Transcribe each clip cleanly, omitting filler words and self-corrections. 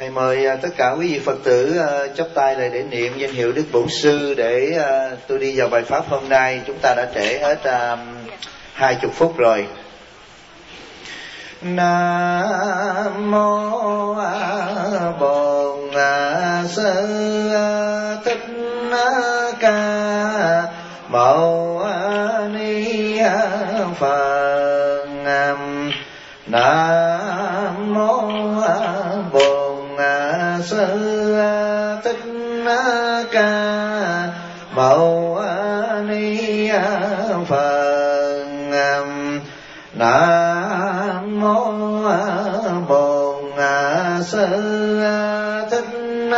Thầy mời tất cả quý vị Phật tử chắp tay lại để niệm danh hiệu Đức Bổn Sư để tôi đi vào bài pháp hôm nay. Chúng ta đã trễ hết 20 phút rồi. Nam mô Bổn Sư Thích Ca Mâu Ni Phật. Nam mô Bổn Sư Thích Ca Mâu Ni Phật. Nam mô Bổn Sư Thích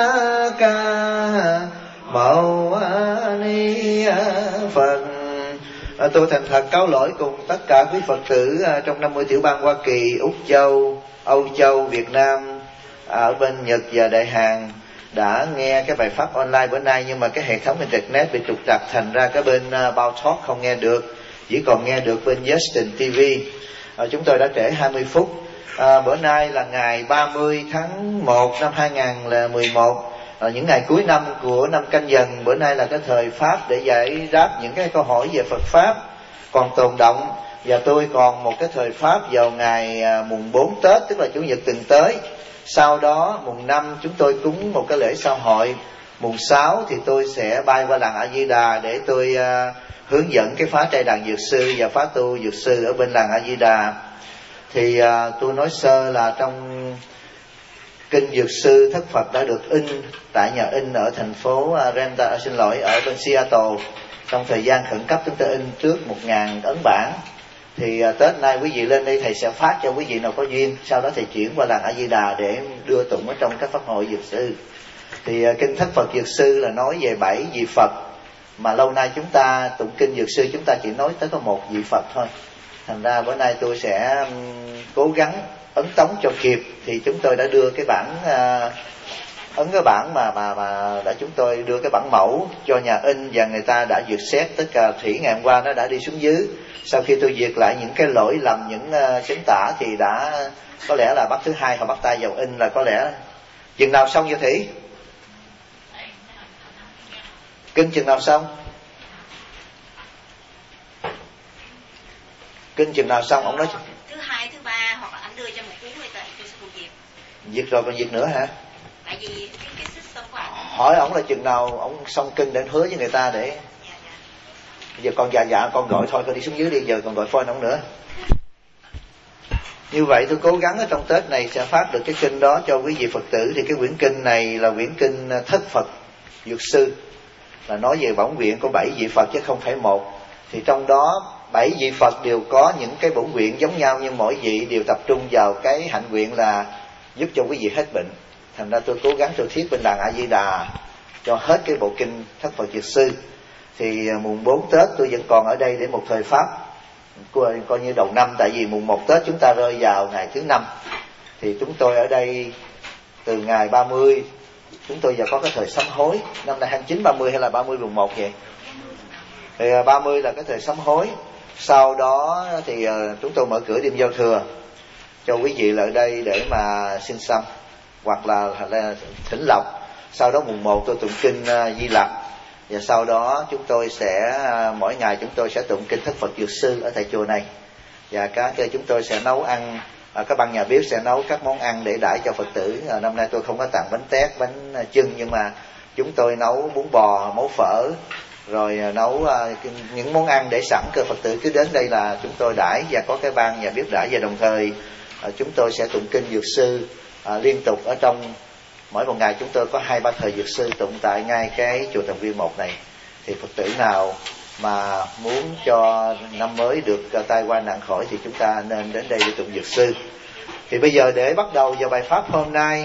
Ca Mâu Ni Phật. Tôi thành thật cáo lỗi cùng tất cả quý Phật tử trong 50 tiểu bang Hoa Kỳ, Úc Châu, Âu Châu, Việt Nam, ở bên Nhật và Đại Hàn đã nghe cái bài pháp online bữa nay, nhưng mà cái hệ thống internet bị trục trặc, thành ra cái bên Bao Talk không nghe được, chỉ còn nghe được bên Justin TV. Chúng tôi đã trễ 20 phút. Bữa nay là ngày 30 tháng 1 năm 2011, những ngày cuối năm của năm Canh Dần. Bữa nay là cái thời Pháp để giải đáp những cái câu hỏi về Phật Pháp còn tồn động. Và tôi còn một cái thời Pháp vào ngày mùng 4 Tết, tức là Chủ nhật tuần tới. Sau đó mùng 5 chúng tôi cúng một cái lễ sao hội. Mùng 6 thì tôi sẽ bay qua làng A Di Đà để tôi hướng dẫn cái phá trai đàn dược sư và phá tu dược sư ở bên làng A Di Đà. Thì tôi nói sơ là trong kinh Dược Sư Thất Phật đã được in tại nhà in ở thành phố ở bên Seattle. Trong thời gian khẩn cấp chúng ta in trước 1.000 ấn bản. Thì Tết nay quý vị lên đây thầy sẽ phát cho quý vị nào có duyên. Sau đó thầy chuyển qua làng A Di Đà để đưa tụng ở trong các pháp hội Dược Sư. Thì kinh Thất Phật Dược Sư là nói về 7 vị Phật, mà lâu nay chúng ta tụng kinh Dược Sư chúng ta chỉ nói tới có một vị Phật thôi. Thành ra bữa nay tôi sẽ cố gắng ấn tống cho kịp. Thì chúng tôi đã đưa cái bản ấn cái bản mà đã chúng tôi đưa cái bản mẫu cho nhà in, và người ta đã duyệt xét. Tất cả Thủy ngày hôm qua nó đã đi xuống dưới. Sau khi tôi duyệt lại những cái lỗi lầm, những chính tả, thì đã có lẽ là bắt thứ hai họ bắt tay vào in, là có lẽ chừng nào xong vậy Thủy? Kinh chừng nào xong? Kinh chừng nào xong? Ông nói thứ hai, thứ ba, hoặc là anh đưa cho một cuốn người ta tôi sẽ phụ việc. Việc rồi còn việc nữa hả? Tại vì cái system của anh. Hỏi ông là chừng nào ông xong kinh để hứa với người ta để. Dạ. Giờ con dạ con gọi thôi, con đi xuống dưới đi, giờ còn gọi phone ông nữa. Như vậy tôi cố gắng ở trong Tết này sẽ phát được cái kinh đó cho quý vị Phật tử. Thì cái quyển kinh này là quyển kinh Thất Phật Dược Sư, là nói về bổn nguyện của 7 vị Phật chứ không phải một. Thì trong đó 7 vị Phật đều có những cái bổn nguyện giống nhau, nhưng mỗi vị đều tập trung vào cái hạnh nguyện là giúp cho quý vị hết bệnh. Thành ra tôi cố gắng tôi thuyết bên làng A Di Đà cho hết cái bộ kinh Thất Phật Dược Sư. Thì mùng 4 Tết tôi vẫn còn ở đây để một thời Pháp coi như đầu năm. Tại vì mùng 1 Tết chúng ta rơi vào ngày thứ 5. Thì chúng tôi ở đây từ ngày 30. Chúng tôi giờ có cái thời sám hối. Năm nay 29, 30 hay là 30 mùng 1 vậy? Thì 30 là cái thời sám hối. Sau đó thì chúng tôi mở cửa đêm giao thừa cho quý vị là ở đây để mà xin xăm hoặc là thỉnh lộc. Sau đó mùng 1 tôi tụng kinh Di Lặc. Và sau đó chúng tôi sẽ mỗi ngày chúng tôi sẽ tụng kinh Thất Phật Dược Sư ở tại chùa này. Và chúng tôi sẽ nấu ăn, các ban nhà bếp sẽ nấu các món ăn để đãi cho Phật tử. Năm nay tôi không có tặng bánh tét, bánh chưng, nhưng mà chúng tôi nấu bún bò, mấu phở, rồi nấu những món ăn để sẵn cho Phật tử cứ đến đây là chúng tôi đãi, và có cái ban nhà bếp đãi. Và đồng thời chúng tôi sẽ tụng kinh Dược Sư liên tục ở trong mỗi một ngày. Chúng tôi có 2-3 thời Dược Sư tụng tại ngay cái chùa Thần Viên 1 này. Thì Phật tử nào mà muốn cho năm mới được tai qua nạn khỏi thì chúng ta nên đến đây để tụng Dược Sư. Thì bây giờ để bắt đầu vào bài pháp hôm nay,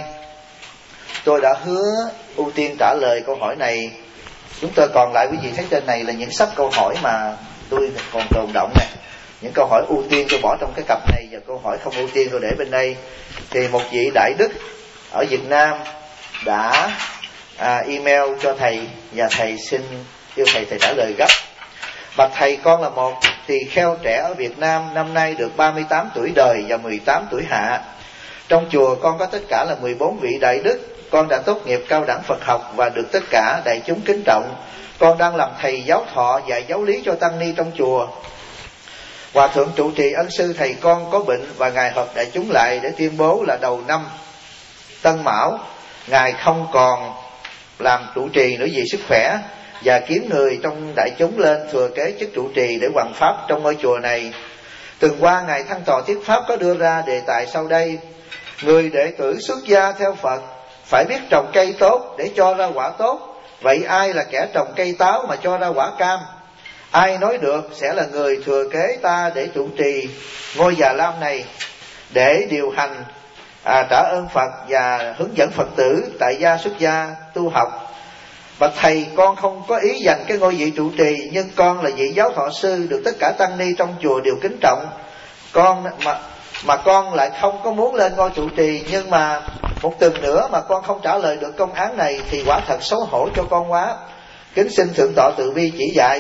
tôi đã hứa ưu tiên trả lời câu hỏi này. Chúng tôi còn lại quý vị thấy trên này là những sắp câu hỏi mà tôi còn tồn động này. Những câu hỏi ưu tiên tôi bỏ trong cái cặp này, và câu hỏi không ưu tiên tôi để bên đây. Thì một vị đại đức ở Việt Nam đã email cho thầy, và thầy xin yêu thầy trả lời gấp. Bạch thầy, con là một tỳ kheo trẻ ở Việt Nam, năm nay được 38 tuổi đời và 18 tuổi hạ. Trong chùa con có tất cả là 14 vị đại đức. Con đã tốt nghiệp cao đẳng Phật học và được tất cả đại chúng kính trọng. Con đang làm thầy giáo thọ dạy giáo lý cho tăng ni trong chùa. Hòa thượng trụ trì ân sư thầy con có bệnh và ngài họp đại chúng lại để tuyên bố là đầu năm Tân Mão ngài không còn làm trụ trì nữa vì sức khỏe, và kiếm người trong đại chúng lên thừa kế chức trụ trì để hoằng pháp trong ngôi chùa này. Tuần qua ngài Thăng Tọa Thuyết Pháp có đưa ra đề tài sau đây: người đệ tử xuất gia theo Phật phải biết trồng cây tốt để cho ra quả tốt. Vậy ai là kẻ trồng cây táo mà cho ra quả cam? Ai nói được sẽ là người thừa kế ta để trụ trì ngôi Già Lam này, để điều hành, trả ơn Phật và hướng dẫn Phật tử tại gia xuất gia tu học. Và thầy con không có ý giành cái ngôi vị trụ trì, nhưng con là vị giáo thọ sư được tất cả tăng ni trong chùa đều kính trọng. Con mà con lại không có muốn lên ngôi trụ trì, nhưng mà một tuần nữa mà con không trả lời được công án này thì quả thật xấu hổ cho con quá. Kính xin Thượng tọa từ bi chỉ dạy.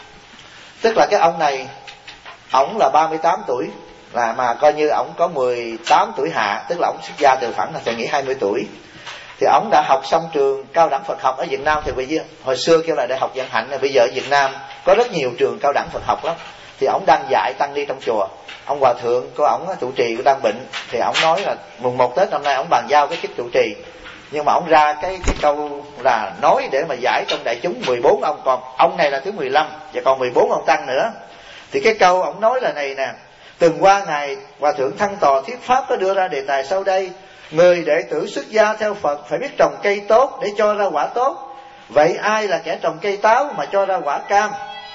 Tức là cái ông này, ổng là 38 tuổi, mà coi như ổng có 18 tuổi hạ, tức là ổng xuất gia từ khoảng là tôi nghĩ 20 tuổi. Thì ổng đã học xong trường cao đẳng Phật học ở Việt Nam. Thì bây giờ hồi xưa kêu là Đại học Vạn Hạnh, bây giờ ở Việt Nam có rất nhiều trường cao đẳng Phật học lắm. Thì ổng đang dạy tăng ni trong chùa. Ông hòa thượng của ổng trụ trì đang bệnh, thì ổng nói là mùng 1 Tết năm nay ổng bàn giao cái chức trụ trì. Nhưng mà ổng ra cái câu là nói để mà giải trong đại chúng 14 ông, còn ông này là thứ 15 và còn 14 ông tăng nữa. Thì cái câu ổng nói là này nè: tuần qua ngài Hòa thượng Thăng Tọa Thuyết Pháp có đưa ra đề tài sau đây: người đệ tử xuất gia theo Phật phải biết trồng cây tốt để cho ra quả tốt. Vậy ai là kẻ trồng cây táo mà cho ra quả cam?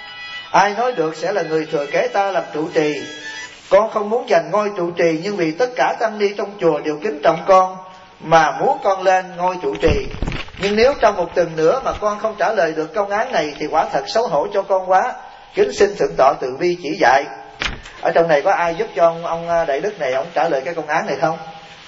Ai nói được sẽ là người thừa kế ta làm trụ trì. Con không muốn giành ngôi trụ trì, nhưng vì tất cả tăng ni trong chùa đều kính trọng con mà muốn con lên ngôi trụ trì. Nhưng nếu trong một tuần nữa mà con không trả lời được công án này thì quả thật xấu hổ cho con quá. Kính xin Thượng tọa từ bi chỉ dạy. Ở trong này có ai giúp cho ông đại đức này ông trả lời cái công án này không?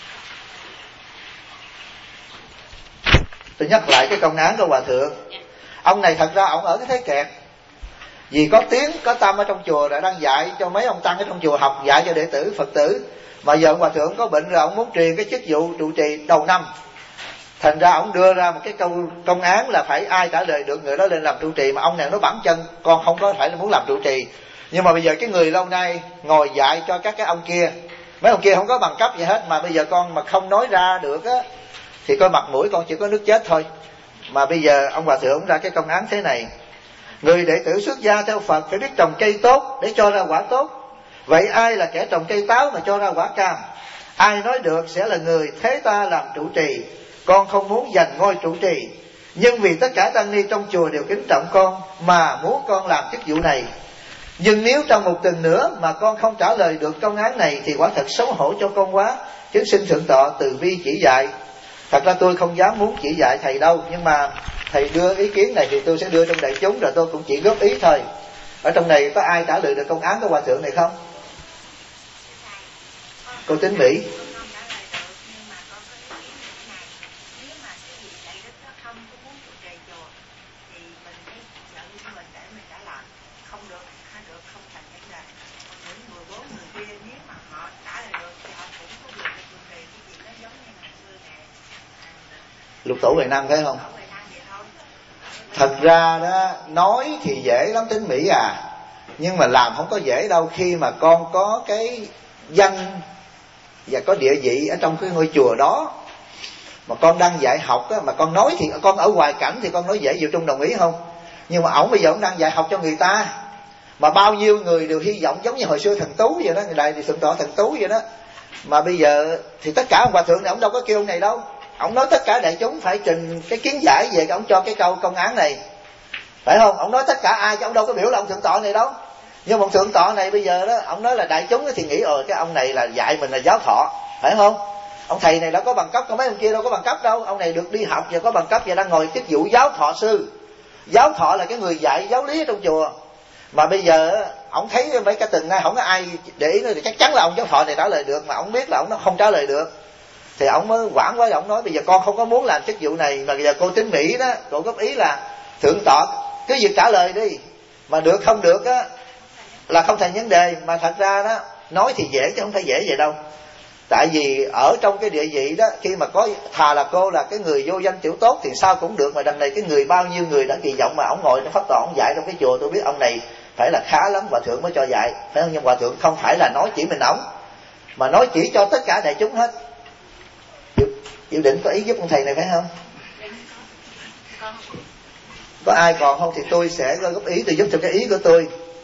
Tôi nhắc lại cái công án của hòa thượng. Ông này thật ra ông ở cái thế kẹt, vì có tiếng có tâm ở trong chùa rồi đang dạy cho mấy ông tăng ở trong chùa học, dạy cho đệ tử Phật tử. Mà giờ ông hòa thượng có bệnh rồi, ông muốn truyền cái chức vụ trụ trì đầu năm. Thành ra ông đưa ra một cái câu công án là phải ai trả lời được người đó lên làm trụ trì. Mà ông này nó bản chân con không có phải là muốn làm trụ trì. Nhưng mà bây giờ cái người lâu nay ngồi dạy cho các cái ông kia, mấy ông kia không có bằng cấp gì hết, mà bây giờ con mà không nói ra được á thì coi mặt mũi con chỉ có nước chết thôi. Mà bây giờ ông hòa thượng ra cái công án thế này: người đệ tử xuất gia theo Phật phải biết trồng cây tốt để cho ra quả tốt. Vậy ai là kẻ trồng cây táo mà cho ra quả cam? Ai nói được sẽ là người thế ta làm trụ trì. Con không muốn giành ngôi trụ trì, nhưng vì tất cả tăng ni trong chùa đều kính trọng con mà muốn con làm chức vụ này. Nhưng nếu trong một tuần nữa mà con không trả lời được công án này thì quả thật xấu hổ cho con quá. Kính xin Thượng tọa từ bi chỉ dạy. Thật ra tôi không dám muốn chỉ dạy thầy đâu, nhưng mà thầy đưa ý kiến này thì tôi sẽ đưa trong đại chúng, rồi tôi cũng chỉ góp ý thôi. Ở trong này có ai trả lời được công án của hòa thượng này không? Cô Tính Mỹ. Lục tổ Huệ Năng thấy không? Thật ra đó, nói thì dễ lắm Tính Mỹ à, nhưng mà làm không có dễ đâu. Khi mà con có cái danh và có địa vị ở trong cái ngôi chùa đó, mà con đang dạy học á, mà con nói thì con ở ngoài cảnh thì con nói dễ, Diệu Trung đồng ý không? Nhưng mà ổng bây giờ ổng đang dạy học cho người ta, mà bao nhiêu người đều hy vọng giống như hồi xưa Thần Tú vậy đó, người đại thì Thượng tọa Thần Tú vậy đó. Mà bây giờ thì tất cả ông hòa thượng này ổng đâu có kêu ông này đâu. Ông nói tất cả đại chúng phải trình cái kiến giải về ông cho cái câu công án này, phải không? Ông nói tất cả ai chứ ông đâu có biểu là ông thượng tọa này đâu. Nhưng ông thượng tọa này bây giờ đó, ông nói là đại chúng thì nghĩ cái ông này là dạy mình là giáo thọ, phải không? Ông thầy này đã có bằng cấp, còn mấy ông kia đâu có bằng cấp đâu. Ông này được đi học và có bằng cấp và đang ngồi chức vụ giáo thọ sư. Giáo thọ là cái người dạy giáo lý ở trong chùa. Mà bây giờ ông thấy mấy cái tuần nay không có ai để ý nữa thì chắc chắn là ông giáo thọ này trả lời được, mà ông biết là ông nó không trả lời được. Thì ông mới hoảng quá, ông nói bây giờ con không có muốn làm chức vụ này. Mà bây giờ cô Tính Mỹ đó, cô góp ý là thượng tọa cứ việc trả lời đi, mà được không được á là không thành vấn đề. Mà thật ra đó, nói thì dễ chứ không phải dễ vậy đâu. Tại vì ở trong cái địa vị đó, khi mà có thà là cô là cái người vô danh tiểu tốt thì sao cũng được, mà đằng này cái người bao nhiêu người đã kỳ vọng mà ổng ngồi trong pháp tòa ổng dạy trong cái chùa, tôi biết ông này phải là khá lắm, hòa thượng mới cho dạy, phải không? Nhưng hòa thượng không phải là nói chỉ mình ổng, mà nói chỉ cho tất cả đại chúng hết. Dự định có ý giúp ông thầy này phải không? Có ai còn không thì tôi sẽ góp ý, tôi giúp cho cái ý của tôi.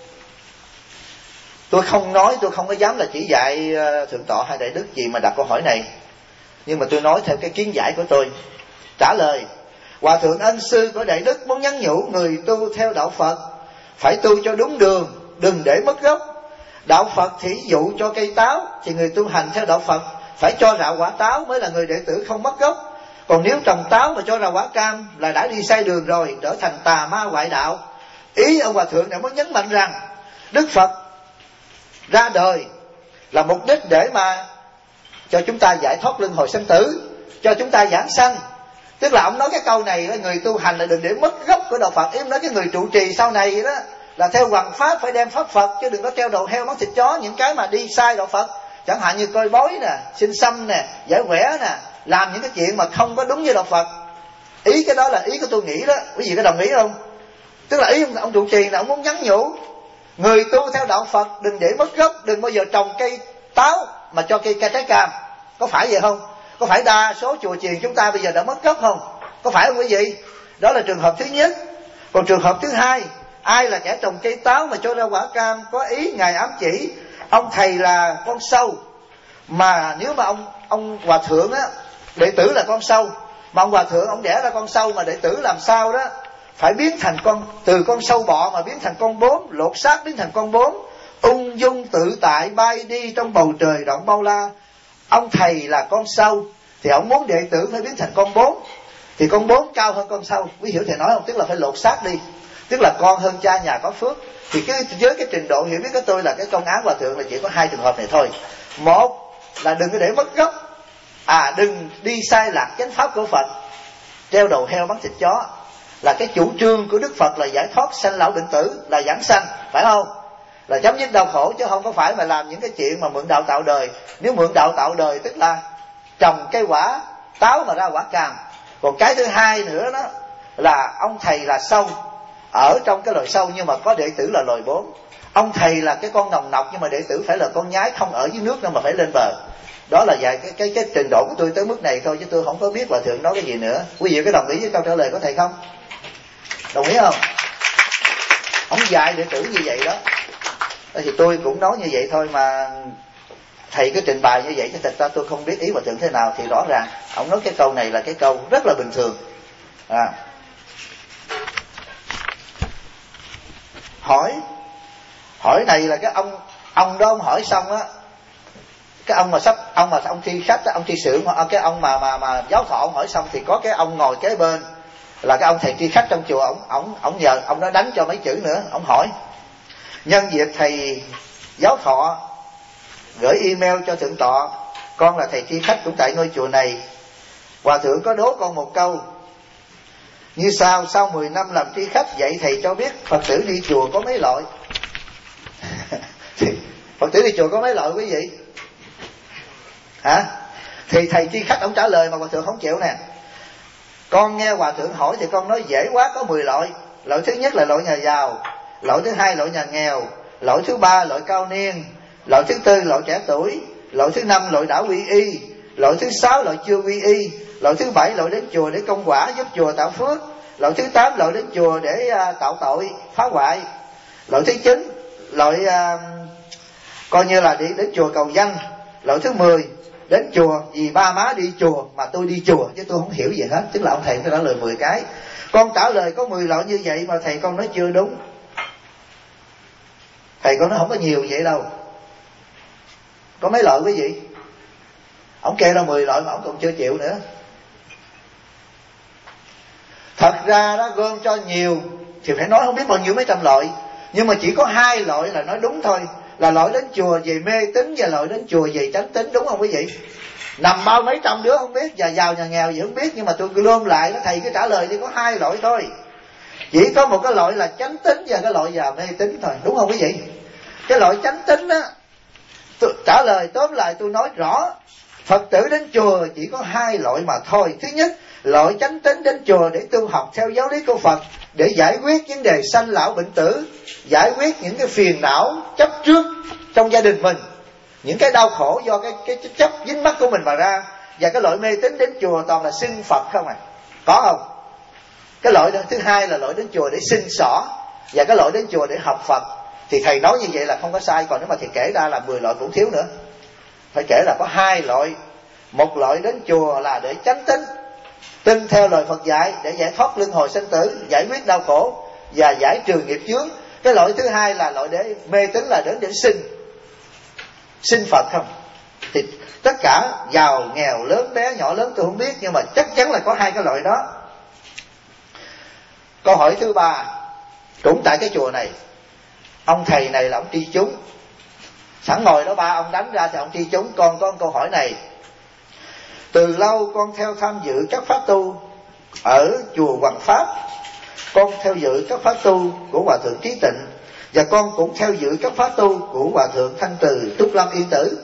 Tôi không nói, tôi không có dám là chỉ dạy thượng tọa hay đại đức gì mà đặt câu hỏi này, nhưng mà tôi nói theo cái kiến giải của tôi. Trả lời: Hòa thượng ân sư của đại đức muốn nhắn nhủ người tu theo đạo Phật phải tu cho đúng đường, đừng để mất gốc. Đạo Phật thí dụ cho cây táo, thì người tu hành theo đạo Phật phải cho rạ quả táo mới là người đệ tử không mất gốc. Còn nếu trồng táo mà cho ra quả cam là đã đi sai đường rồi, trở thành tà ma ngoại đạo. Ý ông hòa thượng đã muốn nhấn mạnh rằng Đức Phật ra đời là mục đích để mà cho chúng ta giải thoát luân hồi sanh tử, cho chúng ta giảng sanh. Tức là ông nói cái câu này là người tu hành là đừng để mất gốc của đạo Phật. Em nói cái người trụ trì sau này đó là theo hoằng pháp, phải đem pháp Phật, chứ đừng có treo đầu heo móng thịt chó, những cái mà đi sai đạo Phật, chẳng hạn như coi bói nè, xin xăm nè, giải quẻ nè, làm những cái chuyện mà không có đúng với đạo Phật. Ý cái đó là ý của tôi nghĩ đó, quý vị có đồng ý không? Tức là ý ông trụ trì là ông muốn nhắn nhủ người tu theo đạo Phật đừng để mất gốc, đừng bao giờ trồng cây táo mà cho cây trái cam. Có phải vậy không? Có phải đa số chùa chiền chúng ta bây giờ đã mất gốc không? Có phải không quý vị? Đó là trường hợp thứ nhất. Còn trường hợp thứ hai, ai là kẻ trồng cây táo mà cho ra quả cam? Có ý ngài ám chỉ ông thầy là con sâu, mà nếu mà ông hòa thượng á, đệ tử là con sâu, mà ông hòa thượng ông đẻ ra con sâu, mà đệ tử làm sao đó phải biến thành từ con sâu bọ mà biến thành con bướm, lột xác biến thành con bướm, ung dung tự tại bay đi trong bầu trời rộng bao la. Ông thầy là con sâu thì ông muốn đệ tử phải biến thành con bướm, thì con bướm cao hơn con sâu, quý hiểu thầy nói không? Tức là phải lột xác đi, tức là con hơn cha nhà có phước. Thì với cái trình độ hiểu biết của tôi là cái công án hòa thượng là chỉ có hai trường hợp này thôi. Một là đừng có để mất gốc, đừng đi sai lạc chánh pháp của Phật, treo đầu heo bắn thịt chó, là cái chủ trương của Đức Phật là giải thoát sanh lão bệnh tử, là giảng sanh, phải không? Là chấm dứt đau khổ, chứ không có phải mà làm những cái chuyện mà mượn đạo tạo đời. Nếu mượn đạo tạo đời tức là trồng cây quả táo mà ra quả cam. Còn cái thứ hai nữa đó là ông thầy là sâu, ở trong cái loài sâu nhưng mà có đệ tử là loài bướm. Ông thầy là cái con nòng nọc nhưng mà đệ tử phải là con nhái, không ở dưới nước đâu mà phải lên bờ. Đó là vài cái trình độ của tôi tới mức này thôi, chứ tôi không có biết hòa thượng nói cái gì nữa. Quý vị có đồng ý với câu trả lời của thầy không? Đồng ý không? Ông dạy đệ tử như vậy đó. Thì tôi cũng nói như vậy thôi, mà thầy cứ trình bày như vậy chứ thật ra tôi không biết ý hòa thượng thế nào. Thì rõ ràng ông nói cái câu này là cái câu rất là bình thường. Hỏi này là cái ông đó ông hỏi xong á, cái ông mà ông thi khách đó, ông thi sự, cái ông mà giáo thọ ông hỏi xong thì có cái ông ngồi kế bên là cái ông thầy thi khách trong chùa, ông nhờ ông đó đánh cho mấy chữ nữa. Ông hỏi: nhân dịp thầy giáo thọ gửi email cho thượng tọa, con là thầy thi khách cũng tại ngôi chùa này, hòa thượng có đố con một câu như sau 10 năm làm tri khách, vậy thầy cho biết Phật tử đi chùa có mấy loại? Phật tử đi chùa có mấy loại quý vị? Thì thầy tri khách ông trả lời mà hòa thượng không chịu nè. Con nghe hòa thượng hỏi thì con nói dễ quá, có 10 loại. Loại thứ nhất là loại nhà giàu, loại thứ hai loại nhà nghèo, loại thứ ba loại cao niên, loại thứ tư loại trẻ tuổi, loại thứ năm loại đã quy y, loại thứ sáu loại chưa quy y, loại thứ bảy loại đến chùa để công quả giúp chùa tạo phước, loại thứ 8 loại đến chùa để tạo tội phá hoại, loại thứ 9 loại coi như là đi đến chùa cầu danh, loại thứ 10 đến chùa vì ba má đi chùa mà tôi đi chùa chứ tôi không hiểu gì hết. Tức là ông thầy trả lời 10 cái. Con trả lời có 10 loại như vậy mà thầy con nói chưa đúng. Thầy con nói không có nhiều vậy đâu. Có mấy loại quý vị? Ông kêu ra 10 loại mà ông còn chưa chịu nữa. Thật ra đó gom cho nhiều thì phải nói không biết bao nhiêu mấy trăm loại, nhưng mà chỉ có 2 loại là nói đúng thôi, là loại đến chùa về mê tín và loại đến chùa về chánh tín, đúng không quý vị? Nằm bao mấy trăm đứa không biết, và giàu nhà nghèo gì không biết, nhưng mà tôi gom lại đó, thầy cứ trả lời đi, có 2 loại thôi. Chỉ có một cái loại là chánh tín và cái loại vào mê tín thôi, đúng không quý vị? Cái loại chánh tín á Tôi trả lời tóm lại, tôi nói rõ, Phật tử đến chùa chỉ có hai loại mà thôi. Thứ nhất, loại chánh tín đến chùa để tu học theo giáo lý của Phật, để giải quyết vấn đề sanh lão bệnh tử, giải quyết những cái phiền não chấp trước trong gia đình mình, những cái đau khổ do cái chấp dính mắc của mình mà ra. Và cái loại mê tín đến chùa toàn là xưng Phật không à, có không? Cái loại thứ hai là loại đến chùa để xin xỏ, và cái loại đến chùa để học Phật. Thì thầy nói như vậy là không có sai. Còn nếu mà thầy kể ra là 10 loại cũng thiếu nữa. Phải kể là có hai loại. Một loại đến chùa là để chánh tín, tin theo lời Phật dạy để giải thoát luân hồi sinh tử, giải quyết đau khổ và giải trừ nghiệp chướng. Cái loại thứ hai là loại để mê tín, là đến để xin Phật không. Thì tất cả giàu nghèo lớn bé nhỏ lớn tôi không biết, nhưng mà chắc chắn là có hai cái loại đó. Câu hỏi thứ ba cũng tại cái chùa này. Ông thầy này là ông tri chúng, sẵn ngồi đó ba ông đánh ra thì ông tri chúng. Con có câu hỏi này: từ lâu con theo tham dự các pháp tu ở chùa Hoằng Pháp, con theo dự các pháp tu của Hòa Thượng Trí Tịnh, và con cũng theo dự các pháp tu của Hòa Thượng Thanh Từ Trúc Lâm Yên Tử.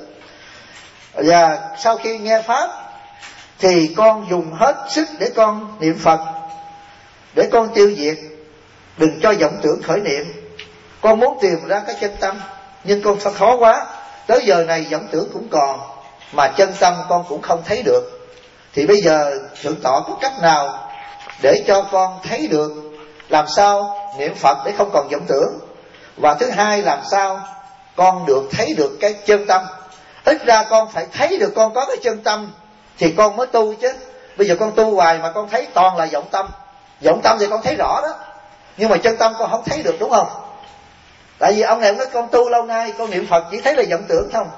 Và sau khi nghe pháp thì con dùng hết sức để con niệm Phật, để con tiêu diệt, đừng cho vọng tưởng khởi niệm. Con muốn tìm ra cái chân tâm, nhưng con sao khó quá. Tới giờ này vọng tưởng cũng còn, mà chân tâm con cũng không thấy được. Thì bây giờ Thượng tọa có cách nào để cho con thấy được, làm sao niệm Phật để không còn vọng tưởng? Và thứ hai, làm sao con được thấy được cái chân tâm? Ít ra con phải thấy được con có cái chân tâm thì con mới tu chứ. Bây giờ con tu hoài mà con thấy toàn là vọng tâm. Vọng tâm thì con thấy rõ đó, nhưng mà chân tâm con không thấy được, đúng không? Tại vì ông này ông nói con tu lâu nay, con niệm Phật chỉ thấy là vọng tưởng không.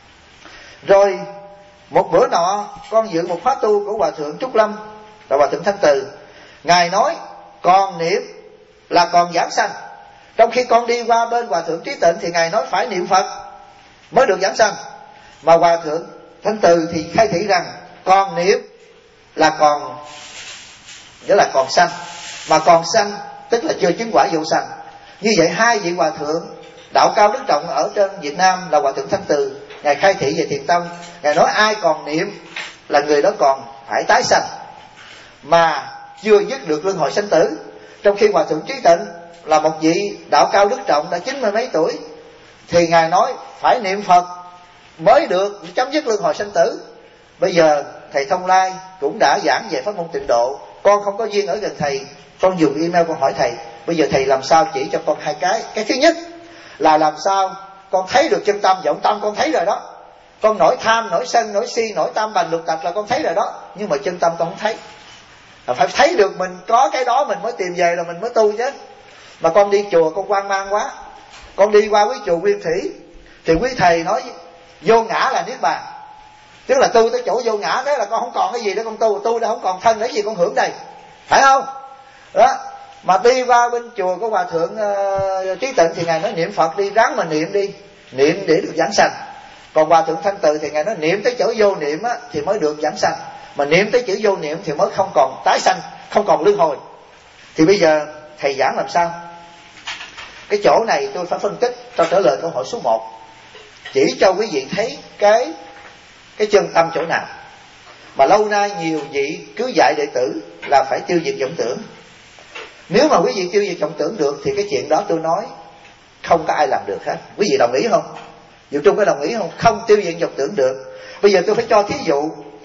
Rồi một bữa nọ con dự một khóa tu của Hòa Thượng Trúc Lâm và Hòa Thượng Thanh Từ. Ngài nói còn niệm là còn giảng sanh. Trong khi con đi qua bên Hòa Thượng Trí Tịnh thì Ngài nói phải niệm Phật mới được giảng sanh. Mà Hòa Thượng Thanh Từ thì khai thị rằng còn niệm là còn, nghĩa là còn sanh. Mà còn sanh tức là chưa chứng quả vô sanh. Như vậy hai vị Hòa Thượng đạo cao đức trọng ở trên Việt Nam là Hòa Thượng Thanh Từ, Ngài khai thị về thiền tâm. Ngài nói ai còn niệm là người đó còn phải tái sanh, mà chưa dứt được luân hồi sanh tử. Trong khi Hòa Thượng Trí Tịnh là một vị đạo cao đức trọng đã 90 mấy tuổi, thì Ngài nói phải niệm Phật mới được chấm dứt luân hồi sanh tử. Bây giờ thầy Thông Lai cũng đã giảng về pháp môn Tịnh Độ. Con không có duyên ở gần thầy, con dùng email con hỏi thầy. Bây giờ thầy làm sao chỉ cho con hai cái. Cái thứ nhất là làm sao con thấy được chân tâm. Vọng tâm con thấy rồi đó, con nổi tham, nổi sân, nổi si, nổi tam bành lục tặc là con thấy rồi đó, nhưng mà chân tâm con không thấy. Phải thấy được mình có cái đó mình mới tìm về là mình mới tu chứ. Mà con đi chùa con hoang mang quá. Con đi qua với chùa Nguyên Thủy thì quý thầy nói vô ngã là niết bàn, tức là tu tới chỗ vô ngã thế là con không còn cái gì để con tu đã không còn thân để gì con hưởng đây, phải không? Đó. Mà đi qua bên chùa của Hòa Thượng Trí Tịnh thì Ngài nói niệm Phật đi, ráng mà niệm đi, niệm để được giảng sanh. Còn Hòa Thượng Thanh Từ thì Ngài nói niệm tới chỗ vô niệm á, thì mới được giảng sanh, mà niệm tới chữ vô niệm thì mới không còn tái sanh, không còn luân hồi. Thì bây giờ thầy giảng làm sao? Cái chỗ này tôi phải phân tích cho trả lời câu hỏi số 1, chỉ cho quý vị thấy cái chân tâm chỗ nào. Mà lâu nay nhiều vị cứ dạy đệ tử là phải tiêu diệt vọng tưởng. Nếu mà quý vị tiêu diệt vọng tưởng được thì cái chuyện đó tôi nói không có ai làm được hết. Quý vị đồng ý không? Diệu Trung có đồng ý không? Không tiêu diệt vọng tưởng được. Bây giờ tôi phải cho thí dụ,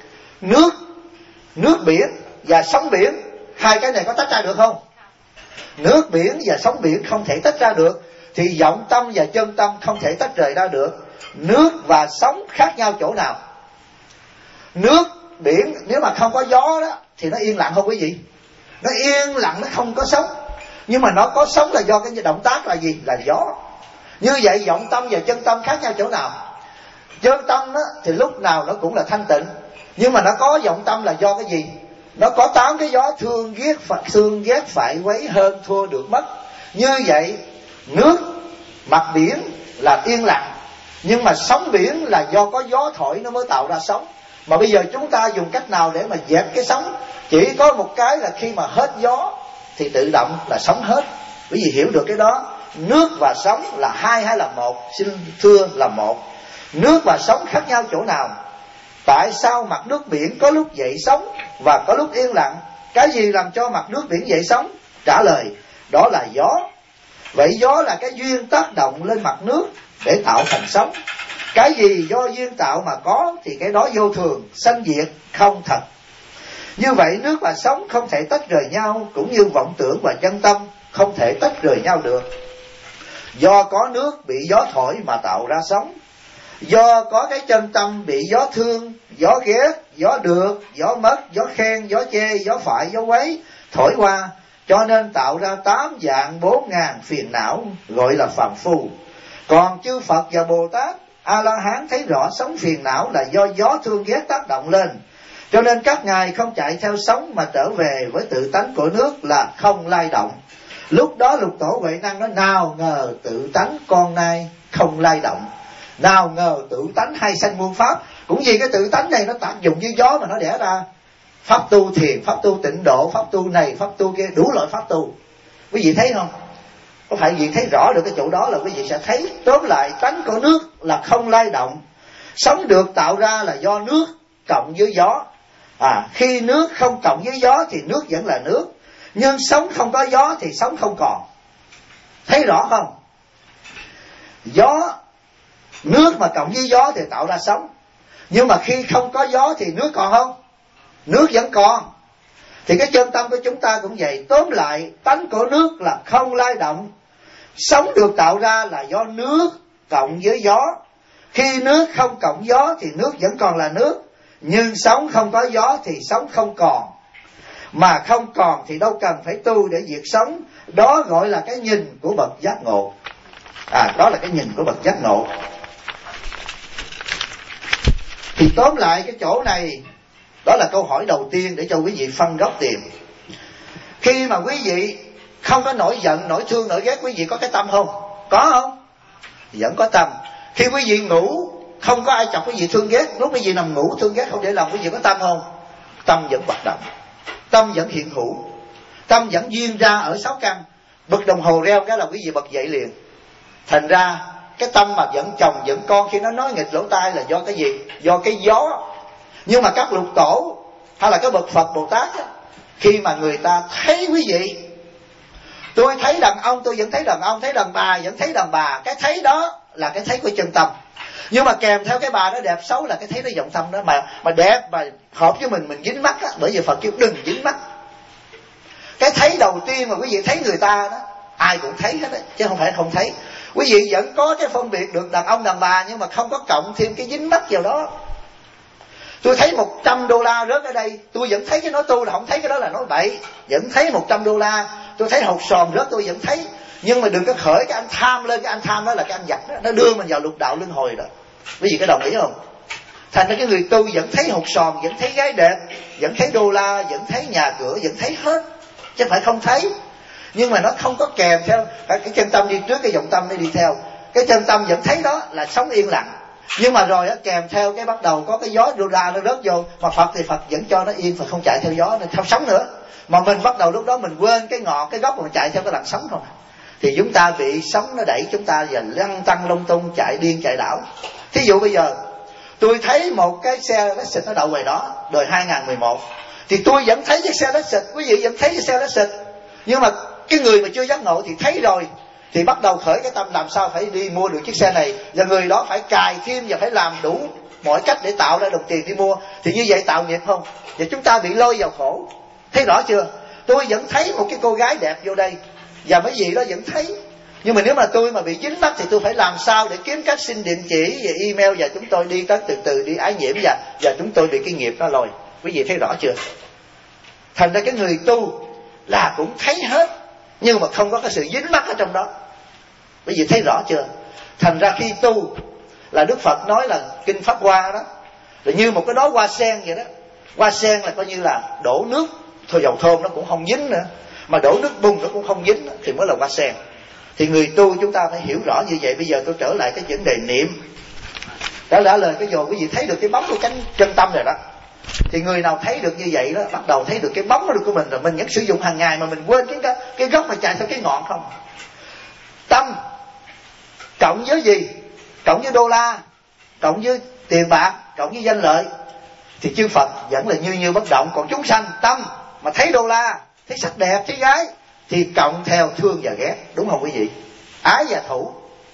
nước biển và sóng biển, hai cái này có tách ra được không? Nước biển và sóng biển không thể tách ra được, thì vọng tâm và chân tâm không thể tách rời ra được. Nước và sóng khác nhau chỗ nào? Nước biển nếu mà không có gió đó thì nó yên lặng không quý vị? Nó yên lặng, nó không có sóng. Nhưng mà nó có sóng là do cái động tác là gì? Là gió. Như vậy vọng tâm và chân tâm khác nhau chỗ nào? Chân tâm đó, thì lúc nào nó cũng là thanh tịnh, nhưng mà nó có vọng tâm là do cái gì? Nó có 8 cái gió thương ghét phải quấy hơn thua được mất. Như vậy nước mặt biển là yên lặng, nhưng mà sóng biển là do có gió thổi nó mới tạo ra sóng. Mà bây giờ chúng ta dùng cách nào để mà dẹp cái sóng? Chỉ có một cái là khi mà hết gió thì tự động là sóng hết. Quý vị hiểu được cái đó. Nước và sóng là hai hay là một? Xin thưa là một. Nước và sóng khác nhau chỗ nào? Tại sao mặt nước biển có lúc dậy sóng và có lúc yên lặng? Cái gì làm cho mặt nước biển dậy sóng? Trả lời, đó là gió. Vậy gió là cái duyên tác động lên mặt nước để tạo thành sóng. Cái gì do duyên tạo mà có thì cái đó vô thường, sanh diệt, không thật. Như vậy nước và sóng không thể tách rời nhau, cũng như vọng tưởng và chân tâm không thể tách rời nhau được. Do có nước bị gió thổi mà tạo ra sóng. Do có cái chân tâm bị gió thương, gió ghét, gió được, gió mất, gió khen, gió chê, gió phải, gió quấy thổi qua, cho nên tạo ra 8 dạng 4.000 phiền não, gọi là phàm phu. Còn chư Phật và Bồ Tát, A-la-hán thấy rõ sóng phiền não là do gió thương ghét tác động lên, cho nên các ngài không chạy theo sóng mà trở về với tự tánh của nước là không lay động. Lúc đó Lục Tổ Huệ Năng nói, nào ngờ tự tánh con nay không lay động. Nào ngờ tự tánh hay sanh muôn pháp. Cũng vì cái tự tánh này nó tác dụng với gió mà nó đẻ ra pháp tu thiền, pháp tu tịnh độ, pháp tu này, pháp tu kia, đủ loại pháp tu. Quý vị thấy không? Có phải quý vị thấy rõ được cái chỗ đó là quý vị sẽ thấy. Tóm lại tánh của nước là không lay động. Sóng được tạo ra là do nước cộng với gió. Khi nước không cộng với gió thì nước vẫn là nước. Nhưng sóng không có gió thì sóng không còn. Thấy rõ không? Nước mà cộng với gió thì tạo ra sóng. Nhưng mà khi không có gió thì nước còn không? Nước vẫn còn. Thì cái chân tâm của chúng ta cũng vậy. Tóm lại tánh của nước là không lay động. Sóng được tạo ra là do nước cộng với gió. Khi nước không cộng gió thì nước vẫn còn là nước. Nhưng sóng không có gió thì sóng không còn. Mà không còn thì đâu cần phải tu để diệt sóng. Đó gọi là cái nhìn của bậc giác ngộ. Đó là cái nhìn của bậc giác ngộ. Thì tóm lại cái chỗ này, đó là câu hỏi đầu tiên để cho quý vị phân gốc tìm. Khi mà quý vị không có nổi giận, nổi thương, nổi ghét, quý vị có cái tâm không? Có không? Vẫn có tâm. Khi quý vị ngủ không có ai chọc quý vị thương ghét, lúc quý vị nằm ngủ thương ghét không để lòng, quý vị có tâm không? Tâm vẫn hoạt động, tâm vẫn hiện hữu, tâm vẫn duyên ra ở 6 căn. Bật đồng hồ reo cái là quý vị bật dậy liền. Thành ra cái tâm mà giận chồng giận con khi nó nói nghịch lỗ tai là do cái gì? Do cái gió. Nhưng mà các lục tổ hay là các bậc Phật Bồ Tát á, khi mà người ta thấy quý vị, tôi thấy đàn ông tôi vẫn thấy đàn ông, thấy đàn bà vẫn thấy đàn bà, cái thấy đó là cái thấy của chân tâm. Nhưng mà kèm theo cái bà đó đẹp xấu là cái thấy nó vọng tâm đó. Mà đẹp mà hợp với mình dính mắt á. Bởi vì Phật kêu đừng dính mắt. Cái thấy đầu tiên mà quý vị thấy người ta đó, ai cũng thấy hết á, chứ không phải không thấy. Quý vị vẫn có cái phân biệt được đàn ông đàn bà, nhưng mà không có cộng thêm cái dính mắt vào đó. Tôi thấy $100 rớt ở đây, tôi vẫn thấy cái nói tu là không thấy cái đó là nói bậy. Vẫn thấy $100. Tôi thấy hột sòn rớt tôi vẫn thấy. Nhưng mà đừng có khởi cái anh tham lên. Cái anh tham đó là cái anh giặc đó, nó đưa mình vào lục đạo luân hồi rồi. Quý vị có đồng ý không? Thành ra cái người tu vẫn thấy hột sòn, vẫn thấy gái đẹp, vẫn thấy đô la, vẫn thấy nhà cửa, vẫn thấy hết, chứ không phải không thấy. Nhưng mà nó không có kèm theo cái chân tâm đi trước, cái vọng tâm nó đi theo. Cái chân tâm vẫn thấy đó là sống yên lặng. Nhưng mà rồi á, kèm theo cái bắt đầu có cái gió đô la nó rớt vô. Mà Phật thì Phật vẫn cho nó yên và không chạy theo gió, nó không sống nữa. Mà mình bắt đầu lúc đó mình quên cái ngọn, cái gốc mà chạy theo cái làn sóng không. Thì chúng ta bị sóng nó đẩy chúng ta và lăn tăng lung tung, chạy điên chạy đảo. Thí dụ bây giờ tôi thấy một cái xe Lexus nó đậu ngoài đó đời 2011, thì tôi vẫn thấy chiếc xe Lexus, quý vị vẫn thấy chiếc xe Lexus. Nhưng mà cái người mà chưa giác ngộ thì thấy rồi, thì bắt đầu khởi cái tâm làm sao phải đi mua được chiếc xe này, và người đó phải cài thêm và phải làm đủ mọi cách để tạo ra đồng tiền đi mua. Thì như vậy tạo nghiệp không? Và chúng ta bị lôi vào khổ. Thấy rõ chưa? Tôi vẫn thấy một cái cô gái đẹp vô đây, và mấy vị đó vẫn thấy. Nhưng mà nếu mà tôi mà bị dính mắt thì tôi phải làm sao để kiếm cách xin địa chỉ và email, và chúng tôi đi tới từ từ đi ái nhiễm, và chúng tôi bị cái nghiệp nó lôi. Quý vị thấy rõ chưa? Thành ra cái người tu là cũng thấy hết, nhưng mà không có cái sự dính mắt ở trong đó. Quý vị thấy rõ chưa? Thành ra khi tu là Đức Phật nói là kinh Pháp Hoa đó là như một cái đóa hoa sen vậy đó. Hoa sen là coi như là đổ nước thôi, dầu thơm nó cũng không dính nữa, mà đổ nước bùn nó cũng không dính, thì mới là hoa sen. Thì người tu chúng ta phải hiểu rõ như vậy. Bây giờ tôi trở lại cái vấn đề niệm. Đã trả lời cái rồi quý vị thấy được cái bóng của cánh chân tâm rồi đó. Thì người nào thấy được như vậy đó, bắt đầu thấy được cái bóng của mình rồi, mình vẫn sử dụng hàng ngày mà mình quên cái gốc mà chạy theo cái ngọn không. Tâm cộng với gì? Cộng với đô la, cộng với tiền bạc, cộng với danh lợi, thì chư Phật vẫn là như bất động. Còn chúng sanh tâm mà thấy đô la, thấy sắc đẹp, thấy gái thì cộng theo thương và ghét, đúng không quý vị? Ái và thủ.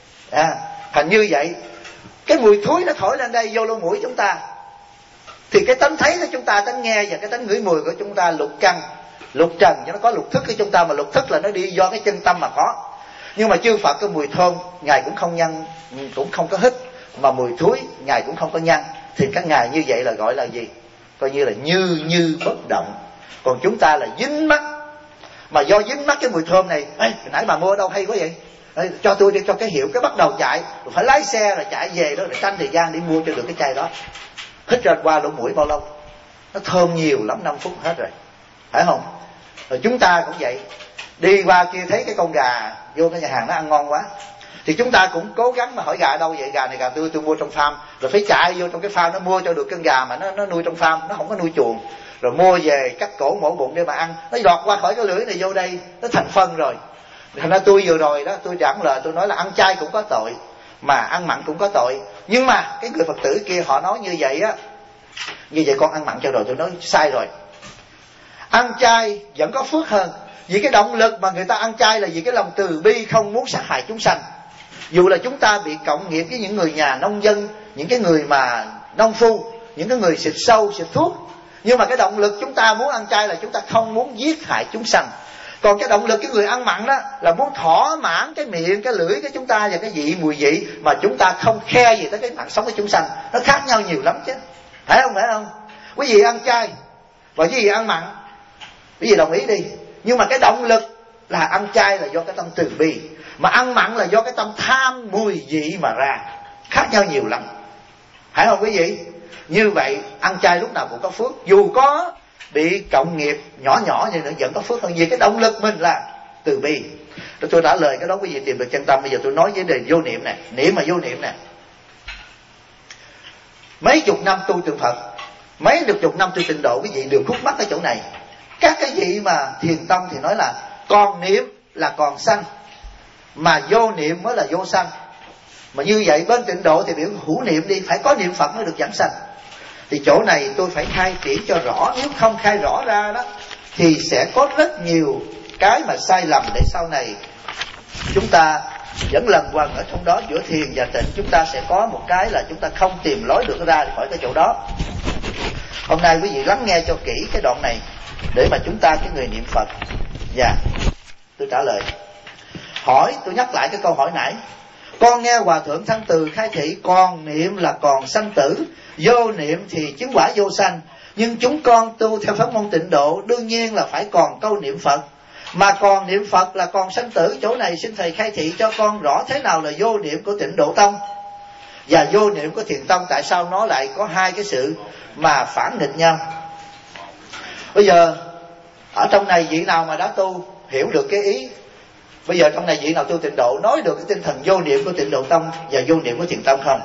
Thành như vậy, cái mùi thối nó thổi lên đây vô lỗ mũi chúng ta, thì cái tánh thấy của chúng ta, tánh nghe và cái tánh ngửi mùi của chúng ta lục căn, lục trần, cho nó có lục thức của chúng ta, mà lục thức là nó đi do cái chân tâm mà có. Nhưng mà chư Phật cái mùi thơm ngài cũng không nhân, cũng không có hít, mà mùi thối ngài cũng không có nhân, thì các ngài như vậy là gọi là gì? Coi như là như bất động. Còn chúng ta là dính mắc, mà do dính mắc cái mùi thơm này. Ê, nãy bà mua ở đâu hay quá vậy? Ê, cho tôi đi, cho cái hiệu, cái bắt đầu chạy, rồi phải lái xe rồi chạy về đó, rồi tranh thời gian đi mua cho được cái chai đó. Hít ra qua lỗ mũi bao lâu? Nó thơm nhiều lắm, 5 phút hết rồi, phải không? Rồi chúng ta cũng vậy, đi qua kia thấy cái con gà vô cái nhà hàng nó ăn ngon quá, thì chúng ta cũng cố gắng mà hỏi gà đâu vậy? Gà này gà tôi mua trong farm. Rồi phải chạy vô trong cái farm nó mua cho được con gà mà nó nuôi trong farm, nó không có nuôi chuồng. Rồi mua về cắt cổ mổ bụng để mà ăn, nó lọt qua khỏi cái lưỡi này vô đây, nó thành phân rồi. Thành ra tôi vừa rồi đó, tôi giảng lời, tôi nói là ăn chay cũng có tội, mà ăn mặn cũng có tội. Nhưng mà cái người Phật tử kia họ nói như vậy á, như vậy con ăn mặn cho rồi, tôi nói sai rồi. Ăn chay vẫn có phước hơn, vì cái động lực mà người ta ăn chay là vì cái lòng từ bi, không muốn sát hại chúng sanh. Dù là chúng ta bị cộng nghiệp với những người nhà nông dân, những cái người mà nông phu, những cái người xịt sâu, xịt thuốc, nhưng mà cái động lực chúng ta muốn ăn chay là chúng ta không muốn giết hại chúng sanh. Còn cái động lực cái người ăn mặn đó là muốn thỏa mãn cái miệng, cái lưỡi của chúng ta và cái vị, mùi vị, mà chúng ta không khe gì tới cái mạng sống của chúng sanh. Nó khác nhau nhiều lắm chứ, phải không? Phải không? Quý vị ăn chay và quý vị ăn mặn, quý vị đồng ý đi. Nhưng mà cái động lực là ăn chay là do cái tâm từ bi, mà ăn mặn là do cái tâm tham mùi vị mà ra, khác nhau nhiều lắm, phải không quý vị? Như vậy ăn chay lúc nào cũng có phước, dù có bị cộng nghiệp nhỏ nhỏ nhưng nó vẫn có phước hơn, vì cái động lực mình là từ bi. Rồi tôi trả lời cái đó, quý vị tìm được chân tâm. Bây giờ tôi nói vấn đề vô niệm này, niệm mà vô niệm này. Mấy chục năm tu tượng Phật, mấy chục năm tu tịnh độ, quý vị đều khúc mắc ở chỗ này. Các cái vị mà thiền tông thì nói là còn niệm là còn sanh, mà vô niệm mới là vô sanh. Mà như vậy bên tịnh độ thì biểu hữu niệm đi, phải có niệm Phật mới được giảng sanh. Thì chỗ này tôi phải khai triển cho rõ, nếu không khai rõ ra đó thì sẽ có rất nhiều cái mà sai lầm, để sau này chúng ta vẫn lần quần ở trong đó, giữa thiền và tịnh chúng ta sẽ có một cái là chúng ta không tìm lối được ra khỏi cái chỗ đó. Hôm nay quý vị lắng nghe cho kỹ cái đoạn này để mà chúng ta, cái người niệm Phật. Tôi trả lời hỏi, tôi nhắc lại cái câu hỏi nãy. Con nghe Hòa Thượng Thanh Từ khai thị còn niệm là còn sanh tử, vô niệm thì chứng quả vô sanh. Nhưng chúng con tu theo pháp môn tịnh độ đương nhiên là phải còn câu niệm Phật, mà còn niệm Phật là còn sanh tử. Chỗ này xin thầy khai thị cho con rõ thế nào là vô niệm của tịnh độ tông và vô niệm của thiền tông, tại sao nó lại có hai cái sự mà phản nghịch nhau. Bây giờ ở trong này vị nào mà đã tu hiểu được cái ý, bây giờ trong này vị nào tu tịnh độ nói được cái tinh thần vô niệm của tịnh độ tông và vô niệm của thiền tông không?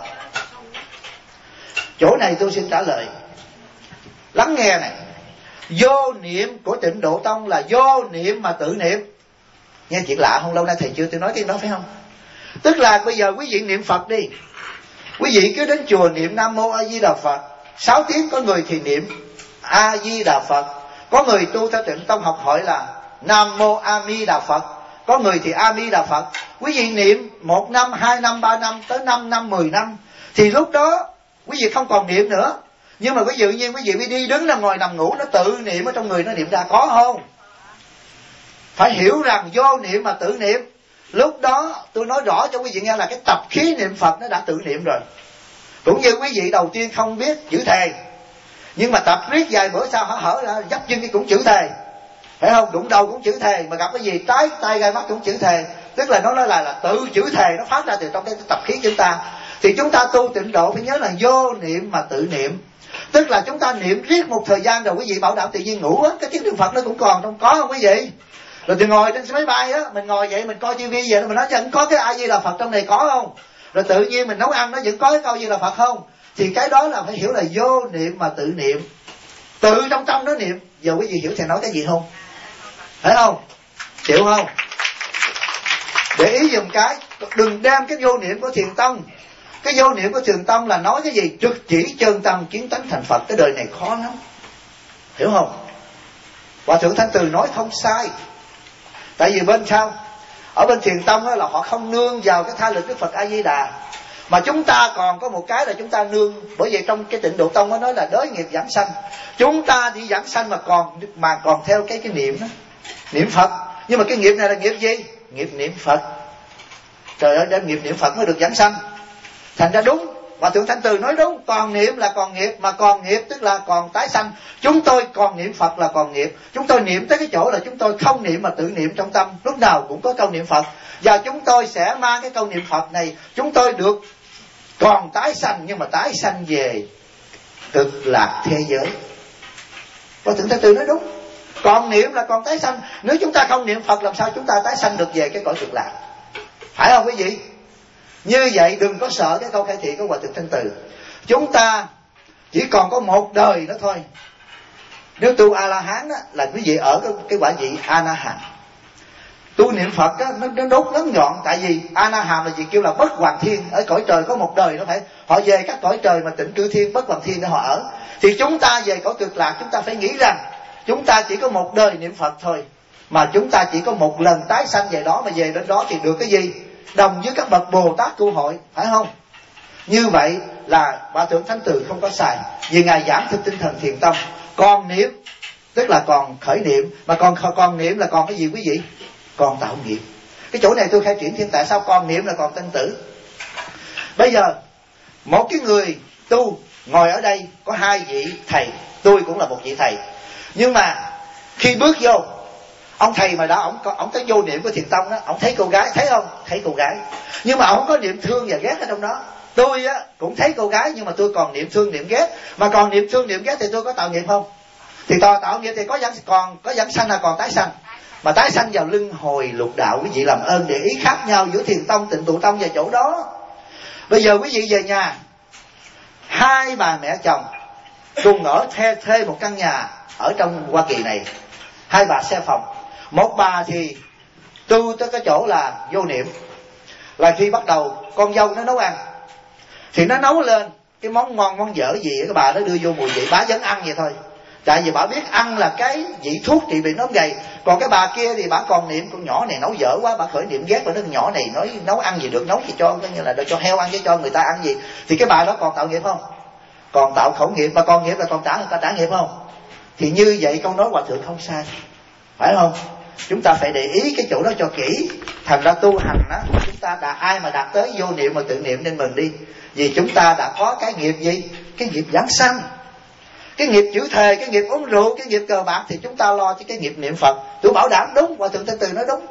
Chỗ này tôi xin trả lời. Lắng nghe này. Vô niệm của tịnh độ tông là vô niệm mà tự niệm. Nghe chuyện lạ không? Lâu nay thầy chưa tôi nói cái đó phải không? Tức là bây giờ quý vị niệm Phật đi, quý vị cứ đến chùa niệm Nam Mô A Di Đà Phật 6 tiếng. Có người thì niệm A Di Đà Phật, có người tu theo tịnh tông học hỏi là Nam Mô A Mi Đà Phật, có người thì A Mi Đà Phật. Quý vị niệm 1 năm, 2 năm, 3 năm, tới 5 năm, 10 năm, thì lúc đó quý vị không còn niệm nữa. Nhưng mà ví dụ như quý vị mới đi đứng ra ngồi nằm ngủ, nó tự niệm ở trong người nó niệm ra, có không? Phải hiểu rằng vô niệm mà tự niệm. Lúc đó tôi nói rõ cho quý vị nghe là cái tập khí niệm Phật nó đã tự niệm rồi. Cũng như quý vị đầu tiên không biết chữ thề, nhưng mà tập riết vài bữa sau hở ra dấp chân cái cũng chữ thề, phải không? Đụng đầu cũng chữ thề, mà gặp cái gì trái tay gai mắt cũng chữ thề. Tức là nó nói là tự chữ thề nó phát ra từ trong cái tập khí chúng ta. Thì chúng ta tu tịnh độ phải nhớ là vô niệm mà tự niệm. Tức là chúng ta niệm riết một thời gian rồi quý vị bảo đảm tự nhiên ngủ á, cái tiếng niệm Phật nó cũng còn trong, có không quý vị? Rồi thì ngồi trên máy bay á, mình ngồi vậy mình coi tivi vậy, mình nói chẳng có cái A Di Đà Phật trong này có không? Rồi tự nhiên mình nấu ăn nó vẫn có cái câu gì là Phật không? Thì cái đó là phải hiểu là vô niệm mà tự niệm, tự trong tâm nó niệm. Giờ quý vị hiểu thầy nói cái gì không? Phải không? Chịu không? Để ý dùm cái, đừng đem cái vô niệm của thiền tông Cái vô niệm của Thiền Tông là nói cái gì? Trực chỉ chân tâm kiến tánh thành Phật. Cái đời này khó lắm, hiểu không? Hòa Thượng Thanh Từ nói không sai. Tại vì bên sau, ở bên Thiền Tông là họ không nương vào cái tha lực Đức Phật A Di Đà, mà chúng ta còn có một cái là chúng ta nương. Bởi vậy trong cái Tịnh Độ Tông nó nói là đới nghiệp giảng sanh. Chúng ta đi giảng sanh mà còn theo cái niệm đó, niệm Phật. Nhưng mà cái nghiệp này là nghiệp gì? Nghiệp niệm Phật. Trời ơi, đem nghiệp niệm Phật mới được giảng sanh. Thành ra đúng, Hòa Thượng Thanh Từ nói đúng. Còn niệm là còn nghiệp, mà còn nghiệp tức là còn tái sanh. Chúng tôi còn niệm Phật là còn nghiệp. Chúng tôi niệm tới cái chỗ là chúng tôi không niệm mà tự niệm trong tâm, lúc nào cũng có câu niệm Phật. Và chúng tôi sẽ mang cái câu niệm Phật này, chúng tôi được còn tái sanh, nhưng mà tái sanh về cực lạc thế giới. Hòa Thượng Thanh Từ nói đúng. Còn niệm là còn tái sanh. Nếu chúng ta không niệm Phật, làm sao chúng ta tái sanh được về cái cõi cực lạc? Phải không quý vị? Như vậy đừng có sợ cái câu khai thị của Hòa Thượng Thanh Từ. Chúng ta chỉ còn có một đời nữa thôi. Nếu tu A-la-hán là quý vị ở cái quả vị A-na-hàm. Tu niệm Phật á, nó đốt ngắn nhọn. Tại vì A-na-hàm là gì? Kêu là bất hoàng thiên. Ở cõi trời có một đời nó phải. Họ về các cõi trời mà tịnh cư thiên, bất hoàng thiên để họ ở. Thì chúng ta về cõi cực lạc, chúng ta phải nghĩ rằng chúng ta chỉ có một đời niệm Phật thôi, mà chúng ta chỉ có một lần tái sanh về đó. Mà về đến đó thì được cái gì? Đồng với các bậc Bồ Tát tu hội, phải không? Như vậy là Hòa Thượng Thanh Từ không có sai. Vì Ngài giảng thực tinh thần Thiền Tông. Còn niệm tức là còn khởi niệm, mà còn niệm là còn cái gì quý vị? Còn tạo nghiệp. Cái chỗ này tôi khai triển thêm tại sao còn niệm là còn tinh tử. Bây giờ một cái người tu ngồi ở đây có hai vị thầy, tôi cũng là một vị thầy. Nhưng mà khi bước vô, ông thầy mà đó, ông tới vô niệm của Thiền Tông đó, ông thấy cô gái, thấy không? Thấy cô gái. Nhưng mà ông không có niệm thương và ghét ở trong đó. Tôi á cũng thấy cô gái, nhưng mà tôi còn niệm thương niệm ghét. Mà còn niệm thương niệm ghét thì tôi có tạo nghiệp không? Thì tạo nghiệp thì còn có giảng sanh là còn tái sanh. Mà tái sanh vào luân hồi lục đạo. Quý vị làm ơn để ý khác nhau giữa Thiền Tông, Tịnh Độ Tông và chỗ đó. Bây giờ quý vị về nhà, hai bà mẹ chồng cùng ở thuê một căn nhà ở trong Hoa Kỳ này. Hai bà xe phòng. Một bà thì tu tới cái chỗ là vô niệm, là khi bắt đầu con dâu nó nấu ăn thì nó nấu lên cái món ngon món dở gì cái bà nó đưa vô mùi vị, bà vẫn ăn vậy thôi. Tại vì bà biết ăn là cái vị thuốc trị bệnh ốm gầy. Còn cái bà kia thì bà còn niệm con nhỏ này nấu dở quá, bà khởi niệm ghét và con nhỏ này nói nấu ăn gì được, nấu gì cho coi như là cho heo ăn chứ cho người ta ăn gì. Thì cái bà đó còn tạo nghiệp không? Còn tạo khẩu nghiệp. Mà còn nghiệp là còn người ta trả nghiệp không? Thì như vậy câu nói Hòa Thượng không sai, phải không? Chúng ta phải để ý cái chỗ đó cho kỹ. Thành ra tu hành á, chúng ta ai mà đạt tới vô niệm mà tự niệm nên mừng đi. Vì chúng ta đã có cái nghiệp gì? Cái nghiệp giảng sanh, cái nghiệp chữ thề, cái nghiệp uống rượu, cái nghiệp cờ bạc. Thì chúng ta lo cho cái nghiệp niệm Phật. Tôi bảo đảm đúng, Hòa Thượng Thanh Từ nói đúng.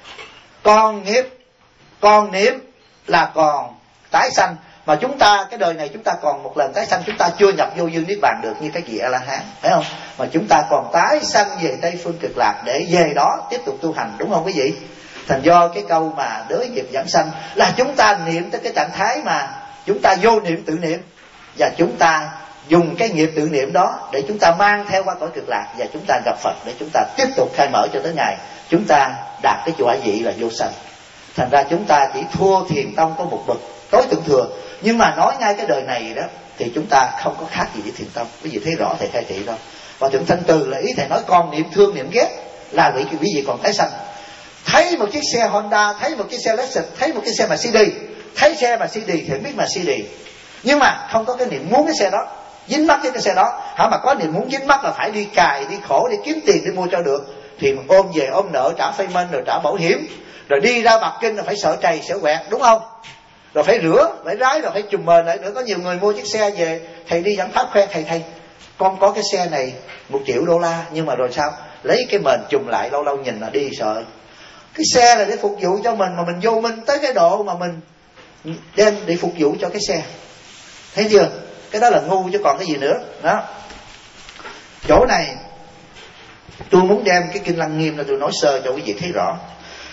Còn niệm là còn tái sanh. Mà chúng ta cái đời này chúng ta còn một lần tái sanh, chúng ta chưa nhập vô dương niết bàn được như cái vị A-la-hán, phải không? Mà chúng ta còn tái sanh về Tây phương cực lạc để về đó tiếp tục tu hành, đúng không quý vị? Thành do cái câu mà đới nghiệp giảng sanh là chúng ta niệm tới cái trạng thái mà chúng ta vô niệm tự niệm, và chúng ta dùng cái nghiệp tự niệm đó để chúng ta mang theo qua cõi cực lạc, và chúng ta gặp Phật để chúng ta tiếp tục khai mở cho tới ngày chúng ta đạt cái quả vị là vô sanh. Thành ra chúng ta chỉ thua Thiền Tông có một bậc tối thượng thừa. Nhưng mà nói ngay cái đời này đó thì chúng ta không có khác gì với Thiền Tông. Quý vị thấy rõ thầy khai thị đâu. Và Thượng Thanh Từ là ý thầy nói còn niệm thương niệm ghét là quý vị còn tái sanh. Thấy một chiếc xe Honda, thấy một chiếc xe Lexus, thấy một cái xe Mercedes, thấy xe Mercedes thì biết Mercedes, nhưng mà không có cái niệm muốn cái xe đó, dính mắc với cái xe đó. Hả mà có niệm muốn dính mắc là phải đi cài, đi khổ, đi kiếm tiền để mua cho được. Thì ôm về ôm nợ, trả phê minh, rồi trả bảo hiểm, rồi đi ra Bạc Kinh là phải sợ trầy sợ quẹt, đúng không? Rồi phải rửa, phải rái, rồi phải chùm mền lại nữa. Có nhiều người mua chiếc xe về, thầy đi giảng pháp khoe thầy con có cái xe này $1 triệu, nhưng mà rồi sao? Lấy cái mền chùm lại, lâu lâu nhìn là đi sợ. Cái xe là để phục vụ cho mình, mà mình vô minh tới cái độ mà mình đem để phục vụ cho cái xe. Thấy chưa? Cái đó là ngu chứ còn cái gì nữa. Đó. Chỗ này tôi muốn đem cái Kinh Lăng Nghiêm là tôi nói sơ cho quý vị thấy rõ.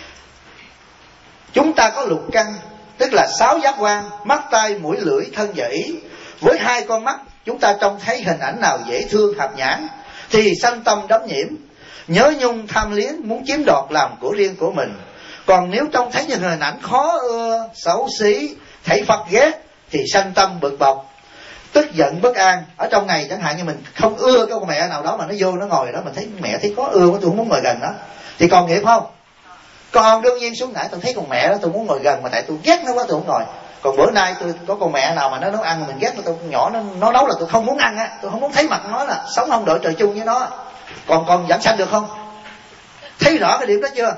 Chúng ta có lục căn, tức là 6 giác quan: mắt, tai, mũi, lưỡi, thân và ý. Với 2 con mắt, chúng ta trông thấy hình ảnh nào dễ thương hợp nhãn thì sanh tâm đắm nhiễm, nhớ nhung tham liếng, muốn chiếm đoạt làm của riêng của mình. Còn nếu trông thấy những hình ảnh khó ưa, xấu xí, thấy Phật ghét thì sanh tâm bực bọc, tức giận bất an. Ở trong ngày chẳng hạn như mình không ưa cái con mẹ nào đó mà nó vô nó ngồi đó, mình thấy mẹ thấy có ưa quá, tôi không muốn ngồi gần đó, thì còn nghiệp không? Còn đương nhiên xuống nãy tôi thấy con mẹ đó tôi muốn ngồi gần, mà tại tôi ghét nó quá tôi không ngồi. Còn bữa nay tôi có con mẹ nào mà nó nấu ăn mình ghét, tôi nhỏ nó nấu là tôi không muốn ăn á, tôi không muốn thấy mặt nó, là sống không đội trời chung với nó. Còn giảm sanh được không? Thấy rõ cái điểm đó chưa?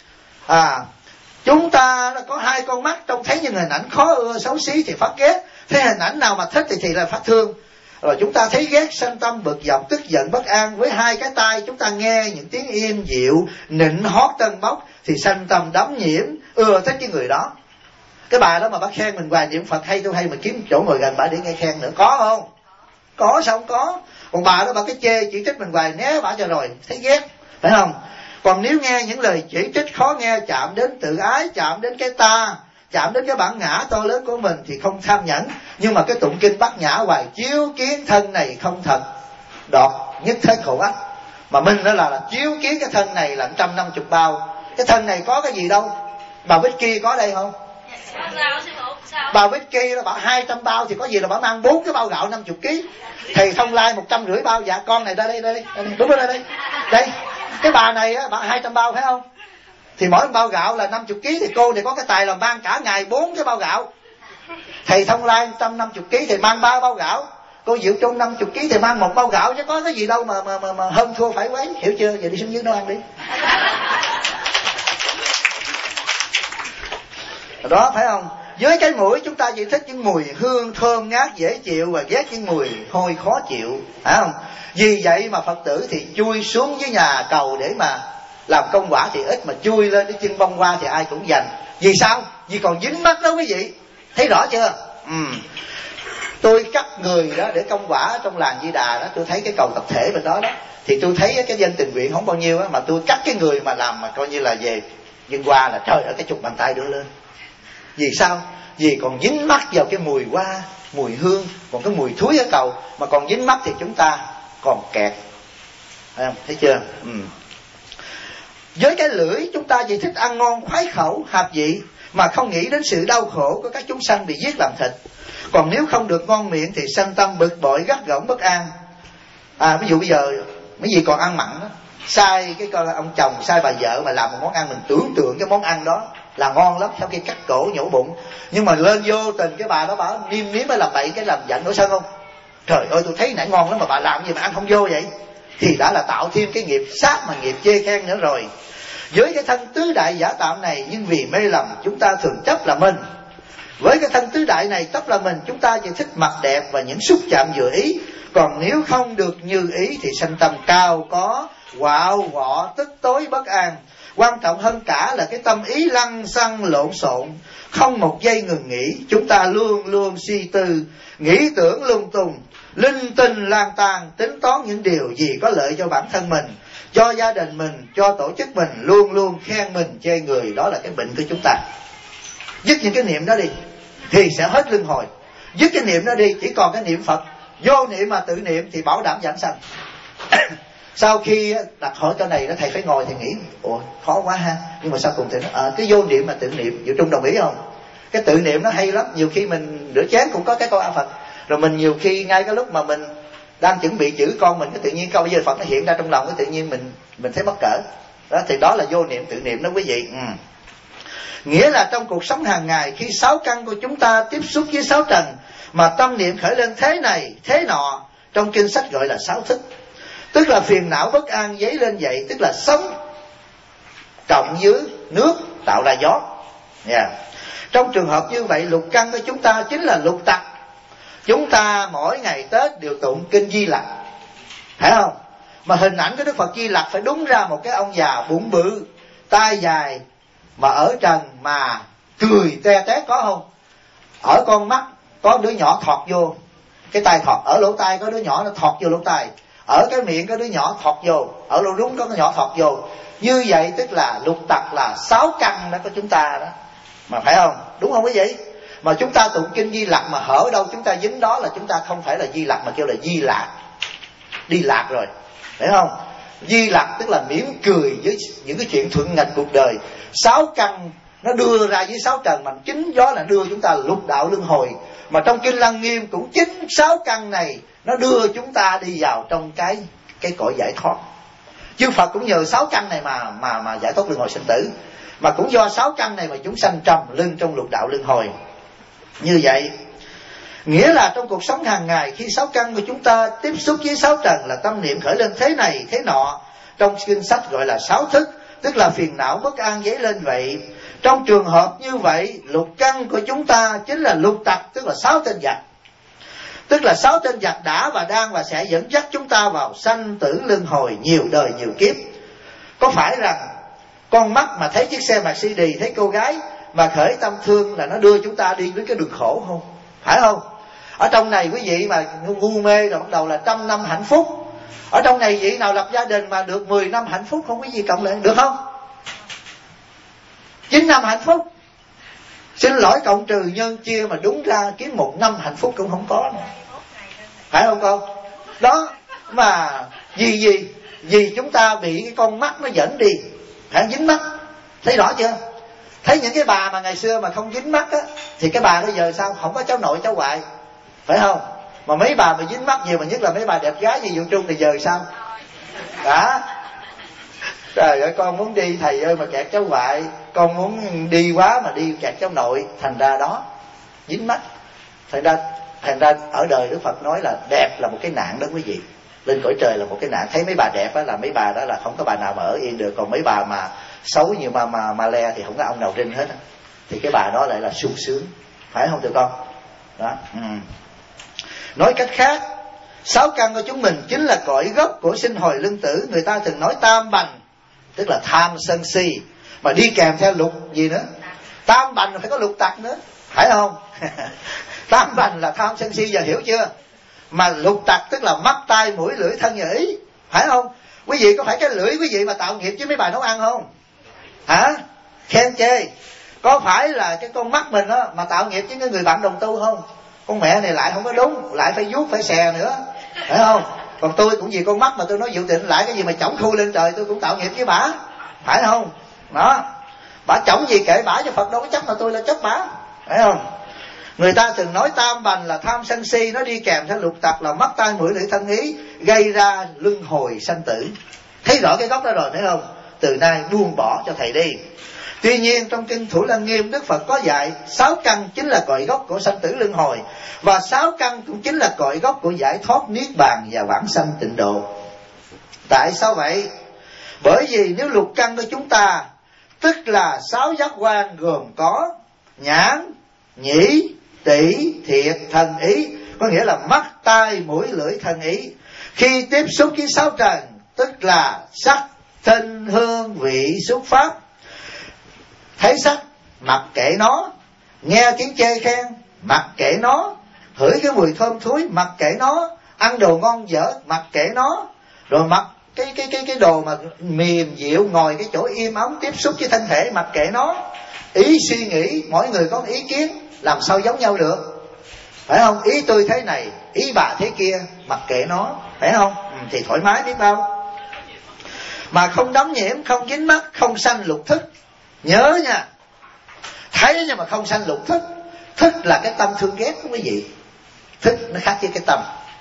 Chúng ta có hai con mắt, trông thấy những hình ảnh khó ưa xấu xí thì phát ghét, thấy hình ảnh nào mà thích thì là phát thương. Rồi chúng ta thấy ghét, sanh tâm bực dọc, tức giận bất an. Với hai cái tai chúng ta nghe những tiếng im dịu, nịnh hót tân bốc thì sanh tâm đắm nhiễm, ưa thích cái người đó. Cái bà đó mà bác khen mình hoài niệm Phật hay tôi hay, mình kiếm chỗ ngồi gần bà để nghe khen nữa, có không? Có sao không có? Còn bà đó bà cái chê chỉ trích mình hoài, né bà cho rồi, thấy ghét, phải không? Còn nếu nghe những lời chỉ trích khó nghe, chạm đến tự ái, chạm đến cái ta, chạm đến cái bản ngã to lớn của mình thì không tham nhẫn. Nhưng mà cái tụng kinh Bát Nhã hoài chiếu kiến thân này không thật, đọt nhất thế khổ ách. Mà mình đó là chiếu kiến cái thân này là 150 bao. Cái thân này có cái gì đâu? Bà Vicky có đây không? Bà Vicky là bà 200 bao thì có gì là bà mang 4 cái bao gạo 50 kg. Thầy Thông Lai 150 bao. Dạ con này đây đúng rồi, đây. Cái bà này á, bà 200 bao phải không? Thì mỗi bao gạo là 50 kg, thì cô này có cái tài là mang cả ngày 4 cái bao gạo. Thầy Thông Lai 150 kg thì mang 3 bao gạo. Cô Diệu Trung 50 kg thì mang 1 bao gạo, chứ có cái gì đâu mà hơn thua phải quấy, hiểu chưa? Giờ đi xuống dưới nó ăn đi. Đó, phải không? Với cái mũi chúng ta chỉ thích những mùi hương thơm ngát dễ chịu, và ghét những mùi hôi khó chịu, phải không? Vì vậy mà Phật tử thì chui xuống dưới nhà cầu để mà làm công quả thì ít, mà chui lên cái chân bông hoa thì ai cũng dành. Vì sao? Vì còn dính mắt đó quý vị. Thấy rõ chưa? Tôi cắt người đó để công quả trong làng Di Đà đó, tôi thấy cái cầu tập thể bên đó đó, thì tôi thấy cái danh tình nguyện không bao nhiêu á, mà tôi cắt cái người mà làm mà coi như là về dân hoa là trời ơi cái chục bàn tay đưa lên. Vì sao? Vì còn dính mắt vào cái mùi hoa, mùi hương, còn cái mùi thúi ở cầu mà còn dính mắt thì chúng ta còn kẹt. Thấy chưa? Với cái lưỡi chúng ta chỉ thích ăn ngon khoái khẩu hợp vị, mà không nghĩ đến sự đau khổ của các chúng sanh bị giết làm thịt. Còn nếu không được ngon miệng thì sanh tâm bực bội, gắt gỏng bất an. Ví dụ bây giờ mấy gì còn ăn mặn đó, sai cái con ông chồng, sai bà vợ mà làm một món ăn, mình tưởng tượng cái món ăn đó là ngon lắm, sau khi cắt cổ nhổ bụng, nhưng mà lên vô tình cái bà đó bà niêm nếm mới làm bậy, cái làm giận nổi sân không? Trời ơi tôi thấy nãy ngon lắm mà bà làm gì mà ăn không vô vậy? Thì đã là tạo thêm cái nghiệp sát mà nghiệp chê khen nữa rồi. Với cái thân tứ đại giả tạm này, nhưng vì mê lầm chúng ta thường chấp là mình. Với cái thân tứ đại này chấp là mình, chúng ta chỉ thích mặt đẹp và những xúc chạm vừa ý. Còn nếu không được như ý thì sanh tâm cao có, quạo quọ, tức tối bất an. Quan trọng hơn cả là cái tâm ý lăng xăng lộn xộn, không một giây ngừng nghỉ. Chúng ta luôn luôn suy tư, nghĩ tưởng lung tung, linh tinh lang tan, tính toán những điều gì có lợi cho bản thân mình, cho gia đình mình, cho tổ chức mình, luôn luôn khen mình chê người. Đó là cái bệnh của chúng ta. Dứt những cái niệm đó đi thì sẽ hết luân hồi. Dứt cái niệm đó đi, chỉ còn cái niệm Phật. Vô niệm mà tự niệm thì bảo đảm giảm sanh. Sau khi đặt hỏi cái này đó, thầy phải ngồi thì nghĩ ủa khó quá ha, nhưng mà sau cùng thì nó cái vô niệm mà tự niệm. Diệu Trung đồng ý không? Cái tự niệm nó hay lắm. Nhiều khi mình rửa chén cũng có cái câu A Phật, rồi mình nhiều khi ngay cái lúc mà mình đang chuẩn bị chữ con mình, cái tự nhiên câu bây giờ Phật nó hiện ra trong lòng, cái tự nhiên mình thấy mắc cỡ đó, thì đó là vô niệm tự niệm đó quý vị. Nghĩa là trong cuộc sống hàng ngày, khi 6 căn của chúng ta tiếp xúc với 6 trần mà tâm niệm khởi lên thế này thế nọ, trong kinh sách gọi là 6 thức. Tức là phiền não bất an dấy lên vậy, tức là sống cộng với nước tạo ra gió. Trong trường hợp như vậy, lục căn của chúng ta chính là lục tặc. Chúng ta mỗi ngày Tết đều tụng kinh Di Lặc, phải không? Mà hình ảnh của Đức Phật Di Lặc phải đúng ra một cái ông già bụng bự, tai dài, mà ở trần mà cười te tét, có không? Ở con mắt có đứa nhỏ thọt vô cái tai thọt, ở lỗ tai có đứa nhỏ nó thọt vô lỗ tai, ở cái miệng có đứa nhỏ thọt vô, ở lỗ rúng có cái nhỏ thọt vô. Như vậy tức là lục tặc là 6 căn đó của chúng ta đó, mà phải không? Đúng không quý vị? Mà chúng ta tụng kinh Di Lặc mà hở đâu chúng ta dính đó là chúng ta không phải là Di Lặc mà kêu là Di Lạc, đi lạc rồi, phải không? Di Lặc tức là mỉm cười với những cái chuyện thuận nghịch cuộc đời. 6 căn nó đưa ra dưới sáu trần, mà chính đó là đưa chúng ta lục đạo luân hồi. Mà trong Kinh Lăng Nghiêm cũng chính sáu căn này nó đưa chúng ta đi vào trong cái cõi giải thoát. Chư Phật cũng nhờ sáu căn này mà giải thoát luân hồi sinh tử. Mà cũng do sáu căn này mà chúng sanh trầm luân trong lục đạo luân hồi. Như vậy nghĩa là trong cuộc sống hàng ngày, khi sáu căn của chúng ta tiếp xúc với sáu trần là tâm niệm khởi lên thế này thế nọ, trong kinh sách gọi là sáu thức, tức là phiền não bất an dấy lên vậy. Trong trường hợp như vậy, lục căn của chúng ta chính là lục tặc, tức là sáu tên giặc. Tức là sáu tên giặc đã và đang và sẽ dẫn dắt chúng ta vào sanh tử luân hồi nhiều đời nhiều kiếp. Có phải rằng con mắt mà thấy chiếc xe Mercedes, thấy cô gái mà khởi tâm thương là nó đưa chúng ta đi đến cái đường khổ không? Phải không? Ở trong này quý vị mà ngu mê rồi bắt đầu là 100 năm hạnh phúc. Ở trong này vị nào lập gia đình mà được 10 năm hạnh phúc không quý vị cộng lại được không? 9 năm hạnh phúc. Xin lỗi cộng trừ nhân chia mà đúng ra kiếm 1 năm hạnh phúc cũng không có nữa. Phải không con? Đó mà vì chúng ta bị cái con mắt nó dẫn đi, phải dính mắt. Thấy rõ chưa? Thấy những cái bà mà ngày xưa mà không dính mắt á, thì cái bà bây giờ sao? Không có cháu nội cháu ngoại, phải không? Mà mấy bà mà dính mắt nhiều, mà nhất là mấy bà đẹp gái như Vũ Trung thì giờ sao? Đó. Trời ơi, con muốn đi thầy ơi mà kẹt cháu ngoại, con muốn đi quá mà đi kẹt cháu nội, thành ra đó dính mắt. Thành ra ở đời Đức Phật nói là đẹp là một cái nạn đó quý vị. Lên cõi trời là một cái nạn. Thấy mấy bà đẹp đó là mấy bà đó là không có bà nào mà ở yên được. Còn mấy bà mà xấu như mà le thì không có ông nào rinh hết. Thì cái bà đó lại là sung sướng. Phải không tụi con? Đó. Nói cách khác, sáu căn của chúng mình chính là cội gốc của sinh hồi luân tử. Người ta thường nói tam bành, tức là tham sân si, mà đi kèm theo lục gì nữa? Tam bành phải có lục tặc nữa, phải không? Tam bành là tham sân si, giờ hiểu chưa? Mà lục tặc tức là mắt tai mũi lưỡi thân và ý, phải không? Quý vị có phải cái lưỡi quý vị mà tạo nghiệp với mấy bà nấu ăn không? Hả? Khen chê. Có phải là cái con mắt mình đó mà tạo nghiệp với cái người bạn đồng tu không? Con mẹ này lại không có đúng, lại phải vuốt phải xè nữa, phải không? Còn tôi cũng vì con mắt mà tôi nói dự định lại cái gì mà chổng khui lên trời, tôi cũng tạo nghiệp với bả, phải không? Đó, bả chổng gì kệ bả, cho Phật đâu có chấp mà tôi là chấp bả, phải không? Người ta thường nói tam bành là tham sân si, nó đi kèm theo lục tặc là mắt tai mũi lưỡi thân ý, gây ra luân hồi sanh tử. Thấy rõ cái gốc đó rồi, thấy không? Từ nay buông bỏ cho thầy đi. Tuy nhiên trong kinh Thủ Lăng Nghiêm, Đức Phật có dạy sáu căn chính là cội gốc của sanh tử luân hồi, và sáu căn cũng chính là cội gốc của giải thoát niết bàn và vãng sanh tịnh độ. Tại sao vậy? Bởi vì nếu lục căn của chúng ta, tức là sáu giác quan gồm có nhãn, nhĩ, tỷ, thiệt, thân, ý, có nghĩa là mắt, tai, mũi, lưỡi, thân, ý, khi tiếp xúc với sáu trần, tức là sắc, thinh, hương, vị, xúc, pháp, thấy sắc mặc kệ nó, nghe tiếng chê khen mặc kệ nó, hửi cái mùi thơm thúi mặc kệ nó, ăn đồ ngon dở mặc kệ nó, rồi mặc cái đồ mà mềm dịu, ngồi cái chỗ im ắng tiếp xúc với thân thể mặc kệ nó. Ý suy nghĩ, mỗi người có ý kiến, làm sao giống nhau được, phải không? Ý tôi thế này, ý bà thế kia, mặc kệ nó, phải không? Thì thoải mái biết bao. Mà không đắm nhiễm, không dính mắc, không sanh lục thức. Nhớ nha, thấy nhưng mà không sanh lục thức. Thức là cái tâm thương ghét của quý vị. Thức nó khác với cái tâm.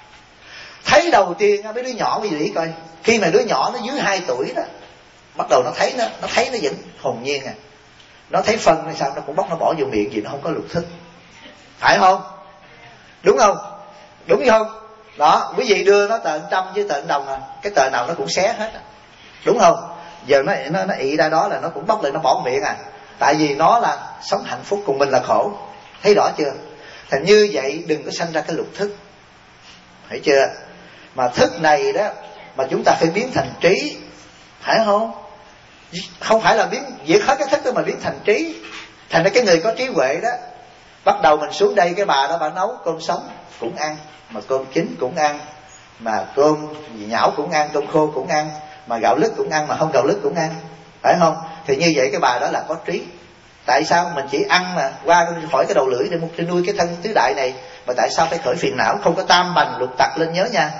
Thấy đầu tiên mấy đứa nhỏ quý vị coi, khi mà đứa nhỏ nó dưới 2 tuổi đó, bắt đầu nó thấy nó vẫn hồn nhiên à. Nó thấy phân hay sao nó cũng bóc nó bỏ vô miệng, gì nó không có lục thức, phải không? Đúng không? Đúng không? Đó, quý vị đưa nó tờ 100 với tờ 1 đồng à, cái tờ nào nó cũng xé hết à. Đúng không? Giờ nó ị ra đó là nó cũng bóc lại nó bỏ miệng à. Tại vì nó là sống hạnh phúc, cùng mình là khổ. Thấy rõ chưa? Thành như vậy đừng có sanh ra cái lục thức, thấy chưa? Mà thức này đó mà chúng ta phải biến thành trí, phải không? Không phải là biến diệt hết cái thức đó mà biến thành trí. Thành ra cái người có trí huệ đó, bắt đầu mình xuống đây, cái bà đó bà nấu cơm sống cũng ăn, mà cơm chín cũng ăn, mà cơm nhão cũng ăn, cơm khô cũng ăn, mà gạo lứt cũng ăn, mà không gạo lứt cũng ăn, phải không? Thì như vậy cái bà đó là có trí. Tại sao mình chỉ ăn mà qua khỏi cái đầu lưỡi để nuôi cái thân tứ đại này, mà tại sao phải khởi phiền não? Không có tam bành lục tặc lên, nhớ nha.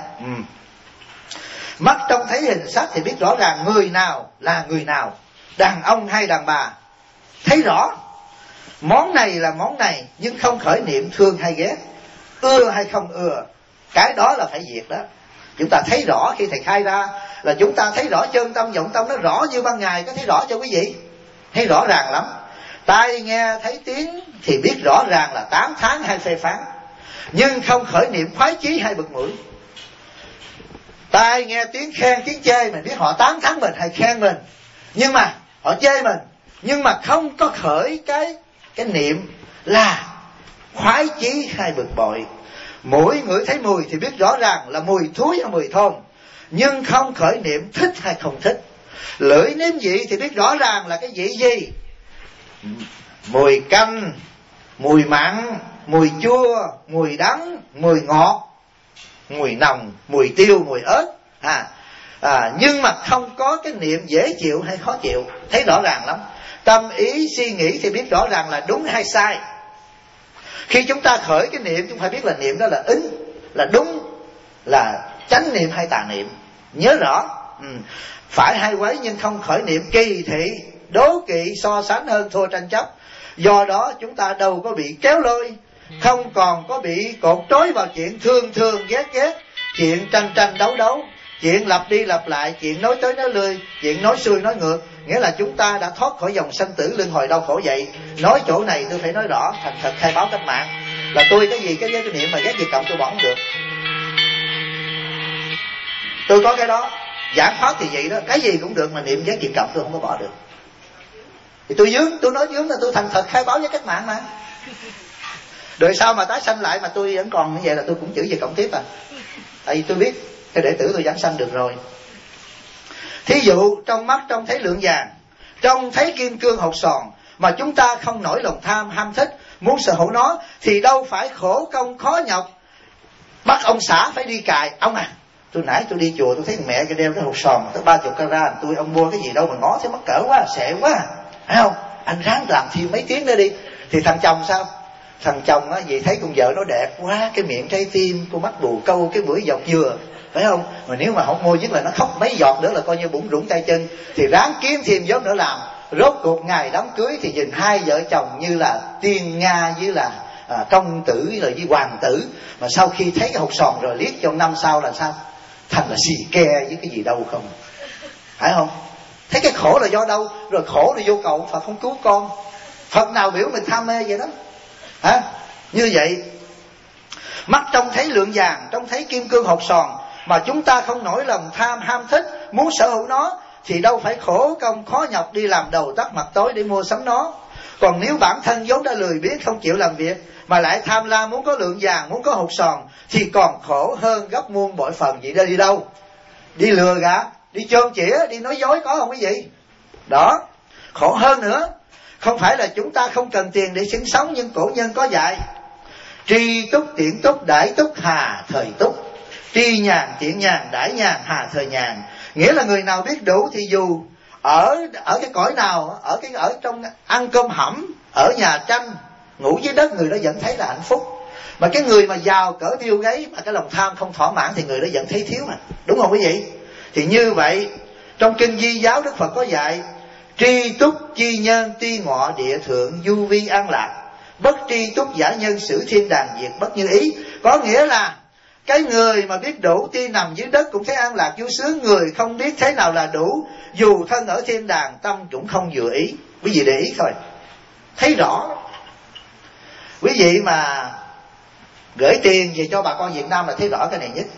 Mắt trông thấy hình sắc thì biết rõ ràng người nào là người nào, đàn ông hay đàn bà, thấy rõ món này là món này, nhưng không khởi niệm thương hay ghét, ưa hay không ưa. Cái đó là phải diệt đó. Chúng ta thấy rõ khi thầy khai ra là chúng ta thấy rõ chân tâm vọng tâm, nó rõ như ban ngày. Có thấy rõ cho quý vị? Thấy rõ ràng lắm. Tai nghe thấy tiếng thì biết rõ ràng là tán thán hay phê phán, nhưng không khởi niệm khoái chí hay bực mũi. Tai nghe tiếng khen tiếng chê, mình biết họ tán thán mình hay khen mình, nhưng mà họ chê mình, nhưng mà không có khởi cái niệm là khoái chí hay bực bội. Mũi ngửi thấy mùi thì biết rõ ràng là mùi thối hay mùi thơm, nhưng không khởi niệm thích hay không thích. Lưỡi nếm vị thì biết rõ ràng là cái vị gì, mùi canh, mùi mặn, mùi chua, mùi đắng, mùi ngọt, mùi nồng, mùi tiêu, mùi ớt. Nhưng mà không có cái niệm dễ chịu hay khó chịu. Thấy rõ ràng lắm. Tâm ý suy nghĩ thì biết rõ ràng là đúng hay sai. Khi chúng ta khởi cái niệm, chúng phải biết là niệm đó là ính, là đúng, là chánh niệm hay tà niệm. Nhớ rõ. Phải hay quấy nhưng không khởi niệm kỳ thị, đố kỵ, so sánh, hơn thua, tranh chấp. Do đó chúng ta đâu có bị kéo lôi, không còn có bị cột trói vào chuyện thương thương ghét ghét, chuyện tranh tranh đấu đấu, chuyện lặp đi lặp lại, chuyện nói tới nói lui, chuyện nói xuôi nói ngược. Nghĩa là chúng ta đã thoát khỏi dòng sanh tử luân hồi đau khổ vậy. Nói chỗ này tôi phải nói rõ, thành thật khai báo cách mạng là tôi cái gì cái niệm mà ghét gì cộng tôi bỏ không được. Tôi có cái đó. Giảng pháp thì vậy đó, cái gì cũng được mà niệm ghét gì cộng tôi không có bỏ được. Thì tôi nói dướng là tôi thành thật khai báo với cách mạng mà. Đời sau mà tái sanh lại mà tôi vẫn còn như vậy là tôi cũng chữ về cộng tiếp à. Tại vì tôi biết cái đệ tử tôi giảng sanh được rồi. Thí dụ trong mắt trông thấy lượng vàng, trông thấy kim cương hột sòn, mà chúng ta không nổi lòng tham ham thích, muốn sở hữu nó, thì đâu phải khổ công khó nhọc bắt ông xã phải đi cài. Ông à, tôi nãy tôi đi chùa tôi thấy mẹ cái đeo cái hột sòn tới 30 carat, ông mua cái gì đâu mà ngó thấy mắc cỡ quá, xệ quá, phải không? Anh ráng làm thêm mấy tiếng nữa đi. Thì thằng chồng sao? Thằng chồng á, vì thấy con vợ nó đẹp quá, cái miệng trái tim, con mắt bù câu, cái mũi giọt dừa, phải không? Mà nếu mà không mua nhất là nó khóc mấy giọt nữa là coi như bủn rủn tay chân. Thì ráng kiếm thêm vốn nữa làm. Rốt cuộc ngày đám cưới thì nhìn hai vợ chồng như là tiên nga với là công tử rồi với hoàng tử. Mà sau khi thấy cái hột sòn rồi liếc trong năm sau là sao? Thành là xì ke với cái gì đâu không, phải không? Thấy cái khổ là do đâu? Rồi khổ là vô cầu Phật không cứu con. Phật nào biểu mình tham mê vậy đó hả? Như vậy, mắt trông thấy lượng vàng, trông thấy kim cương hột sòn, mà chúng ta không nổi lòng tham ham thích, muốn sở hữu nó, thì đâu phải khổ công khó nhọc đi làm đầu tắt mặt tối để mua sắm nó. Còn nếu bản thân vốn đã lười biếng không chịu làm việc, mà lại tham lam muốn có lượng vàng, muốn có hột sòn, thì còn khổ hơn gấp muôn bội phần. Vậy đi đâu? Đi lừa gạt, đi chôn chĩa, đi nói dối, có không quý vị? Đó, khổ hơn nữa. Không phải là chúng ta không cần tiền để sinh sống, nhưng cổ nhân có dạy: tri túc tiện túc, đãi túc, hà thời túc. Tri nhàn tiện nhàn, đãi nhàn, hà thời nhàn. Nghĩa là người nào biết đủ thì dù ở cái cõi nào, ở trong ăn cơm hẩm, ở nhà tranh, ngủ dưới đất, người đó vẫn thấy là hạnh phúc. Mà cái người mà giàu cỡ Bill Gates mà cái lòng tham không thỏa mãn thì người đó vẫn thấy thiếu mà. Đúng không quý vị? Thì như vậy, trong kinh Di giáo Đức Phật có dạy: tri túc chi nhân, ti ngọ địa thượng, du vi an lạc. Bất tri túc giả nhân, xử thiên đàng diệt bất như ý. Có nghĩa là cái người mà biết đủ tuy nằm dưới đất cũng thấy an lạc vui sướng. Người không biết thế nào là đủ, dù thân ở thiên đàng tâm cũng không vừa ý. Quý vị để ý thôi, thấy rõ. Quý vị mà gửi tiền về cho bà con Việt Nam là thấy rõ cái này nhất.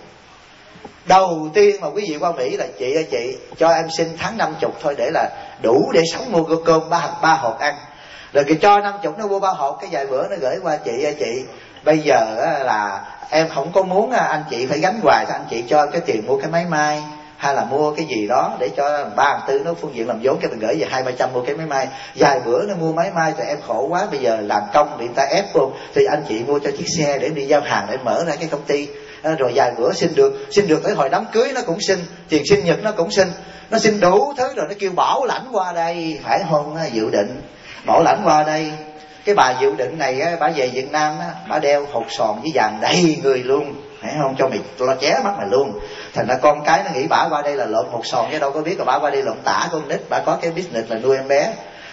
Đầu tiên mà quý vị qua Mỹ là: chị ơi chị, cho em xin tháng 50 thôi để là đủ để sống mua cơm ba hộp ăn. Rồi cái cho 50 nó mua 3 hộp, cái vài bữa nó gửi qua: chị ơi chị, bây giờ là em không có muốn anh chị phải gánh hoài, anh chị cho cái tiền mua cái máy may hay là mua cái gì đó để cho 3-4 nó phương diện làm vốn, cái mình gửi về 200-300 mua cái máy may. Vài bữa nó mua máy may rồi em khổ quá, bây giờ làm công bị người ta ép vô, thì anh chị mua cho chiếc xe để đi giao hàng, để mở ra cái công ty. Rồi vài bữa xin được tới hồi đám cưới nó cũng xin, tiền sinh nhật nó cũng xin, nó xin đủ thứ rồi nó kêu bảo lãnh qua đây, phải không? Dự Định bảo lãnh qua đây. Cái bà Dự Định này bà về Việt Nam bà đeo hột sòn với vàng đầy người luôn, phải không? Cho mày lo ché mắt mày luôn. Thành ra con cái nó nghĩ bà qua đây là lộn hột sòn, chứ đâu có biết là bà qua đây lộn tả con nít. Bà có cái business là nuôi em bé.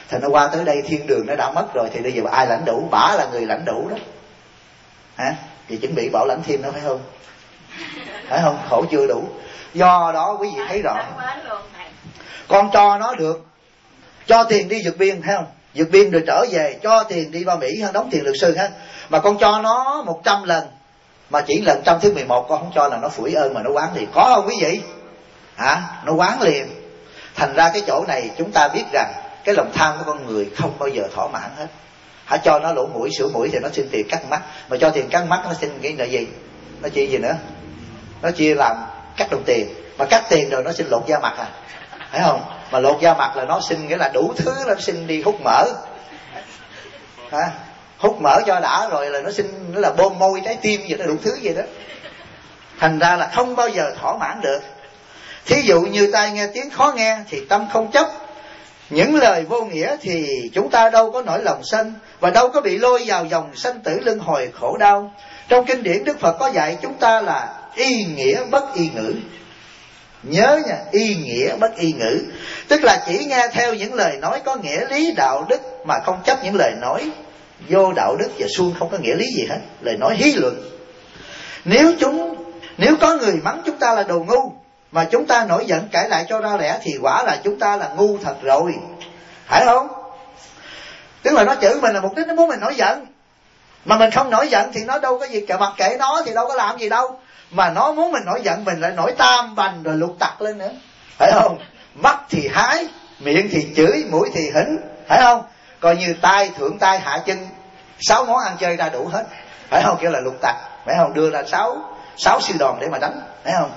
Thì nó qua tới đây thiên đường nó đã mất rồi, thì bây giờ ai lãnh đủ? Bả là người lãnh đủ đó. Hả? Thì chuẩn bị bảo lãnh thêm nó phải không? Phải không? Khổ chưa đủ. Do đó quý vị thấy rõ, con cho nó được, cho tiền đi vượt biên, thấy không? Vượt biên rồi trở về cho tiền đi qua Mỹ hơn đóng tiền luật sư ha. Mà con cho nó 100 lần, mà chỉ lần trăm thứ 11 con không cho là nó phủi ơn mà nó quán liền. Có không quý vị? Hả? Nó quán liền. Thành ra cái chỗ này chúng ta biết rằng cái lòng tham của con người không bao giờ thỏa mãn hết. Hả? Cho nó lỗ mũi, sửa mũi thì nó xin tiền cắt mắt, mà cho tiền cắt mắt nó xin cái là gì? Nó chia gì nữa? Nó chia làm cắt đồng tiền, mà cắt tiền rồi nó xin lột da mặt à, phải không? Mà lột da mặt là nó xin nghĩa là đủ thứ, nó xin đi hút mỡ, hả? Hút mỡ cho đã rồi là nó xin nó là bơm môi trái tim vậy đó, đủ thứ vậy đó. Thành ra là không bao giờ thỏa mãn được. Thí dụ như tai nghe tiếng khó nghe thì tâm không chấp. Những lời vô nghĩa thì chúng ta đâu có nổi lòng sân, và đâu có bị lôi vào dòng sanh tử luân hồi khổ đau. Trong kinh điển Đức Phật có dạy chúng ta là y nghĩa bất y ngữ. Nhớ nha, y nghĩa bất y ngữ, tức là chỉ nghe theo những lời nói có nghĩa lý đạo đức, mà không chấp những lời nói vô đạo đức và suông không có nghĩa lý gì hết, lời nói hí luận. Nếu có người mắng chúng ta là đồ ngu mà chúng ta nổi giận cãi lại cho ra lẽ, thì quả là chúng ta là ngu thật rồi, phải không? Tức là nó chửi mình là mục đích nó muốn mình nổi giận, mà mình không nổi giận thì nó đâu có gì cả, mặc kệ nó thì đâu có làm gì đâu. Mà nó muốn mình nổi giận, mình lại nổi tam bành rồi lục tặc lên nữa, phải không? Mắt thì hái, miệng thì chửi, mũi thì hỉnh, phải không? Coi như tay thượng tay hạ chân, 6 món ăn chơi ra đủ hết, phải không? Kêu là lục tặc, phải không? Đưa ra 6 sư đòn để mà đánh, phải không?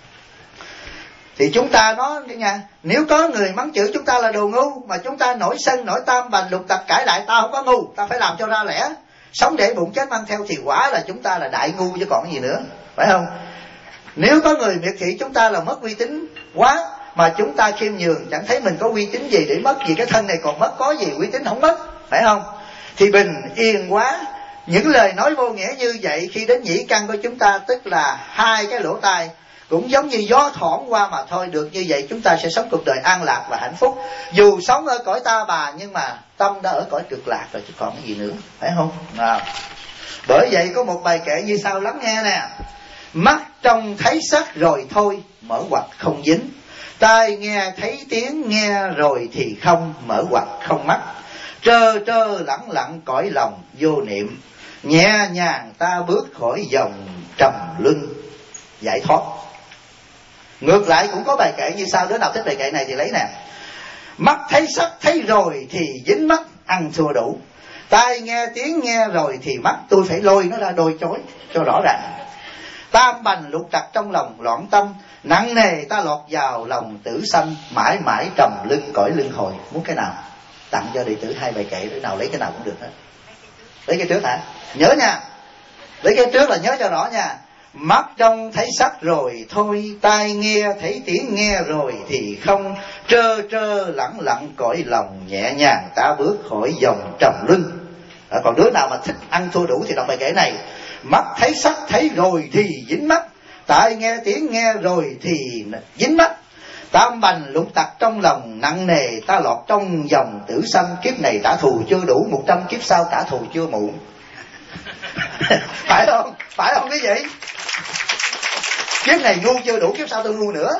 Thì chúng ta nói nha, nếu có người mắng chửi chúng ta là đồ ngu, mà chúng ta nổi sân, nổi tam bành, lục tặc cãi lại, ta không có ngu, ta phải làm cho ra lẽ, sống để bụng chết mang theo, thì quả là chúng ta là đại ngu chứ còn cái gì nữa, phải không? Nếu có người miệt thị chúng ta là mất uy tín quá, mà chúng ta khiêm nhường, chẳng thấy mình có uy tín gì để mất, vì cái thân này còn mất, có gì uy tín không mất, phải không? Thì bình yên quá. Những lời nói vô nghĩa như vậy khi đến nhĩ căn của chúng ta, tức là 2 cái lỗ tai, cũng giống như gió thoảng qua mà thôi. Được như vậy chúng ta sẽ sống cuộc đời an lạc và hạnh phúc, dù sống ở cõi ta bà, nhưng mà tâm đã ở cõi cực lạc rồi chứ còn cái gì nữa, phải không? Bởi vậy có một bài kệ như sau, lắng nghe nè. Mắt trông thấy sắc rồi thôi, mở ngoặt không dính. Tai nghe thấy tiếng nghe rồi thì không, mở ngoặt không mắt. Trơ trơ lẳng lặng cõi lòng vô niệm, nhẹ nhàng ta bước khỏi dòng trầm luân giải thoát. Ngược lại cũng có bài kệ như sau, đứa nào thích bài kệ này thì lấy nè. Mắt thấy sắc thấy rồi thì dính mắt, ăn thua đủ. Tai nghe tiếng nghe rồi thì mắt, tôi phải lôi nó ra đôi chối cho rõ ràng. Tam bành lục trặc trong lòng loạn tâm, nặng nề ta lọt vào lòng tử sanh, mãi mãi trầm lưng cõi luân hồi. Muốn cái nào? Tặng cho đệ tử 2 bài kệ, đứa nào lấy cái nào cũng được hết. Lấy cái trước hả? Nhớ nha, lấy cái trước là nhớ cho rõ nha. Mắt trông thấy sắc rồi thôi, tai nghe thấy tiếng nghe rồi thì không, trơ trơ lẳng lặng cõi lòng, nhẹ nhàng ta bước khỏi dòng trầm luân. Còn đứa nào mà thích ăn thua đủ thì đọc bài kệ này. Mắt thấy sắc thấy rồi thì dính mắt, tai nghe tiếng nghe rồi thì dính mắt. Tam bành lục tặc trong lòng, nặng nề ta lọt trong dòng tử sanh. Kiếp này trả thù chưa đủ, 100 kiếp sau trả thù chưa muộn. Phải không? Phải không quý vị? Kiếp này ngu chưa đủ, kiếp sau tôi ngu nữa.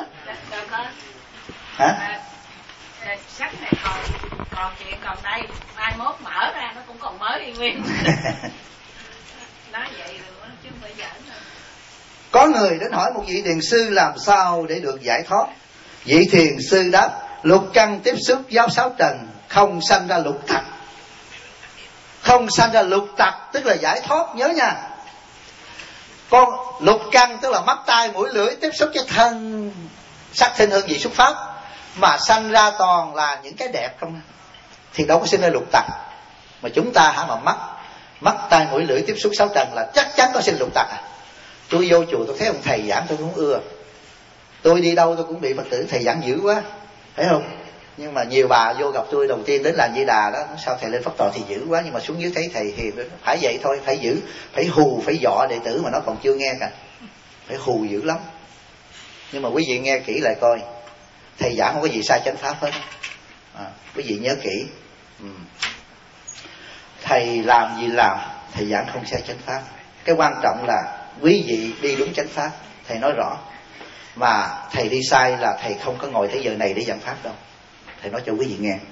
Hả? Sắc này còn chuyện còn đây, mai mốt mở ra nó cũng còn mới y nguyên. Nói vậy rồi chứ không phải giỡn đâu. Có người đến hỏi một vị thiền sư làm sao để được giải thoát. Vị thiền sư đáp, lục căn tiếp xúc giáo sáu trần, không sanh ra lục tặc. Không sanh ra lục tặc tức là giải thoát, nhớ nha. Con lục căn tức là mắt tai mũi lưỡi tiếp xúc với thân sắc thinh hương vị xúc pháp, mà sanh ra toàn là những cái đẹp không, thì đâu có sinh ra lục tặc. Mà chúng ta hả, mà mắt tai mũi lưỡi tiếp xúc sáu trần là chắc chắn có sinh lục tặc à. Tôi vô chùa tôi thấy ông thầy giảng tôi cũng ưa, tôi đi đâu tôi cũng bị Phật tử thầy giảng dữ quá, phải không? Nhưng mà nhiều bà vô gặp tôi đầu tiên đến làm Di Đà đó, sao thầy lên pháp tọa thì dữ quá, nhưng mà xuống dưới thấy thầy hiền, phải vậy thôi, phải giữ, phải hù, phải dọ đệ tử mà nó còn chưa nghe cả, phải hù dữ lắm. Nhưng mà quý vị nghe kỹ lại coi, thầy giảng không có gì sai chánh pháp hết. Quý vị nhớ kỹ, Thầy làm gì làm, thầy giảng không sai chánh pháp. Cái quan trọng là quý vị đi đúng chánh pháp. Thầy nói rõ. Mà thầy đi sai là thầy không có ngồi tới giờ này để giảng pháp đâu. Thầy nói cho quý vị nghe.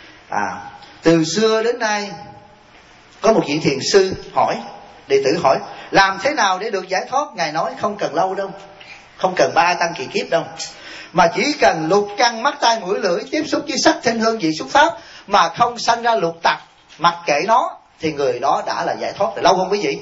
Từ xưa đến nay có một vị thiền sư hỏi, đệ tử hỏi, làm thế nào để được giải thoát? Ngài nói không cần lâu đâu, không cần 3 tăng kỳ kiếp đâu, mà chỉ cần lục căn mắt tai mũi lưỡi tiếp xúc với sắc thanh hương vị xúc pháp mà không sanh ra lục tặc, mặc kệ nó, thì người đó đã là giải thoát rồi. Lâu không quý vị?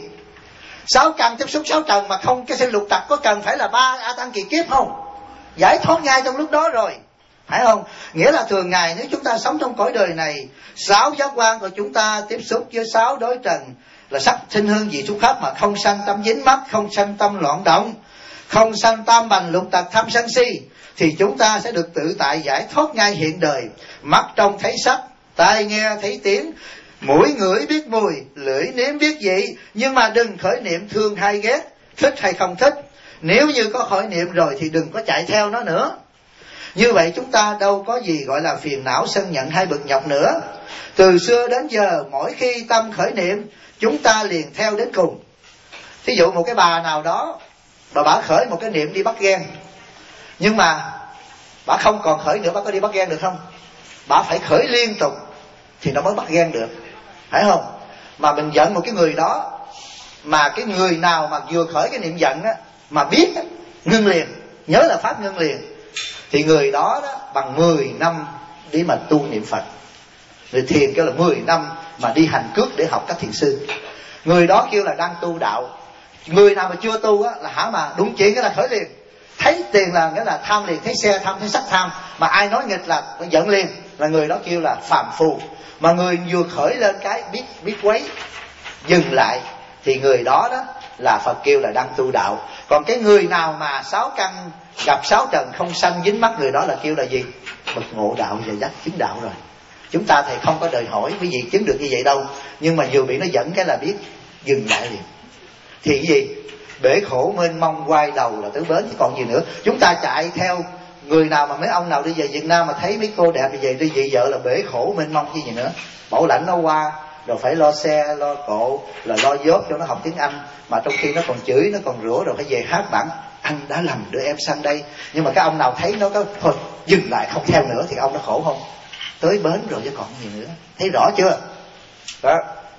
6 căn tiếp xúc 6 trần mà không cái sinh lục tặc, có cần phải là 3 A tăng kỳ kiếp không? Giải thoát ngay trong lúc đó rồi, phải không? Nghĩa là thường ngày nếu chúng ta sống trong cõi đời này, 6 giác quan của chúng ta tiếp xúc với 6 đối trần là sắc thanh hương vị xúc pháp mà không sanh tâm dính mắc, không sanh tâm loạn động, không sanh tam bành lục tặc tham sân si, thì chúng ta sẽ được tự tại giải thoát ngay hiện đời. Mắt trông thấy sắc, tai nghe thấy tiếng, mũi ngửi biết mùi, lưỡi nếm biết vị, nhưng mà đừng khởi niệm thương hay ghét, thích hay không thích. Nếu như có khởi niệm rồi thì đừng có chạy theo nó nữa. Như vậy chúng ta đâu có gì gọi là phiền não sân giận hay bực nhọc nữa. Từ xưa đến giờ mỗi khi tâm khởi niệm, chúng ta liền theo đến cùng. Thí dụ một cái bà nào đó, bà khởi một cái niệm đi bắt ghen, nhưng mà bà không còn khởi nữa, bà có đi bắt ghen được không? Bà phải khởi liên tục thì nó mới bắt ghen được, phải không? Mà mình giận một cái người đó, mà cái người nào mà vừa khởi cái niệm giận á, mà biết á, ngưng liền, nhớ là pháp ngưng liền, thì người đó, bằng 10 năm đi mà tu niệm Phật. Người thiền kêu là 10 năm mà đi hành cước để học các thiền sư. Người đó kêu là đang tu đạo. Người nào mà chưa tu á, là hả mà đúng chuyện cái là khởi liền. Thấy tiền là nghĩa là tham liền, thấy xe tham, thấy sắc tham, mà ai nói nghịch là giận liền, là người đó kêu là phàm phu. Mà người vừa khởi lên cái biết quấy, dừng lại, thì người đó là Phật kêu là đang tu đạo. Còn cái người nào mà 6 căn gặp 6 trần không sanh dính mắc, người đó là kêu là gì? Bậc ngộ đạo và giác chứng đạo rồi. Chúng ta thầy không có đòi hỏi quý vị chứng được như vậy đâu, nhưng mà vừa bị nó dẫn cái là biết dừng lại liền. Thì cái gì? Bể khổ mênh mông quay đầu là tới bến, chứ còn gì nữa. Chúng ta chạy theo người nào mà mấy ông nào đi về Việt Nam mà thấy mấy cô đẹp thì về đi dị vợ là bể khổ mênh mông chứ gì nữa. Bảo lãnh nó qua rồi phải lo xe lo cộ, là lo dốt cho nó học tiếng Anh, mà trong khi nó còn chửi, nó còn rủa, rồi phải về hát bản anh đã lầm đưa em sang đây. Nhưng mà cái ông nào thấy nó có thôi dừng lại không theo nữa thì ông nó khổ không? Tới bến rồi chứ còn gì nữa. Thấy rõ chưa? Đó.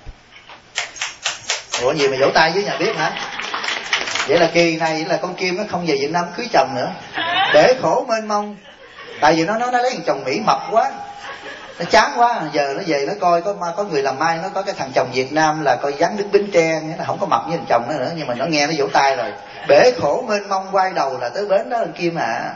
Ủa gì mà vỗ tay với nhà biết hả? Vậy là kỳ này là con Kim nó không về Việt Nam cưới chồng nữa. Để khổ mênh mông. Tại vì nó lấy thằng chồng Mỹ mập quá, nó chán quá. Giờ nó về nó coi có người làm mai, nó có cái thằng chồng Việt Nam là coi dáng đứng Bến Tre, nghĩa là không có mập như thằng chồng nó nữa. Nhưng mà nó nghe nó vỗ tay rồi. Bể khổ mênh mông quay đầu là tới bến đó con Kim à.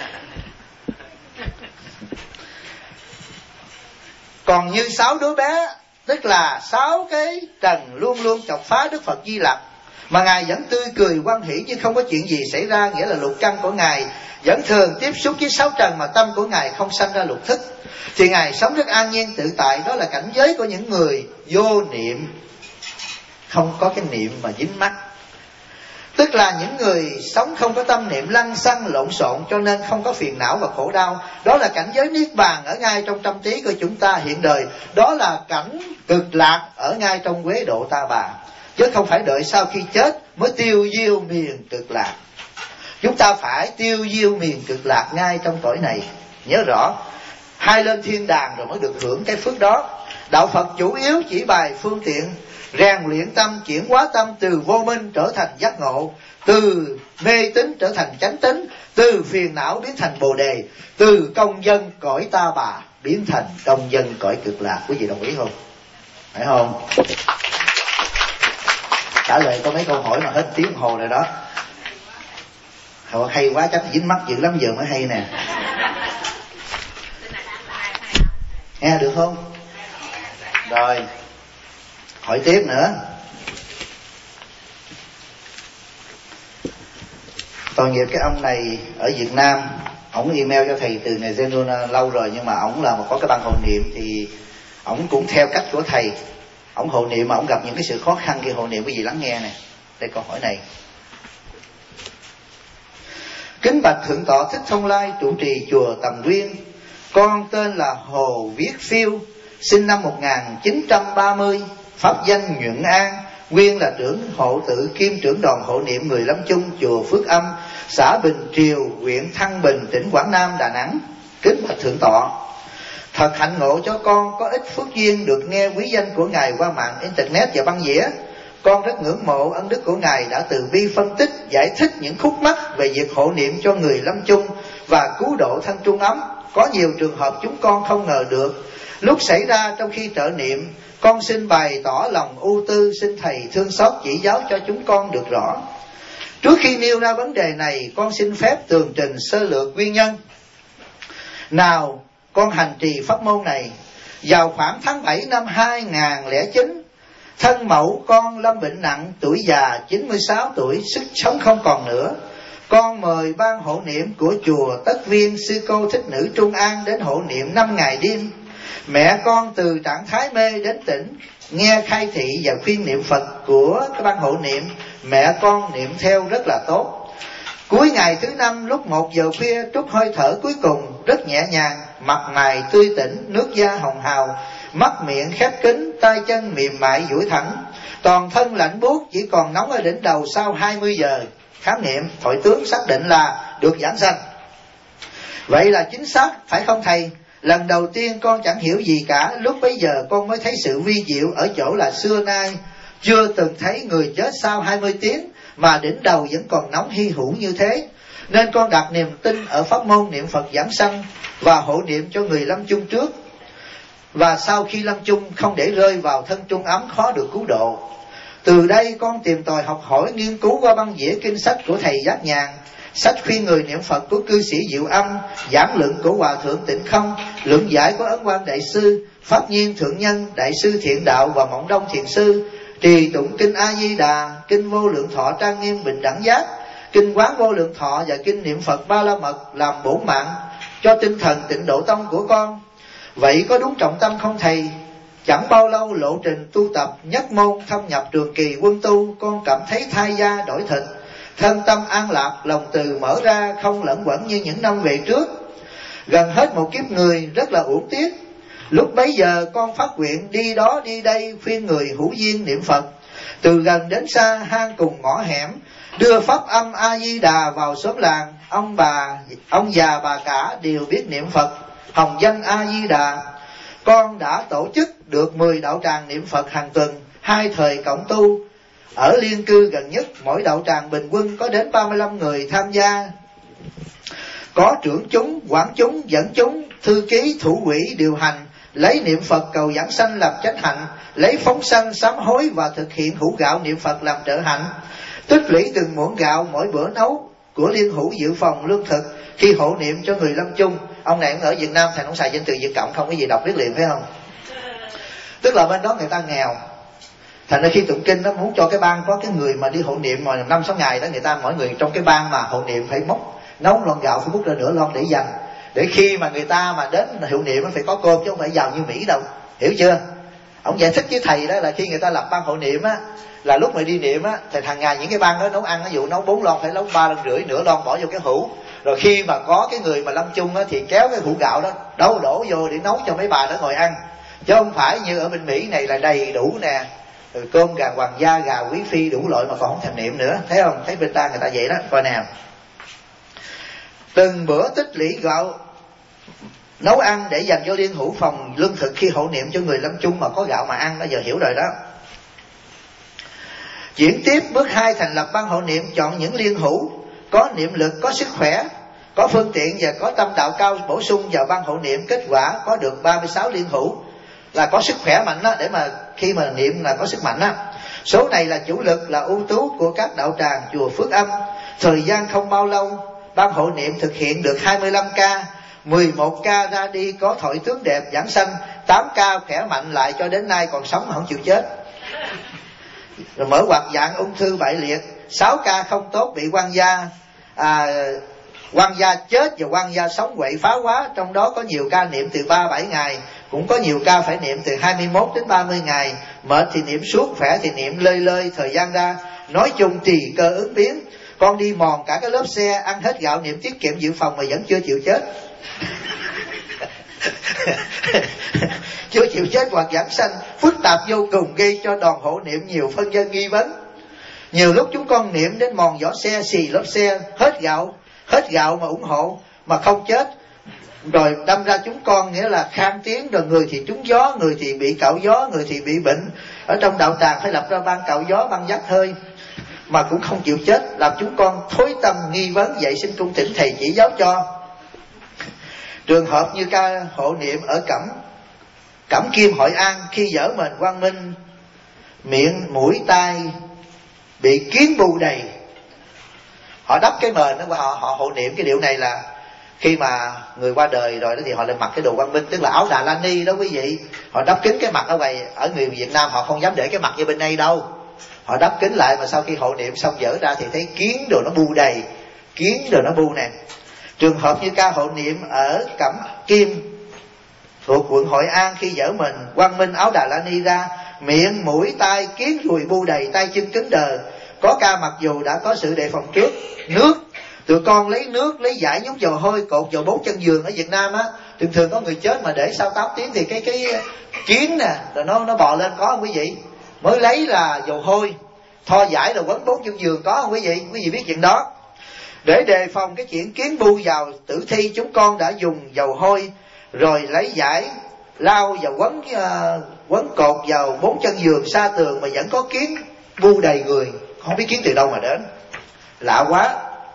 Còn như 6 đứa bé, tức là 6 cái trần luôn luôn chọc phá Đức Phật Di Lặc, mà Ngài vẫn tươi cười hoan hỷ như không có chuyện gì xảy ra. Nghĩa là lục căn của Ngài vẫn thường tiếp xúc với 6 trần, mà tâm của Ngài không sanh ra lục thức, thì Ngài sống rất an nhiên tự tại. Đó là cảnh giới của những người vô niệm, không có cái niệm mà dính mắc. Tức là những người sống không có tâm niệm lăng xăng lộn xộn, cho nên không có phiền não và khổ đau. Đó là cảnh giới niết bàn ở ngay trong tâm trí của chúng ta hiện đời. Đó là cảnh cực lạc ở ngay trong Quế Độ Ta Bà, chứ không phải đợi sau khi chết mới tiêu diêu miền cực lạc. Chúng ta phải tiêu diêu miền cực lạc ngay trong cõi này. Nhớ rõ, hay lên thiên đàng rồi mới được hưởng cái phước đó. Đạo Phật chủ yếu chỉ bài phương tiện rèn luyện tâm, chuyển hóa tâm từ vô minh trở thành giác ngộ, từ mê tín trở thành chánh tín, từ phiền não biến thành bồ đề, từ công dân cõi Ta Bà biến thành công dân cõi cực lạc. Quý vị đồng ý không? Phải không? Trả lời có mấy câu hỏi mà hết tiếng hồ rồi đó. Hay quá, chắc dính mắt dữ lắm giờ mới hay nè. Nghe được không? Rồi, hỏi tiếp nữa. Tội nghiệp cái ông này ở Việt Nam, ổng email cho thầy từ ngày Zenona lâu rồi, nhưng mà ổng là có cái băng hộ niệm, thì ổng cũng theo cách của thầy. Ổng hộ niệm mà ổng gặp những cái sự khó khăn khi hộ niệm. Quý vị lắng nghe nè. Đây câu hỏi này. Kính bạch Thượng tọa Thích Thông Lai, trụ trì chùa Tầm Nguyên. Con tên là Hồ Viết Phiêu, sinh năm 1930, pháp danh Nhuận An, nguyên là trưởng hộ tự kiêm trưởng đoàn hộ niệm người lâm chung chùa Phước Âm, xã Bình Triều, huyện Thăng Bình, tỉnh Quảng Nam, Đà Nẵng. Kính bạch thượng tọa, thật hạnh ngộ cho con có ít phước duyên được nghe quý danh của ngài qua mạng internet và băng đĩa. Con rất ngưỡng mộ ân đức của ngài đã từ bi phân tích, giải thích những khúc mắc về việc hộ niệm cho người lâm chung và cứu độ thân trung ấm. Có nhiều trường hợp chúng con không ngờ được lúc xảy ra trong khi trợ niệm. Con xin bày tỏ lòng ưu tư, xin thầy thương xót chỉ giáo cho chúng con được rõ. Trước khi nêu ra vấn đề này, con xin phép tường trình sơ lược nguyên nhân. Nào, con hành trì pháp môn này vào khoảng tháng 7 năm 2009. Thân mẫu con lâm bệnh nặng, tuổi già 96 tuổi, sức sống không còn nữa. Con mời ban hộ niệm của chùa Tất Viên sư cô Thích Nữ Trung An đến hộ niệm 5 ngày đêm. Mẹ con từ trạng thái mê đến tỉnh, nghe khai thị và khuyên niệm Phật của các ban hộ niệm, mẹ con niệm theo rất là tốt. Cuối ngày thứ 5 lúc 1 giờ khuya, trút hơi thở cuối cùng rất nhẹ nhàng, mặt mày tươi tỉnh, nước da hồng hào, mắt miệng khép kín, tay chân mềm mại duỗi thẳng, toàn thân lạnh buốt, chỉ còn nóng ở đỉnh đầu. Sau 20 giờ khám nghiệm, hội tướng xác định là được giảng sanh. Vậy là chính xác phải không thầy? Lần đầu tiên con chẳng hiểu gì cả, lúc bấy giờ con mới thấy sự vi diệu ở chỗ là xưa nay chưa từng thấy người chết sau 20 tiếng mà đỉnh đầu vẫn còn nóng hy hữu như thế. Nên con đặt niềm tin ở pháp môn niệm Phật giảng sanh và hộ niệm cho người lâm chung trước, và sau khi lâm chung không để rơi vào thân trung ấm khó được cứu độ. Từ đây con tìm tòi học hỏi nghiên cứu qua băng đĩa kinh sách của thầy Giác Nhàn, sách khuyên người niệm Phật của cư sĩ Diệu Âm, giảng luận của Hòa thượng Tịnh Không, luận giải của Ấn Quang Đại sư, Pháp Nhiên Thượng Nhân, Đại sư Thiện Đạo và Mộng Đông Thiền sư, trì tụng kinh A Di Đà, kinh Vô Lượng Thọ Trang Nghiêm Bình Đẳng Giác, kinh Quán Vô Lượng Thọ và kinh niệm Phật Ba La Mật làm bổn mạng cho tinh thần Tịnh Độ Tông của con. Vậy có đúng trọng tâm không thầy? Chẳng bao lâu lộ trình tu tập nhất môn thâm nhập trường kỳ quân tu, con cảm thấy thai da đổi thịt, thân tâm an lạc, lòng từ mở ra, không lẫn quẩn như những năm về trước. Gần hết một kiếp người rất là uổng tiếc. Lúc bấy giờ con phát nguyện đi đó đi đây khuyên người hữu duyên niệm Phật, từ gần đến xa, hang cùng ngõ hẻm, đưa pháp âm A Di Đà vào xóm làng. Ông già bà cả đều biết niệm Phật hồng danh A Di Đà. Con đã tổ chức được 10 đạo tràng niệm Phật hàng tuần, 2 thời cộng tu. Ở liên cư gần nhất, mỗi đạo tràng bình quân có đến 35 người tham gia. Có trưởng chúng, quản chúng, dẫn chúng, thư ký, thủ quỹ, điều hành, lấy niệm Phật cầu giảng sanh làm chánh hạnh, lấy phóng sanh sám hối và thực hiện hũ gạo niệm Phật làm trợ hạnh. Tích lũy từng muỗng gạo mỗi bữa nấu của liên hữu dự phòng lương thực khi hộ niệm cho người lâm chung. Ông này ở Việt Nam thầy không xài danh từ Việt Cộng không, cái gì đọc biết liền phải không? Tức là bên đó người ta nghèo, thành ra khi tụng kinh nó muốn cho cái ban có cái người mà đi hộ niệm mà 5-6 ngày đó, người ta mỗi người trong cái ban mà hộ niệm phải nấu lon gạo, phải múc ra nửa lon để dành, để khi mà người ta mà đến hộ niệm nó phải có cơm chứ không phải giàu như Mỹ đâu, hiểu chưa? Ông giải thích với thầy đó là khi người ta lập ban hộ niệm á, là lúc mà đi niệm á thì hàng ngày những cái ban đó nấu ăn, ví dụ nấu 4 lon phải nấu 3 lon rưỡi, nửa lon bỏ vô cái hũ, rồi khi mà có cái người mà lâm chung á thì kéo cái hũ gạo đó đổ vô để nấu cho mấy bà đó ngồi ăn, chứ không phải như ở bên Mỹ này là đầy đủ nè, rồi cơm gà hoàng gia, gà quý phi đủ loại mà còn không thèm niệm nữa, thấy không? Thấy bên ta người ta vậy đó, coi nào. Từng bữa tích lũy gạo nấu ăn để dành cho liên hữu phòng lương thực khi hộ niệm cho người lâm chung mà có gạo mà ăn, đó giờ hiểu rồi đó. Chuyển tiếp bước 2, thành lập ban hộ niệm, chọn những liên hữu có niệm lực, có sức khỏe, có phương tiện và có tâm đạo cao bổ sung vào ban hộ niệm. Kết quả có được 36 liên hữu là có sức khỏe mạnh đó, để mà khi mà niệm là có sức mạnh đó. Số này là chủ lực, là ưu tú của các đạo tràng chùa Phước Âm. Thời gian không bao lâu, ban hộ niệm thực hiện được 25 ca, 11 ca ra đi có thọ tướng đẹp giảng sanh, 8 ca khỏe mạnh lại cho đến nay còn sống mà không chịu chết. Rồi mở hoặc dạng ung thư bại liệt, 6 ca không tốt bị quan gia chết và quan gia sống quậy phá quá, trong đó có nhiều ca niệm từ 3-7 ngày, cũng có nhiều ca phải niệm từ 21 đến 30 ngày. Mệt thì niệm suốt, khỏe thì niệm lơi lơi thời gian ra. Nói chung tùy cơ ứng biến. Con đi mòn cả cái lớp xe, ăn hết gạo niệm tiết kiệm dự phòng mà vẫn chưa chịu chết. chưa chịu chết hoặc giảng sanh, phức tạp vô cùng, gây cho đoàn hộ niệm nhiều phân vân nghi vấn. Nhiều lúc chúng con niệm đến mòn vỏ xe, xì lốp xe, hết gạo mà ủng hộ mà không chết, rồi đâm ra chúng con nghĩa là khan tiếng, rồi người thì trúng gió, người thì bị cạo gió, người thì bị bệnh. Ở trong đạo tràng phải lập ra ban cạo gió, ban dắt hơi mà cũng không chịu chết, làm chúng con thối tâm nghi vấn. Vậy xin cung thỉnh thầy chỉ giáo cho. Trường hợp như ca hộ niệm ở Cẩm Kim Hội An, khi dở mền quang minh, miệng mũi tai bị kiến bu đầy. Họ đắp cái mền đó, họ hộ niệm cái điệu này là khi mà người qua đời rồi đó thì họ lại mặc cái đồ quang minh, tức là áo Đà La Ni đó quý vị. Họ đắp kín cái mặt ở vậy. Ở người Việt Nam họ không dám để cái mặt như bên đây đâu, họ đắp kín lại, mà sau khi hộ niệm xong dở ra thì thấy kiến đồ nó bu đầy, kiến đồ nó bu nè. Trường hợp như ca hộ niệm ở Cẩm Kim thuộc quận Hội An, khi dở mình quang minh áo Đà La Ni ra, miệng mũi tai kiến ruồi bu đầy, tay chân cứng đờ. Có ca mặc dù đã có sự đề phòng trước. Nước, tụi con lấy nước, lấy dải nhúng dầu hôi cột vào 4 chân giường. Ở Việt Nam á, thường có người chết mà để sau 8 tiếng thì cái kiến nè rồi nó bò lên, có không quý vị? Mới lấy là dầu hôi thoa dải rồi quấn 4 chân giường, có không quý vị? Quý vị biết chuyện đó. Để đề phòng cái chuyện kiến bu vào tử thi, chúng con đã dùng dầu hôi rồi lấy dải lau và quấn cột vào 4 chân giường xa tường, mà vẫn có kiến bu đầy người, không biết kiến từ đâu mà đến, lạ quá.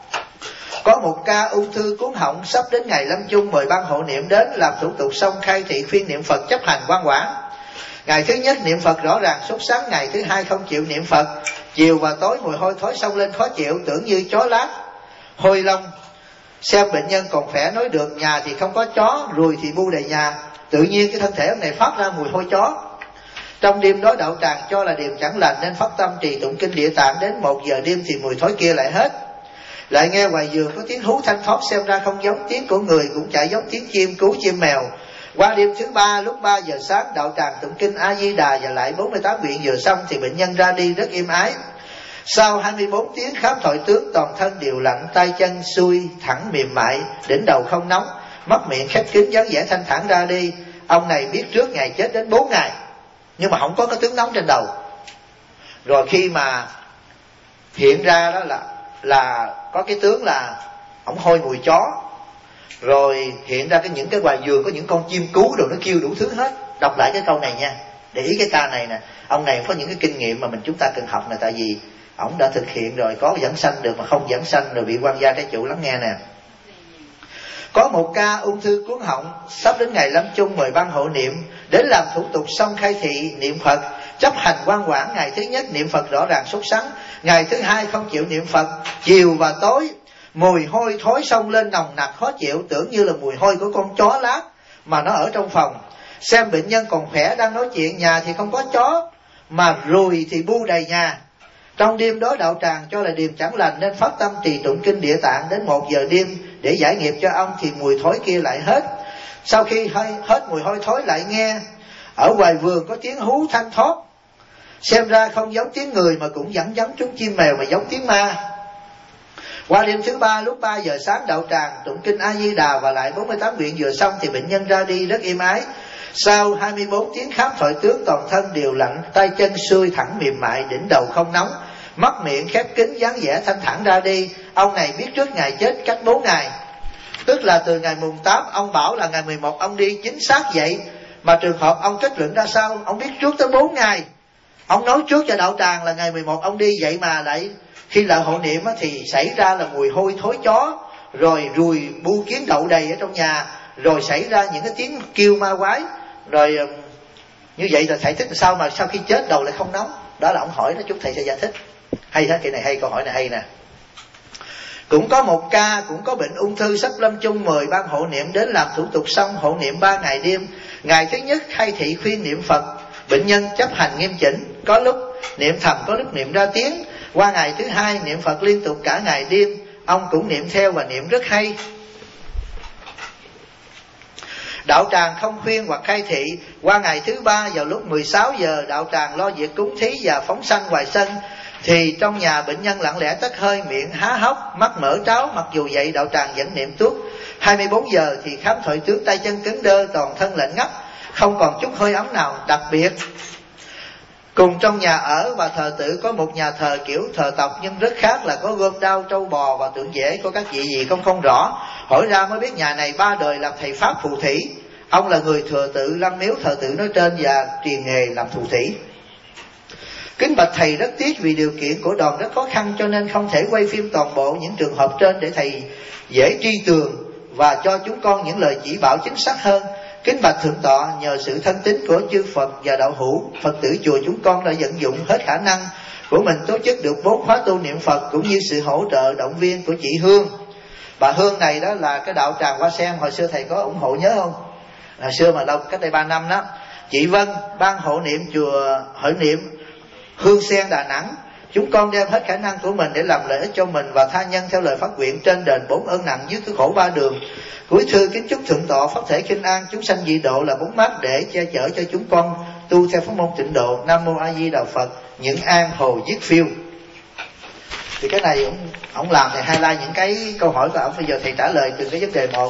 Có một ca ung thư cuốn họng sắp đến ngày lâm chung, mời ban hộ niệm đến làm thủ tục xong khai thị khuyên niệm Phật chấp hành ngoan ngoãn. Ngày thứ nhất niệm Phật rõ ràng sốt sắng, ngày thứ hai không chịu niệm Phật, chiều và tối mùi hôi thối xông lên khó chịu, tưởng như chó lát hôi lông. Xem bệnh nhân còn khỏe nói được, nhà thì không có chó, ruồi thì bu đầy nhà, tự nhiên cái thân thể ông này phát ra mùi hôi chó. Trong đêm đó đạo tràng cho là điềm chẳng lành nên phát tâm trì tụng kinh Địa Tạng, đến 1 giờ đêm thì mùi thối kia lại hết. Lại nghe ngoài giường có tiếng hú thanh thoát, xem ra không giống tiếng của người, cũng chạy giống tiếng chim cú chim mèo. Qua đêm thứ 3 lúc 3 giờ sáng đạo tràng tụng kinh A Di Đà và lại 48 nguyện vừa xong thì bệnh nhân ra đi rất êm ái. Sau 24 tiếng khám thọi tướng, toàn thân đều lạnh, tay chân xuôi thẳng mềm mại, đỉnh đầu không nóng, mắt miệng khép kín, dáng vẻ thanh thản ra đi. Ông này biết trước ngày chết đến 4 ngày nhưng mà không có cái tướng nóng trên đầu. Rồi khi mà hiện ra đó là có cái tướng là ổng hôi mùi chó. Rồi hiện ra những cái ngoài giường có những con chim cú rồi nó kêu đủ thứ hết. Đọc lại cái câu này nha, để ý cái ca này nè. Ông này có những cái kinh nghiệm mà chúng ta cần học nè, tại vì ổng đã thực hiện rồi, có giảng sanh được mà không giảng sanh, rồi bị quan gia trái chủ lắng nghe nè. Có một ca ung thư cuốn họng sắp đến ngày lâm chung, mời ban hộ niệm đến làm thủ tục xong khai thị niệm Phật chấp hành ngoan ngoãn. Ngày thứ nhất niệm Phật rõ ràng sốt sắng, ngày thứ hai không chịu niệm Phật, chiều và tối mùi hôi thối xông lên nồng nặc khó chịu, tưởng như là mùi hôi của con chó lát mà nó ở trong phòng. Xem bệnh nhân còn khỏe đang nói chuyện, nhà thì không có chó mà ruồi thì bu đầy nhà. Trong đêm đó đạo tràng cho là điềm chẳng lành nên phát tâm trì tụng kinh Địa Tạng, đến 1 giờ đêm để giải nghiệp cho ông thì mùi thối kia lại hết. Sau khi hết mùi hôi thối lại nghe ở ngoài vườn có tiếng hú thanh thoát, xem ra không giống tiếng người mà cũng vẫn giống chúng chim mèo mà giống tiếng ma. Qua đêm thứ 3 lúc 3 giờ sáng đạo tràng tụng kinh A Di Đà và lại 48 nguyện vừa xong thì bệnh nhân ra đi rất êm ái. Sau 24 tiếng khám thọi tướng, toàn thân đều lạnh, tay chân xuôi thẳng mềm mại, đỉnh đầu không nóng, mắt miệng khép kín, dáng vẻ thanh thản ra đi. Ông này biết trước ngày chết cách 4 ngày, tức là từ ngày mùng 8, ông bảo là ngày 11 ông đi, chính xác vậy. Mà trường hợp ông kết luận ra sao? Ông biết trước tới 4 ngày. Ông nói trước cho đạo tràng là ngày 11 ông đi, vậy mà lại khi lại hộ niệm thì xảy ra là mùi hôi thối chó, rồi ruồi bu kiến đậu đầy ở trong nhà, rồi xảy ra những cái tiếng kêu ma quái. Rồi như vậy là thầy thích sao mà sau khi chết đầu lại không nóng? Đó là ông hỏi đó, chút thầy sẽ giải thích. Hay hết, cái này hay, câu hỏi này hay nè. Cũng có một ca cũng có bệnh ung thư sắp lâm chung, mời ban hộ niệm đến làm thủ tục xong hộ niệm 3 ngày đêm. Ngày thứ nhất khai thị khuyên niệm Phật, bệnh nhân chấp hành nghiêm chỉnh, có lúc niệm thầm, có lúc niệm ra tiếng. Qua ngày thứ hai niệm Phật liên tục cả ngày đêm, ông cũng niệm theo và niệm rất hay. Đạo tràng không khuyên hoặc khai thị. Qua ngày thứ 3 vào lúc 16 giờ đạo tràng lo việc cúng thí và phóng sanh ngoài sân, thì trong nhà bệnh nhân lặng lẽ tắt hơi, miệng há hốc, mắt mở tráo. Mặc dù vậy đạo tràng vẫn niệm tuốt 24 giờ thì khám thổi tướng, tay chân cứng đơ, toàn thân lạnh ngắt, không còn chút hơi ấm nào. Đặc biệt cùng trong nhà ở và thờ tự có một nhà thờ kiểu thờ tộc nhưng rất khác, là có gươm đao, trâu bò và tượng dễ của các vị gì không rõ. Hỏi ra mới biết nhà này 3 đời làm thầy pháp phù thủy. Ông là người thừa tự lăng miếu thờ tự nói trên và truyền nghề làm phù thủy. Kính bạch thầy, rất tiếc vì điều kiện của đoàn rất khó khăn cho nên không thể quay phim toàn bộ những trường hợp trên để thầy dễ tri tường và cho chúng con những lời chỉ bảo chính xác hơn. Kính bạch thượng tọa, nhờ sự thân tín của chư Phật và đạo hữu, Phật tử chùa chúng con đã vận dụng hết khả năng của mình tổ chức được 4 khóa tu niệm Phật, cũng như sự hỗ trợ động viên của chị Hương. Bà Hương này đó là cái đạo tràng Hoa Sen, hồi xưa thầy có ủng hộ nhớ không? Hồi xưa mà đâu, cách đây 3 năm đó. Chị Vân, ban hộ niệm chùa Hội Niệm Hương Sen Đà Nẵng. Chúng con đem hết khả năng của mình để làm lợi ích cho mình và tha nhân theo lời phát nguyện trên đền 4 ơn nặng dưới cái khổ 3 đường. Cuối thư kính chúc thượng tọa pháp thể khinh an, chúng sanh dị độ là bóng mát để che chở cho chúng con tu theo pháp môn tịnh độ. Nam mô A Di Đà Phật. Những An, Hồ Viết Phiêu. Thì cái này ông làm thầy highlight những cái câu hỏi của ông. Bây giờ thầy trả lời từng cái vấn đề một.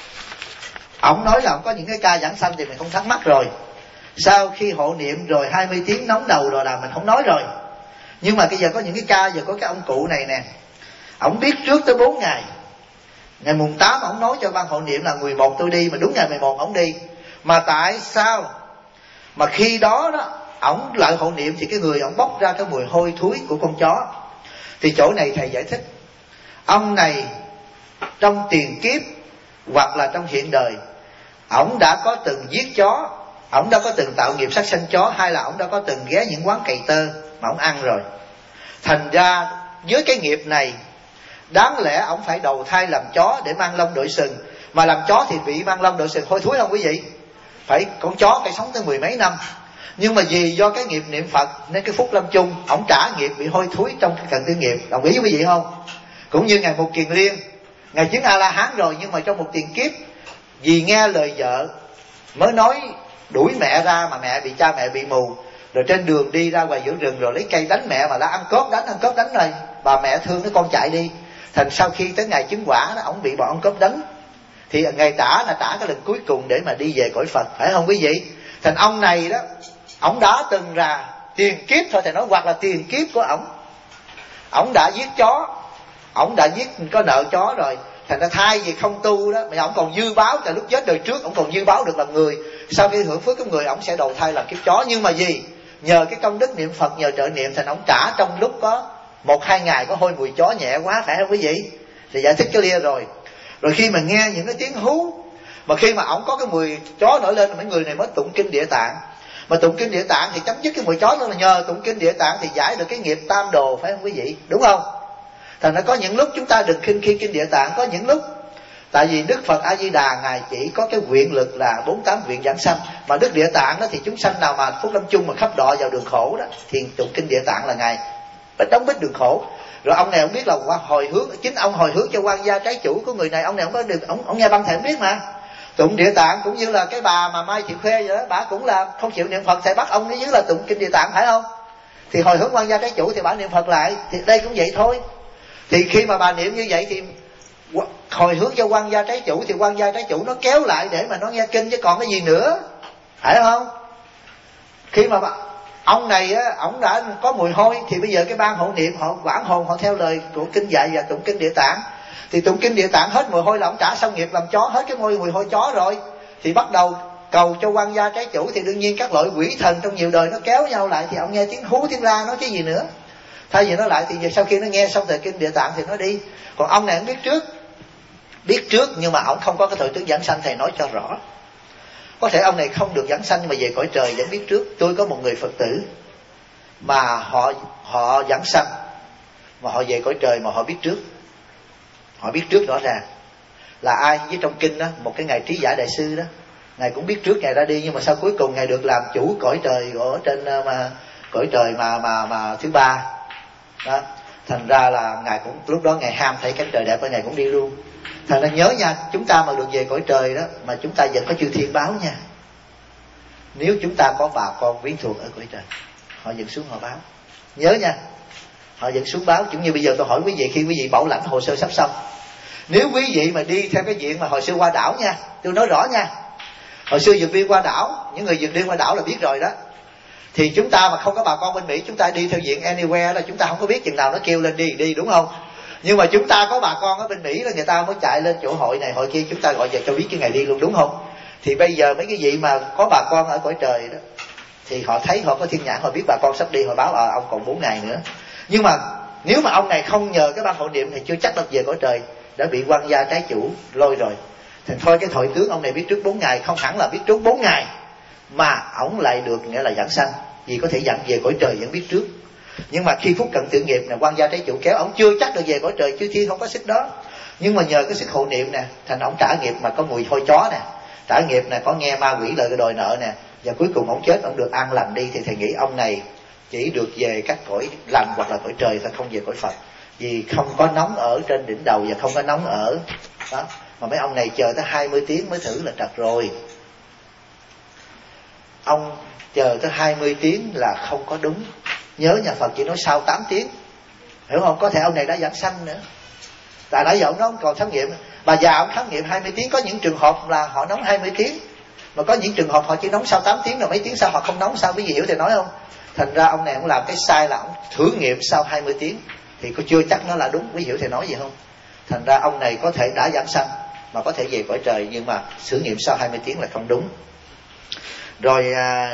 Ông nói là ông có những cái ca giảng sanh thì mình không thắc mắc rồi. Sau khi hộ niệm rồi 20 tiếng nóng đầu rồi là mình không nói rồi. Nhưng mà bây giờ có những cái ca, giờ có cái ông cụ này nè, ông biết trước tới 4 ngày. Ngày mùng 8 ông nói cho ban hộ niệm là 11 tôi đi, mà đúng ngày 11 ông đi. Mà tại sao mà khi đó đó ổng lại hộ niệm thì cái người ổng bốc ra cái mùi hôi thối của con chó. Thì chỗ này thầy giải thích, ông này trong tiền kiếp hoặc là trong hiện đời, ổng đã có từng giết chó, ổng đã có từng tạo nghiệp sát sanh chó, hay là ổng đã có từng ghé những quán cày tơ mà ổng ăn rồi. Thành ra với cái nghiệp này, đáng lẽ ổng phải đầu thai làm chó để mang lông đội sừng. Mà làm chó thì bị mang lông đội sừng hôi thối không quý vị? Phải, con chó phải sống tới 10 mấy năm. Nhưng mà vì do cái nghiệp niệm Phật nên cái phúc lâm chung, ổng trả nghiệp bị hôi thối trong cái cận tử nghiệp. Đồng ý với quý vị không? Cũng như Ngài Một Kiền Liên, Ngài chứng A-la-hán rồi, nhưng mà trong một tiền kiếp vì nghe lời vợ mới nói đuổi mẹ ra, mà cha mẹ bị mù, rồi trên đường đi ra ngoài giữa rừng rồi lấy cây đánh mẹ, mà đã ăn cướp đánh rồi, bà mẹ thương đứa con chạy đi. Thành sau khi tới ngày chứng quả đó, ổng bị bọn ăn cướp đánh, thì ngày trả cái lần cuối cùng để mà đi về cõi Phật, phải không quý vị? Thành ông này đó, ổng đã từng là tiền kiếp thôi thầy nói, hoặc là tiền kiếp của ổng đã giết chó, ổng đã giết có nợ chó rồi. Thành ra thay vì không tu đó, mà ổng còn dư báo, tại lúc chết đời trước ổng còn dư báo được làm người. Sau khi hưởng phước của người, ổng sẽ đầu thai làm kiếp chó. Nhưng mà gì? Nhờ cái công đức niệm Phật, nhờ trợ niệm, thành ổng trả trong lúc có 1-2 ngày có hôi mùi chó nhẹ quá, phải không quý vị? Thì giải thích cái lia rồi. Rồi khi mà nghe những cái tiếng hú, mà khi mà ổng có cái mùi chó nổi lên, mấy người này mới tụng kinh Địa Tạng. Mà tụng kinh Địa Tạng thì chấm dứt cái mùi chó đó, là nhờ tụng kinh Địa Tạng thì giải được cái nghiệp tam đồ, phải không quý vị? Đúng không? Thành ra có những lúc chúng ta đừng khinh khi kinh Địa Tạng. Có những lúc tại vì Đức Phật A Di Đà Ngài chỉ có cái nguyện lực là 48 nguyện giảng sanh, mà Đức Địa Tạng đó thì chúng sanh nào mà phúc lâm chung mà khắp đọa vào đường khổ đó thì tụng kinh Địa Tạng là Ngài đóng bít đường khổ. Rồi ông này ông biết là hồi hướng, chính ông hồi hướng cho quan gia trái chủ của người này. Ông này ông có được, ông nghe băng thầy biết mà. Tụng Địa Tạng cũng như là cái bà mà Mai Thị Khuê vậy đó, bà cũng là không chịu niệm Phật, thầy bắt ông ở dưới là tụng kinh Địa Tạng, phải không? Thì hồi hướng quan gia trái chủ thì bà niệm Phật lại. Thì đây cũng vậy thôi. Thì khi mà bà niệm như vậy thì hồi hướng cho quan gia trái chủ, thì quan gia trái chủ nó kéo lại để mà nó nghe kinh, chứ còn cái gì nữa, phải không? Khi mà ông này á, ông đã có mùi hôi, thì bây giờ cái ban hộ niệm họ vãn hồn, họ theo lời của kinh dạy và tụng kinh Địa Tạng. Thì tụng kinh Địa Tạng hết mùi hôi là ông trả xong nghiệp làm chó, hết cái mùi hôi chó rồi, thì bắt đầu cầu cho quan gia trái chủ. Thì đương nhiên các loại quỷ thần trong nhiều đời nó kéo nhau lại, thì ông nghe tiếng hú tiếng la nói chứ gì nữa. Thay vì nó lại thì sau khi nó nghe xong thời kinh Địa Tạng thì nó đi. Còn ông này ông biết trước nhưng mà ông không có cái thời tướng giảng sanh. Thầy nói cho rõ, có thể ông này không được giảng sanh nhưng mà về cõi trời vẫn biết trước. Tôi có một người Phật tử mà họ giảng sanh mà họ về cõi trời mà họ biết trước. Họ biết trước rõ ràng là ai. Với trong kinh đó, một cái ngài Trí Giả Đại Sư đó, ngài cũng biết trước ngài ra đi, nhưng mà sau cuối cùng ngài được làm chủ cõi trời ở trên cõi trời mà thứ 3 đó. Thành ra là ngài cũng lúc đó ngài ham thấy cánh trời đẹp và ngài cũng đi luôn. Thành ra nhớ nha, chúng ta mà được về cõi trời đó mà chúng ta vẫn có chư thiên báo nha. Nếu chúng ta có bà con quyến thuộc ở cõi trời, họ dẫn xuống họ báo. Nhớ nha, họ dẫn xuống báo. Cũng như bây giờ tôi hỏi quý vị, khi quý vị bảo lãnh hồ sơ sắp xong Nếu quý vị mà đi theo cái diện mà hồi xưa qua đảo nha, tôi nói rõ nha, hồi xưa vượt biên qua đảo, những người vượt biên qua đảo là biết rồi đó, thì chúng ta mà không có bà con bên Mỹ, chúng ta đi theo diện anywhere là chúng ta không có biết chừng nào nó kêu lên đi đúng không? Nhưng mà chúng ta có bà con ở bên Mỹ là người ta mới chạy lên chỗ hội này hội kia, chúng ta gọi về cho biết cái ngày đi luôn, đúng không? Thì bây giờ mấy cái vị mà có bà con ở cõi trời đó, thì họ thấy, họ có thiên nhãn, họ biết bà con sắp đi, họ báo ông còn 4 ngày nữa. Nhưng mà nếu mà ông này không nhờ cái ban hộ niệm thì chưa chắc là về cõi trời, đã bị quan gia trái chủ lôi rồi. Thì thôi cái hội tướng ông này biết trước 4 ngày, không hẳn là biết trước 4 ngày mà ổng lại được nghĩa là giảng sanh, vì có thể dặn về cõi trời vẫn biết trước. Nhưng mà khi phúc cận tự nghiệp nè, quan gia trái chủ kéo, ổng chưa chắc được về cõi trời, chư thiên không có sức đó. Nhưng mà nhờ cái sức hộ niệm nè, thành ổng trả nghiệp mà có mùi hôi chó nè, trả nghiệp nè, có nghe ma quỷ lời đòi nợ nè, và cuối cùng ổng chết, ổng được an lành đi, thì thầy nghĩ ông này chỉ được về các cõi lành hoặc là cõi trời thôi, không về cõi Phật, vì không có nóng ở trên đỉnh đầu và không có nóng ở đó. Mà mấy ông này chờ tới 20 tiếng mới thử là trật rồi. Ông chờ tới 20 tiếng là không có đúng. Nhớ nhà Phật chỉ nói sau 8 tiếng, hiểu không? Có thể ông này đã giảng sanh nữa. Tại nãy giờ ông nói ông còn khám nghiệm, bà già ông khám nghiệm 20 tiếng, có những trường hợp là họ nóng 20 tiếng, mà có những trường hợp họ chỉ nóng sau 8 tiếng, rồi mấy tiếng sau họ không nóng, sao quý vị hiểu thầy nói không? Thành ra ông này ông làm cái sai là ông thử nghiệm sau 20 tiếng, thì có chưa chắc nó là đúng, quý vị hiểu thầy nói gì không? Thành ra ông này có thể đã giảng sanh mà có thể về cõi trời, nhưng mà thử nghiệm sau 20 tiếng là không đúng. Rồi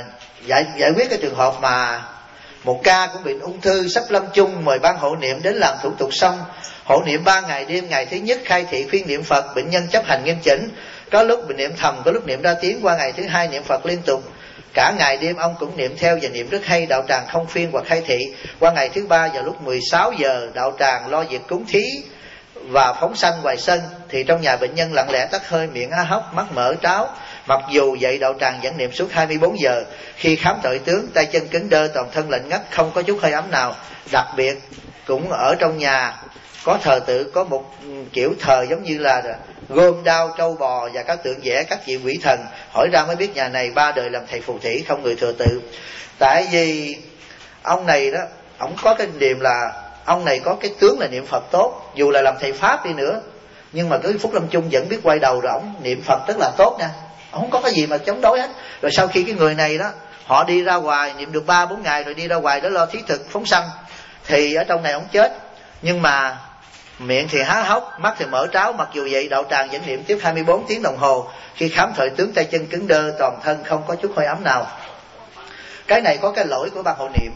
giải quyết cái trường hợp mà một ca cũng bị ung thư sắp lâm chung, mời ban hộ niệm đến làm thủ tục xong, hộ niệm 3 ngày đêm. Ngày thứ nhất khai thị khuyên niệm Phật, bệnh nhân chấp hành nghiêm chỉnh, có lúc niệm thầm, có lúc niệm ra tiếng. Qua ngày thứ hai niệm Phật liên tục, cả ngày đêm ông cũng niệm theo và niệm rất hay. Đạo tràng không phiên hoặc khai thị. Qua ngày thứ ba vào lúc 16 giờ, đạo tràng lo việc cúng thí và phóng sanh ngoài sân, thì trong nhà bệnh nhân lặng lẽ tắt hơi, miệng há hốc, mắt mở tráo. Mặc dù vậy đạo tràng vẫn niệm suốt 24 giờ. Khi khám tội tướng, tay chân cứng đơ, toàn thân lạnh ngắt, không có chút hơi ấm nào. Đặc biệt cũng ở trong nhà có thờ tự, có một kiểu thờ giống như là gom đao trâu bò và các tượng vẽ các vị quỷ thần. Hỏi ra mới biết nhà này 3 đời làm thầy phù thủy, không người thừa tự. Tại vì ông này đó, ông có cái niềm là ông này có cái tướng là niệm Phật tốt, dù là làm thầy Pháp đi nữa, nhưng mà cái phúc lâm chung vẫn biết quay đầu rồi ông niệm Phật rất là tốt nha, ông không có cái gì mà chống đối hết. Rồi sau khi cái người này đó, họ đi ra ngoài niệm được 3-4 ngày rồi đi ra ngoài để lo thí thực phóng sanh, thì ở trong này ông chết, nhưng mà miệng thì há hốc, mắt thì mở tráo. Mặc dù vậy đạo tràng vẫn niệm tiếp 24 tiếng đồng hồ. Khi khám thời tướng, tay chân cứng đơ, toàn thân không có chút hơi ấm nào. Cái này có cái lỗi của ban hộ niệm.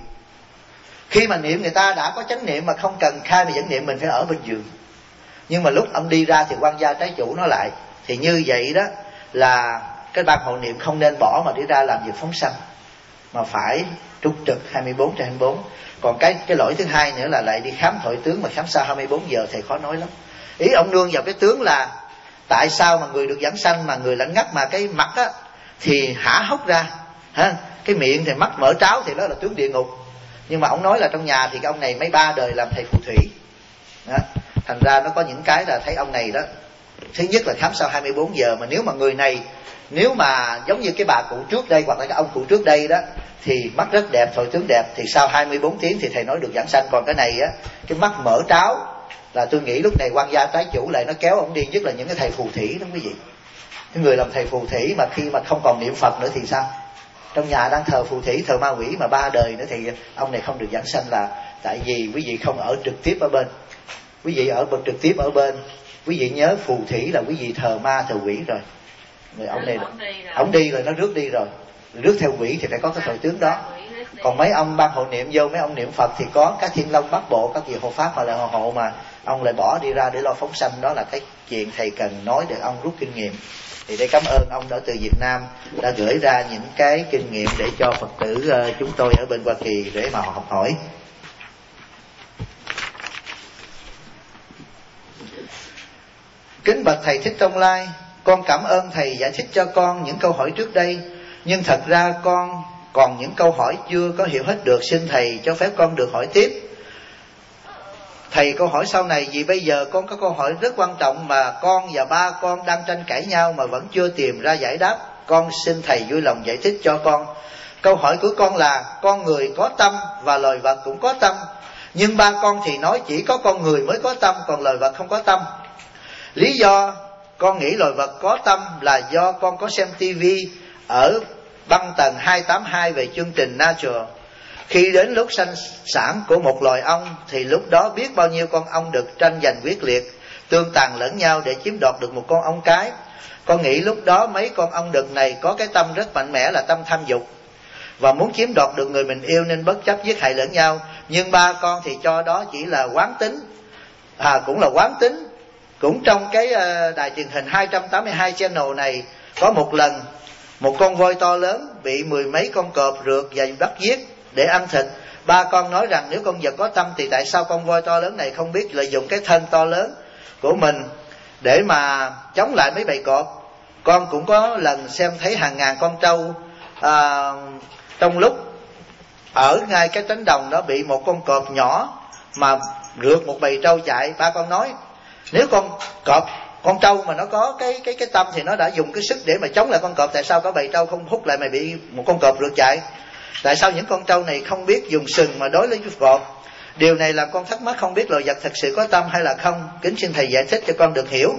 Khi mà niệm người ta đã có chánh niệm mà không cần khai mà vẫn niệm, mình phải ở bên giường. Nhưng mà lúc ông đi ra thì quan gia trái chủ nó lại, thì như vậy đó là cái ban hộ niệm không nên bỏ mà đi ra làm việc phóng sanh, mà phải trúc trực 24/24. Còn cái lỗi thứ hai nữa là lại đi khám thổi tướng mà khám sau 24 giờ thì khó nói lắm. Ý ông nương vào cái tướng là tại sao mà người được giảng sanh mà người lạnh ngắt, mà cái mặt á thì hả hốc ra ha, cái miệng thì mắt mở tráo, thì đó là tướng địa ngục. Nhưng mà ông nói là trong nhà thì cái ông này mấy 3 đời làm thầy phù thủy đó. Thành ra nó có những cái là thấy ông này đó, thứ nhất là khám sau 24 giờ. Mà nếu mà người này, nếu mà giống như cái bà cụ trước đây hoặc là cái ông cụ trước đây đó, thì mắt rất đẹp, thổi tướng đẹp, thì sau 24 tiếng thì thầy nói được giảng sanh. Còn cái này á, cái mắt mở tráo là tôi nghĩ lúc này quan gia trái chủ lại nó kéo ông đi, nhất là những cái thầy phù thủy đó quý vị. Cái người làm thầy phù thủy mà khi mà không còn niệm Phật nữa thì sao? Trong nhà đang thờ phù thủy, thờ ma quỷ mà 3 đời nữa, thì ông này không được giảng sanh là tại vì quý vị không ở trực tiếp ở bên. Quý vị ở trực tiếp ở bên, quý vị nhớ phù thủy là quý vị thờ ma thờ quỷ rồi. Người ông này ông đi rồi, nó rước đi rồi, rước theo quỷ thì phải có cái thổi tướng đó. Còn mấy ông ban hộ niệm vô, mấy ông niệm Phật thì có các thiên long bát bộ, các vị hộ pháp mà là hộ, mà ông lại bỏ đi ra để lo phóng sanh. Đó là cái chuyện thầy cần nói để ông rút kinh nghiệm. Thì đây cảm ơn ông đã từ Việt Nam đã gửi ra những cái kinh nghiệm để cho Phật tử chúng tôi ở bên Hoa Kỳ để mà họ học hỏi. Kính bạch thầy Thích Trong Lai, con cảm ơn thầy giải thích cho con những câu hỏi trước đây, nhưng thật ra con còn những câu hỏi chưa có hiểu hết được, xin thầy cho phép con được hỏi tiếp. Thầy câu hỏi sau này vì bây giờ con có câu hỏi rất quan trọng mà con và ba con đang tranh cãi nhau mà vẫn chưa tìm ra giải đáp. Con xin thầy vui lòng giải thích cho con. Câu hỏi của con là con người có tâm và loài vật cũng có tâm, nhưng ba con thì nói chỉ có con người mới có tâm, còn loài vật không có tâm. Lý do con nghĩ loài vật có tâm là do con có xem tivi ở băng tầng 282 về chương trình Nature. Khi đến lúc sanh sản của một loài ong thì lúc đó biết bao nhiêu con ong được tranh giành quyết liệt, tương tàn lẫn nhau để chiếm đoạt được một con ong cái. Con nghĩ lúc đó mấy con ong đực này có cái tâm rất mạnh mẽ là tâm tham dục, và muốn chiếm đoạt được người mình yêu nên bất chấp giết hại lẫn nhau. Nhưng ba con thì cho đó chỉ là quán tính, cũng là quán tính. Cũng trong cái đài truyền hình 282 channel này, có một lần một con voi to lớn bị 10 mấy con cọp rượt và bắt giết để ăn thịt. Ba con nói rằng nếu con vật có tâm thì tại sao con voi to lớn này không biết lợi dụng cái thân to lớn của mình để mà chống lại mấy bầy cọp. Con cũng có lần xem thấy hàng ngàn con trâu trong lúc ở ngay cái cánh đồng đó bị một con cọp nhỏ mà rượt một bầy trâu chạy. Ba con nói nếu con trâu mà nó có cái tâm thì nó đã dùng cái sức để mà chống lại con cọp, tại sao có bầy trâu không hút lại mà bị một con cọp rượt chạy? Tại sao những con trâu này không biết dùng sừng mà đối với cọp? Điều này làm con thắc mắc không biết loài vật thật sự có tâm hay là không. Kính xin thầy giải thích cho con được hiểu.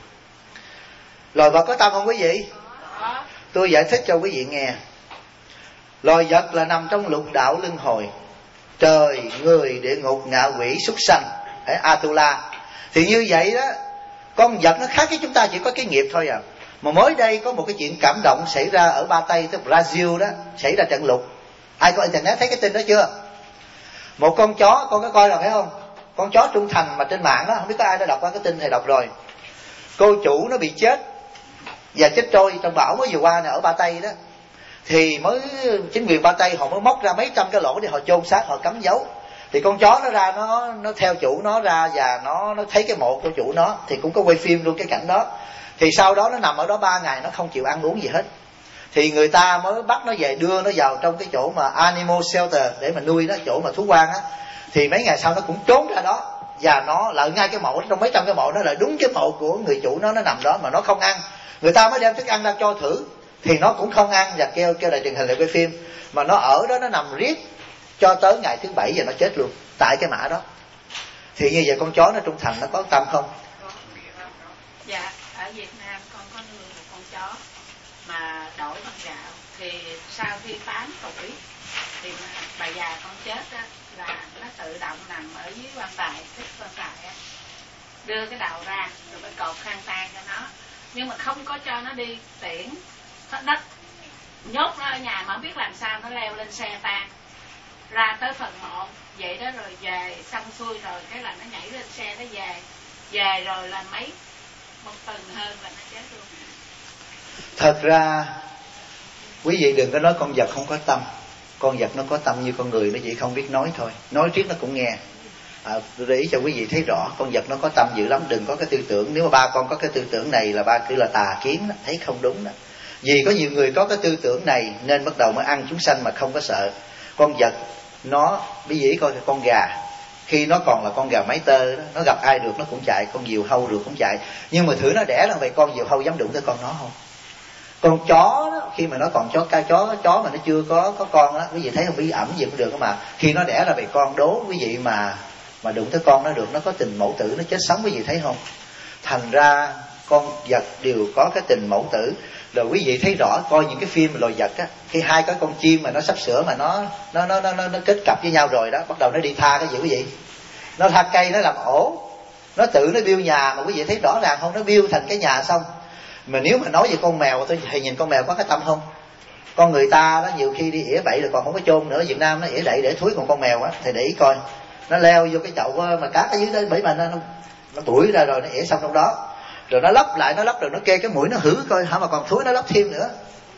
Loài vật có tâm không quý vị? Tôi giải thích cho quý vị nghe. Loài vật là nằm trong lục đạo luân hồi, trời, người, địa ngục, ngạ quỷ, súc sanh, Atula. Thì như vậy đó, con vật nó khác với chúng ta chỉ có cái nghiệp thôi à. Mà mới đây có một cái chuyện cảm động xảy ra ở Ba Tây, tức Brazil đó, xảy ra trận lụt. Ai có internet thấy cái tin đó chưa? Một con chó, con có coi rồi phải không? Con chó trung thành mà trên mạng đó, không biết có ai đã đọc qua cái tin thầy đọc rồi. Cô chủ nó bị chết và chết trôi trong bão mới vừa qua này ở Ba Tây đó. Thì mới chính quyền Ba Tây họ mới móc ra mấy trăm cái lỗ để họ chôn xác, họ cắm dấu. Thì con chó nó ra, nó theo chủ nó ra và nó thấy cái mộ của chủ nó, thì cũng có quay phim luôn cái cảnh đó. Thì sau đó nó nằm ở đó 3 ngày nó không chịu ăn uống gì hết. Thì người ta mới bắt nó về, đưa nó vào trong cái chỗ mà animal shelter để mà nuôi nó, chỗ mà thú quan á. Thì mấy ngày sau nó cũng trốn ra đó, và nó lại ngay cái mộ, trong mấy trăm cái mộ nó lại đúng cái mộ của người chủ nó nằm đó mà nó không ăn. Người ta mới đem thức ăn ra cho thử thì nó cũng không ăn, và kêu đài truyền hình lại quay phim. Mà nó ở đó nó nằm riết cho tới ngày thứ 7 giờ nó chết luôn tại cái mã đó. Thì như vậy con chó nó trung thành nó có tâm không? Dạ, ở Việt Nam con có nuôi một con chó mà đổi bằng gạo. Thì sau khi 8 tuổi thì bà già con chết á, là nó tự động nằm ở dưới quan tài, tích quan tài á, đưa cái đầu ra rồi phải cột khăn tay cho nó, nhưng mà không có cho nó đi tiễn đất, nhốt nó ở nhà mà không biết làm sao nó leo lên xe tan ra tới phần mộ vậy đó, rồi về xong xuôi rồi cái là nó nhảy lên xe nó về rồi là một tuần hơn là nó chết luôn. Thật ra quý vị đừng có nói con vật không có tâm. Con vật nó có tâm như con người, nó chỉ không biết nói thôi, nói riết nó cũng nghe. Tôi để ý cho quý vị thấy rõ, con vật nó có tâm dữ lắm. Đừng có cái tư tưởng, nếu mà ba con có cái tư tưởng này là ba cứ là tà kiến đó, thấy không đúng đó. Vì có nhiều người có cái tư tưởng này nên bắt đầu mới ăn chúng sanh mà không có sợ. Con vật nó, bây giờ coi con gà, khi nó còn là con gà mái tơ đó, nó gặp ai được nó cũng chạy, con diều hâu được cũng chạy. Nhưng mà thử nó đẻ ra vậy, con diều hâu dám đụng tới con nó không? Con chó đó, khi mà nó còn chó mà nó chưa có con đó, quý vị thấy không, bí ẩm gì cũng được mà khi nó đẻ ra vậy con đố quý vị mà đụng tới con nó được, nó có tình mẫu tử, nó chết sống, quý vị thấy không? Thành ra con vật đều có cái tình mẫu tử. Rồi quý vị thấy rõ, coi những cái phim loài vật á, khi hai cái con chim mà nó sắp sửa mà nó kết cặp với nhau rồi đó, bắt đầu nó đi tha cái gì quý vị? Nó tha cây, nó làm ổ, nó tự nó build nhà, mà quý vị thấy rõ ràng không? Nó build thành cái nhà xong. Mà nếu mà nói về con mèo, thầy nhìn con mèo có cái tâm không? Con người ta đó nhiều khi đi ỉa bậy rồi còn không có chôn nữa. Việt Nam nó ỉa đậy để thúi, còn con mèo á, thầy để ý coi, nó leo vô cái chậu mà cát ở dưới đó, bởi mà nó tuổi ra rồi nó ỉa xong trong đó, rồi nó lấp lại, nó lấp rồi nó kê cái mũi nó hử coi hả, mà còn thúi nó lấp thêm nữa.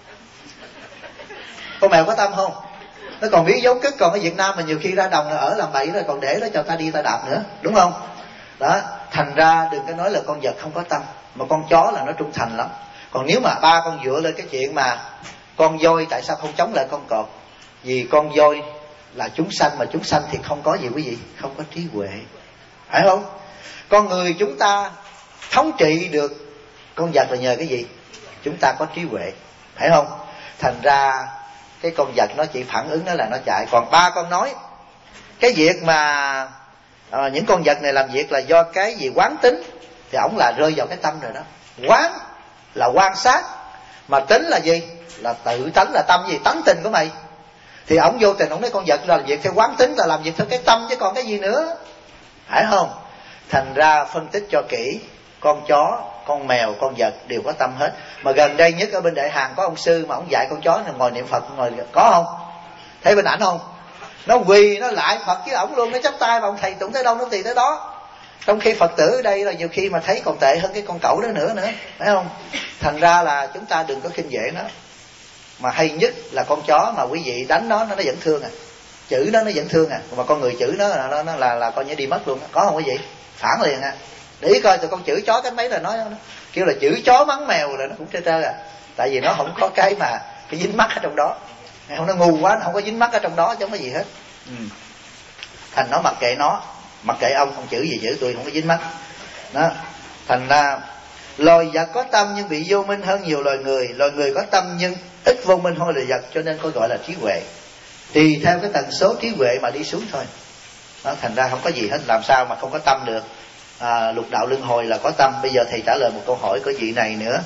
Con mèo có tâm không? Nó còn biết dấu cứt. Còn ở Việt Nam mà nhiều khi ra đồng ở làm bậy rồi còn để đó cho ta đi ta đạp nữa, đúng không? Đó, thành ra đừng có nói là con vật không có tâm, mà con chó là nó trung thành lắm. Còn nếu mà ba con dựa lên cái chuyện mà con voi tại sao không chống lại con cọp? Vì con voi là chúng sanh, mà chúng sanh thì không có gì quý vị, không có trí huệ, phải không? Con người chúng ta thống trị được con vật là nhờ cái gì? Chúng ta có trí huệ, phải không? Thành ra cái con vật nó chỉ phản ứng đó là nó chạy. Còn ba con nói cái việc mà những con vật này làm việc là do cái gì quán tính, thì ổng là rơi vào cái tâm rồi đó. Quán là quan sát, mà tính là gì? Là tự tánh, là tâm gì? Tánh tình của mày. Thì ổng vô tình ổng nói con vật là làm việc theo quán tính, là làm việc theo cái tâm chứ còn cái gì nữa, phải không? Thành ra phân tích cho kỹ, con chó, con mèo, con vật đều có tâm hết. Mà gần đây nhất ở bên Đại Hàn có ông sư mà ông dạy con chó này ngồi niệm Phật, ngồi có không? Thấy bên ảnh không? Nó quỳ nó lại Phật với ổng luôn, nó chắp tay mà ông thầy tụng tới đâu nó tùy tới đó. Trong khi Phật tử ở đây là nhiều khi mà thấy còn tệ hơn cái con cẩu đó nữa, phải không? Thành ra là chúng ta đừng có khinh dễ nó. Mà hay nhất là con chó mà quý vị đánh nó vẫn thương à, chữ nó vẫn thương à, mà con người chữ nó là coi như đi mất luôn. Có không quý vị? Phản liền à. Để ý coi tụi con chữ chó cái mấy là nói nó kêu là chữ chó mắng mèo là nó cũng trơ trơ à, tại vì nó không có cái dính mắc ở trong đó. Nó ngu quá, nó không có dính mắc ở trong đó chứ không có gì hết. Thành nó mặc kệ nó, mặc kệ ông chữ gì chữ tôi không có dính mắc đó. Thành ra loài vật có tâm nhưng bị vô minh hơn nhiều loài người có tâm nhưng ít vô minh hơn loài vật, cho nên có gọi là trí huệ. Tùy theo cái tần số trí huệ mà đi xuống thôi đó. Thành ra không có gì hết, làm sao mà không có tâm được. Lục đạo luân hồi là có tâm. Bây giờ thầy trả lời một câu hỏi của vị này nữa.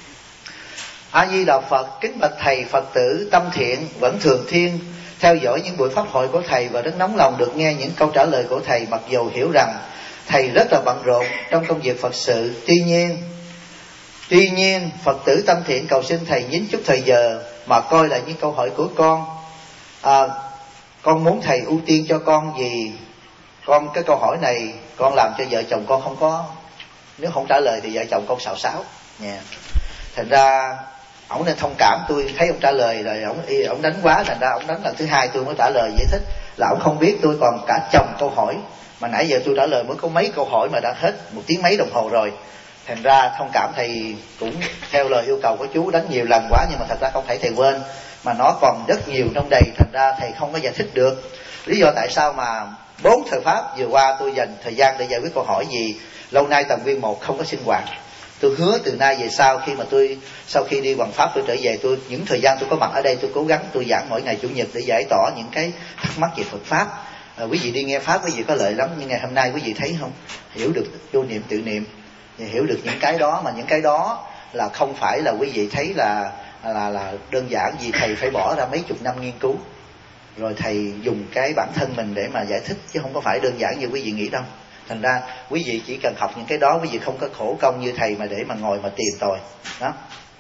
A Di Đà Phật, kính bạch thầy, Phật tử tâm thiện vẫn thường xuyên theo dõi những buổi pháp hội của thầy và rất nóng lòng được nghe những câu trả lời của thầy, mặc dù hiểu rằng thầy rất là bận rộn trong công việc Phật sự. Tuy nhiên Phật tử tâm thiện cầu xin thầy nhín chút thời giờ mà coi lại những câu hỏi của con. Con muốn thầy ưu tiên cho con vì cái câu hỏi này con làm cho vợ chồng con không có, nếu không trả lời thì vợ chồng con xạo xáo nha. Thành ra ổng nên thông cảm, tôi thấy ông trả lời rồi ổng đánh quá, thành ra ổng đánh lần thứ hai tôi mới trả lời giải thích là ổng không biết tôi còn cả chồng câu hỏi, mà nãy giờ tôi trả lời mới có mấy câu hỏi mà đã hết 1 tiếng mấy đồng hồ rồi. Thành ra thông cảm, thầy cũng theo lời yêu cầu của chú đánh nhiều lần quá, nhưng mà thật ra không thể thầy quên, mà nó còn rất nhiều trong đây, thành ra thầy không có giải thích được lý do tại sao mà 4 thời pháp vừa qua tôi dành thời gian để giải quyết câu hỏi gì. Lâu nay Tầm Nguyên 1 không có sinh hoạt. Tôi hứa từ nay về sau sau khi đi Hoàng Pháp tôi trở về, những thời gian tôi có mặt ở đây tôi cố gắng tôi giảng mỗi ngày Chủ nhật để giải tỏa những cái thắc mắc về Phật pháp. Quý vị đi nghe pháp quý vị có lợi lắm, nhưng ngày hôm nay quý vị thấy không, hiểu được vô niệm tự niệm, hiểu được những cái đó, mà những cái đó là không phải là quý vị thấy là đơn giản gì. Thầy phải bỏ ra mấy chục năm nghiên cứu, rồi thầy dùng cái bản thân mình để mà giải thích, chứ không có phải đơn giản như quý vị nghĩ đâu. Thành ra quý vị chỉ cần học những cái đó, quý vị không có khổ công như thầy mà để mà ngồi mà tìm tòi đó.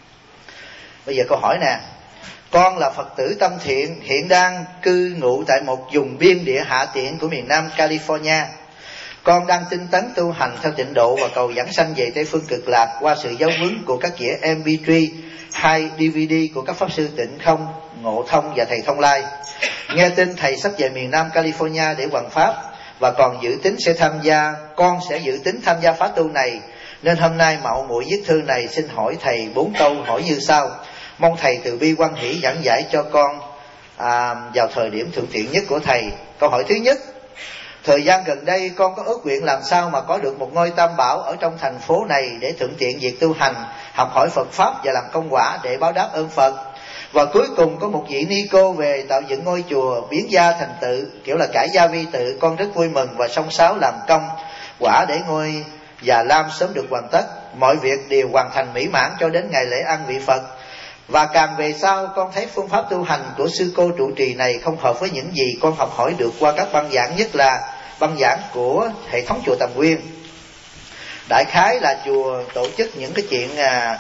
Bây giờ câu hỏi nè. Con là Phật tử tâm thiện, hiện đang cư ngụ tại một vùng biên địa hạ tiện của miền Nam California. Con đang tinh tấn tu hành theo tịnh độ và cầu giảng sanh về Tây Phương Cực Lạc qua sự giáo huấn của các đĩa MP3 hay DVD của các pháp sư Tịnh Không, Ngộ Thông và thầy Thông Lai. Nghe tin thầy sắp về miền Nam California để hoằng pháp và còn dự tính sẽ con sẽ dự tính tham gia khóa tu này, nên hôm nay mạo muội viết thư này xin hỏi thầy 4 câu hỏi như sau. Mong thầy từ bi hoan hỷ giảng giải cho con vào thời điểm thuận tiện nhất của thầy. Câu hỏi thứ nhất: thời gian gần đây con có ước nguyện làm sao mà có được một ngôi tam bảo ở trong thành phố này để thuận tiện việc tu hành, học hỏi Phật pháp và làm công quả để báo đáp ơn Phật. Và cuối cùng có một vị ni cô về tạo dựng ngôi chùa biến gia thành tự, kiểu là cải gia vi tự. Con rất vui mừng và song sáo làm công quả để ngôi Già Lam sớm được hoàn tất, mọi việc đều hoàn thành mỹ mãn cho đến ngày lễ an vị Phật. Và càng về sau con thấy phương pháp tu hành của sư cô trụ trì này không hợp với những gì con học hỏi được qua các băng giảng, nhất là băng giảng của hệ thống chùa Tầm Nguyên. Đại khái là chùa tổ chức những cái chuyện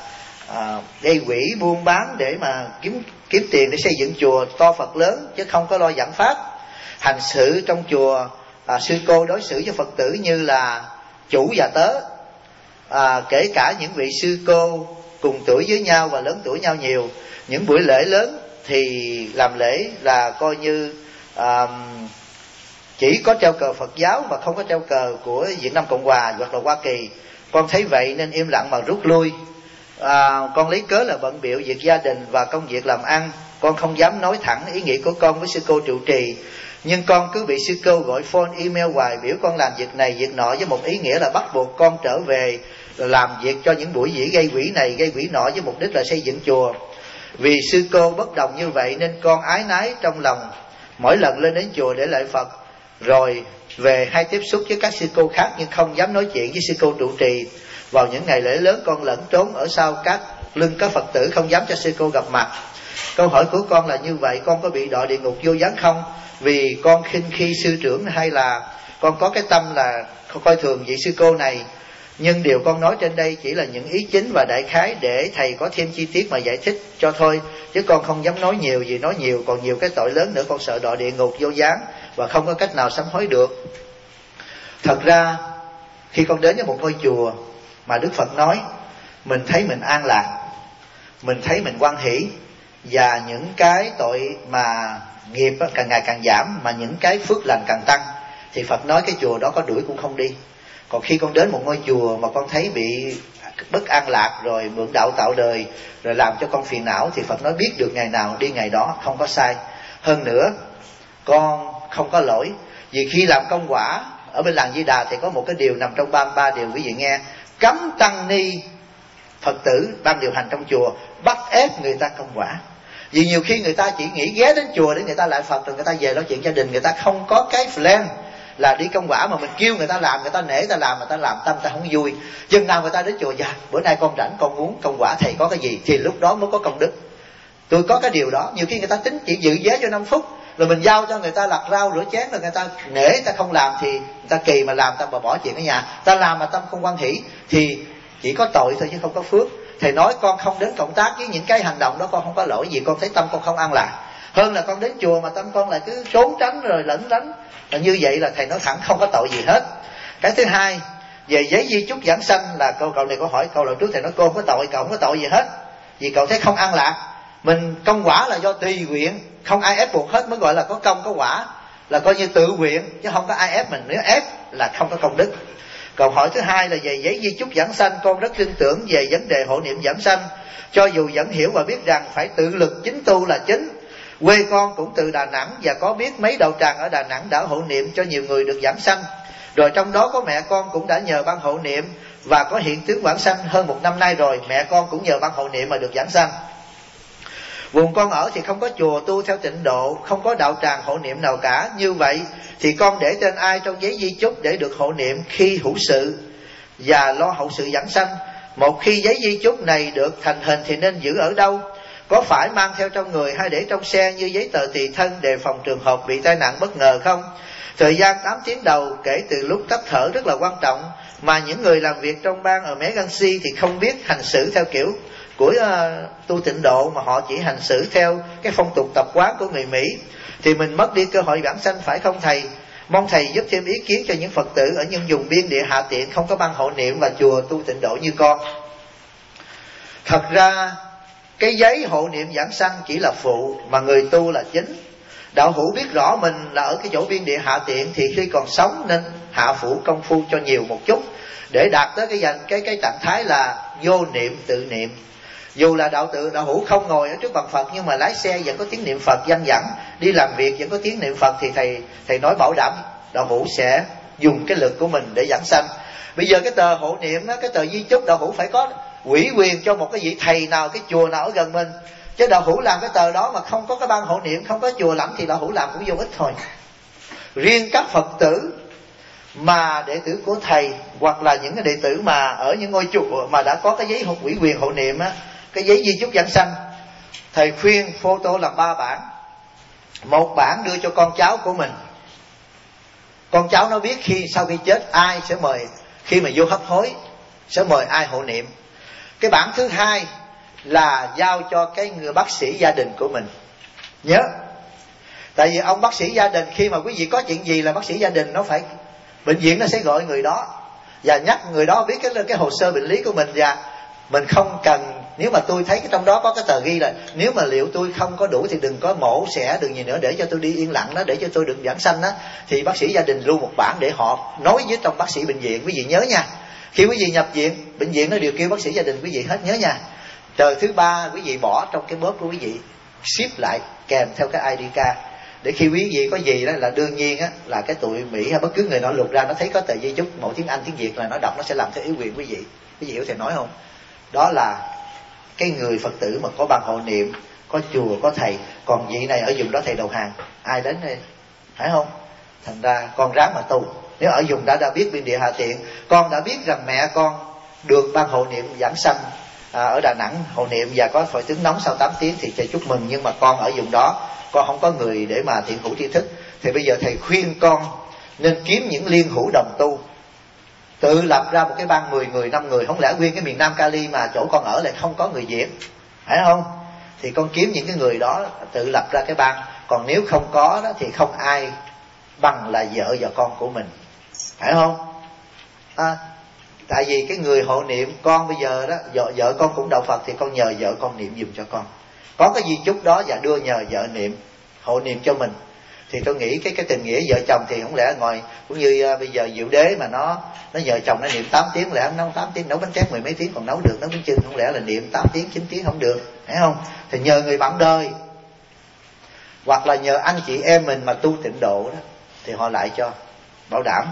gây quỹ buôn bán để mà kiếm tiền để xây dựng chùa to Phật lớn, chứ không có lo giảng pháp. Hành sự trong chùa, sư cô đối xử với Phật tử như là chủ và tớ, kể cả những vị sư cô cùng tuổi với nhau và lớn tuổi nhau nhiều. Những buổi lễ lớn thì làm lễ là coi như chỉ có treo cờ Phật giáo và không có treo cờ của Việt Nam Cộng Hòa hoặc là Hoa Kỳ. Con thấy vậy nên im lặng mà rút lui. Con lấy cớ là bận bịu việc gia đình và công việc làm ăn. Con không dám nói thẳng ý nghĩ của con với sư cô trụ trì, nhưng con cứ bị sư cô gọi phone email hoài, biểu con làm việc này việc nọ với một ý nghĩa là bắt buộc con trở về làm việc cho những buổi diễn gây quỹ này gây quỹ nọ với mục đích là xây dựng chùa. Vì sư cô bất đồng như vậy nên con ái nái trong lòng, mỗi lần lên đến chùa để lạy Phật rồi về hay tiếp xúc với các sư cô khác nhưng không dám nói chuyện với sư cô trụ trì. Vào những ngày lễ lớn con lẫn trốn ở sau lưng các Phật tử, không dám cho sư cô gặp mặt. Câu hỏi của con là như vậy, con có bị đọa địa ngục vô gián không? Vì con khinh khi sư trưởng, hay là con có cái tâm là coi thường vị sư cô này? Nhưng điều con nói trên đây chỉ là những ý chính và đại khái để thầy có thêm chi tiết mà giải thích cho thôi, chứ con không dám nói nhiều, vì nói nhiều còn nhiều cái tội lớn nữa, con sợ đọa địa ngục vô gián và không có cách nào sám hối được. Thật ra khi con đến với một ngôi chùa mà Đức Phật nói, mình thấy mình an lạc, mình thấy mình hoan hỷ, và những cái tội mà nghiệp càng ngày càng giảm, mà những cái phước lành càng tăng, thì Phật nói cái chùa đó có đuổi cũng không đi. Còn khi con đến một ngôi chùa mà con thấy bị bất an lạc, rồi mượn đạo tạo đời, rồi làm cho con phiền não, thì Phật nói biết được ngày nào đi ngày đó, không có sai. Hơn nữa con không có lỗi, vì khi làm công quả ở bên làng Di Đà thì có một cái điều nằm trong 33 điều, quý vị nghe: cấm tăng ni Phật tử ban điều hành trong chùa bắt ép người ta công quả. Vì nhiều khi người ta chỉ nghĩ ghé đến chùa để người ta lại Phật, rồi người ta về nói chuyện gia đình, người ta không có cái plan là đi công quả, mà mình kêu người ta làm, người ta nể người ta làm tâm ta không vui. Chừng nào người ta đến chùa, dạ bữa nay con rảnh, con muốn công quả thầy có cái gì, thì lúc đó mới có công đức. Tôi có cái điều đó. Nhiều khi người ta tính chỉ dự vé cho 5 phút, rồi mình giao cho người ta lặt rau rửa chén, rồi người ta nể người ta không làm, thì người ta kỳ mà làm, ta bỏ chuyện ở nhà, ta làm mà tâm không hoan hỷ thì chỉ có tội thôi chứ không có phước. Thầy nói con không đến cộng tác với những cái hành động đó, con không có lỗi gì, con thấy tâm con không an lạc. Hơn là con đến chùa mà tâm con lại cứ trốn tránh rồi lẩn tránh, như vậy là thầy nói thẳng không có tội gì hết. Cái thứ hai, về giấy di chúc giảng sanh, là cậu này có hỏi câu lần trước thầy nói cô không có tội, cậu không có tội gì hết, vì cậu thấy không an lạc. Mình công quả là do tùy nguyện, không ai ép buộc hết mới gọi là có công có quả, là coi như tự nguyện chứ không có ai ép mình. Nếu ép là không có công đức. Câu hỏi thứ hai là về giấy di chúc giảng sanh, con rất tin tưởng về vấn đề hộ niệm giảng sanh, cho dù vẫn hiểu và biết rằng phải tự lực chính tu là chính. Quê con cũng từ Đà Nẵng, và có biết mấy đạo tràng ở Đà Nẵng đã hộ niệm cho nhiều người được giảng sanh. Rồi trong đó có mẹ con cũng đã nhờ ban hộ niệm và có hiện tướng vãng sanh hơn 1 năm nay rồi, mẹ con cũng nhờ ban hộ niệm mà được giảng sanh. Vùng con ở thì không có chùa tu theo tịnh độ, không có đạo tràng hộ niệm nào cả. Như vậy thì con để tên ai trong giấy di chúc để được hộ niệm khi hữu sự và lo hậu sự giảng sanh? Một khi giấy di chúc này được thành hình thì nên giữ ở đâu? Có phải mang theo trong người hay để trong xe như giấy tờ tùy thân, đề phòng trường hợp bị tai nạn bất ngờ không? Thời gian 8 tiếng đầu kể từ lúc tắt thở rất là quan trọng, mà những người làm việc trong ban ở Megancy thì không biết hành xử theo kiểu của tu tịnh độ, mà họ chỉ hành xử theo cái phong tục tập quán của người Mỹ, thì mình mất đi cơ hội vãng sanh, phải không thầy? Mong thầy giúp thêm ý kiến cho những Phật tử ở những vùng biên địa hạ tiện không có ban hộ niệm và chùa tu tịnh độ như con. Thật ra cái giấy hộ niệm giảng sanh chỉ là phụ, mà người tu là chính. Đạo hữu biết rõ mình là ở cái chỗ biên địa hạ tiện thì khi còn sống nên hạ phụ công phu cho nhiều một chút, để đạt tới cái trạng thái là vô niệm tự niệm. Dù là đạo hữu không ngồi ở trước bàn Phật, nhưng mà lái xe vẫn có tiếng niệm Phật văng vẳng, đi làm việc vẫn có tiếng niệm Phật, thì thầy nói bảo đảm đạo hữu sẽ dùng cái lực của mình để giảng sanh. Bây giờ cái tờ hộ niệm đó, cái tờ di chúc, đạo hữu phải có ủy quyền cho một cái vị thầy nào, cái chùa nào ở gần mình. Chứ đạo hữu làm cái tờ đó mà không có cái ban hộ niệm, không có chùa lãnh, thì đạo hữu làm cũng vô ích thôi. Riêng các Phật tử mà đệ tử của thầy, hoặc là những cái đệ tử mà ở những ngôi chùa mà đã có cái giấy ủy quyền hộ niệm á, cái giấy di chúc giảng sanh, thầy khuyên photo làm 3 bản. Một bản đưa cho con cháu của mình, con cháu nó biết khi sau khi chết ai sẽ mời, khi mà vô hấp hối sẽ mời ai hộ niệm. Cái bản thứ hai là giao cho cái người bác sĩ gia đình của mình. Nhớ, tại vì ông bác sĩ gia đình, khi mà quý vị có chuyện gì là bác sĩ gia đình nó phải, bệnh viện nó sẽ gọi người đó và nhắc người đó biết cái hồ sơ bệnh lý của mình, và mình không cần, nếu mà tôi thấy cái trong đó có cái tờ ghi là nếu mà liệu tôi không có đủ thì đừng có mổ xẻ, đừng gì nữa, để cho tôi đi yên lặng đó, để cho tôi được giảng sanh đó, thì bác sĩ gia đình lưu một bản để họ nói với trong bác sĩ bệnh viện. Quý vị nhớ nha, khi quý vị nhập viện, bệnh viện nó đều kêu bác sĩ gia đình quý vị hết, nhớ nha. Tờ thứ 3 quý vị bỏ trong cái bóp của quý vị, ship lại kèm theo cái ID card, để khi quý vị có gì đó là đương nhiên á, là cái tụi Mỹ hay bất cứ người nào lục ra nó thấy có tờ di chúc mẫu tiếng Anh tiếng Việt là nó đọc, nó sẽ làm theo ý quyền quý vị. Quý vị hiểu thầy nói không? Đó là cái người Phật tử mà có ban hộ niệm, có chùa, có thầy. Còn vị này ở vùng đó thầy đầu hàng, ai đến đây, phải không? Thành ra con ráng mà tu. Nếu ở vùng đã biết biên địa hạ tiện, con đã biết rằng mẹ con được ban hộ niệm giảng sanh ở Đà Nẵng hộ niệm và có hội chứng nóng sau 8 tiếng thì thầy chúc mừng. Nhưng mà con ở vùng đó con không có người để mà thiện hữu tri thức, thì bây giờ thầy khuyên con nên kiếm những liên hữu đồng tu, tự lập ra một cái ban 10 người 5 người. Không lẽ nguyên cái miền Nam Cali mà chỗ con ở lại không có người Việt, phải không? Thì con kiếm những cái người đó tự lập ra cái ban. Còn nếu không có đó thì không ai bằng là vợ và con của mình, phải không? Tại vì cái người hộ niệm con bây giờ đó, vợ con cũng đạo Phật, thì con nhờ vợ con niệm giùm cho con. Có cái di chúc đó và đưa nhờ vợ niệm, hộ niệm cho mình. Thì tôi nghĩ cái tình nghĩa vợ chồng thì không lẽ ngồi cũng như bây giờ Diệu Đế mà nó nhờ chồng nó niệm 8 tiếng, lẽ nấu 8 tiếng, nấu bánh tét 10 mấy tiếng còn nấu được, nấu bánh chưng không lẽ là niệm 8 tiếng 9 tiếng không được, phải không? Thì nhờ người bạn đời, hoặc là nhờ anh chị em mình mà tu tịnh độ đó, thì họ lại cho bảo đảm.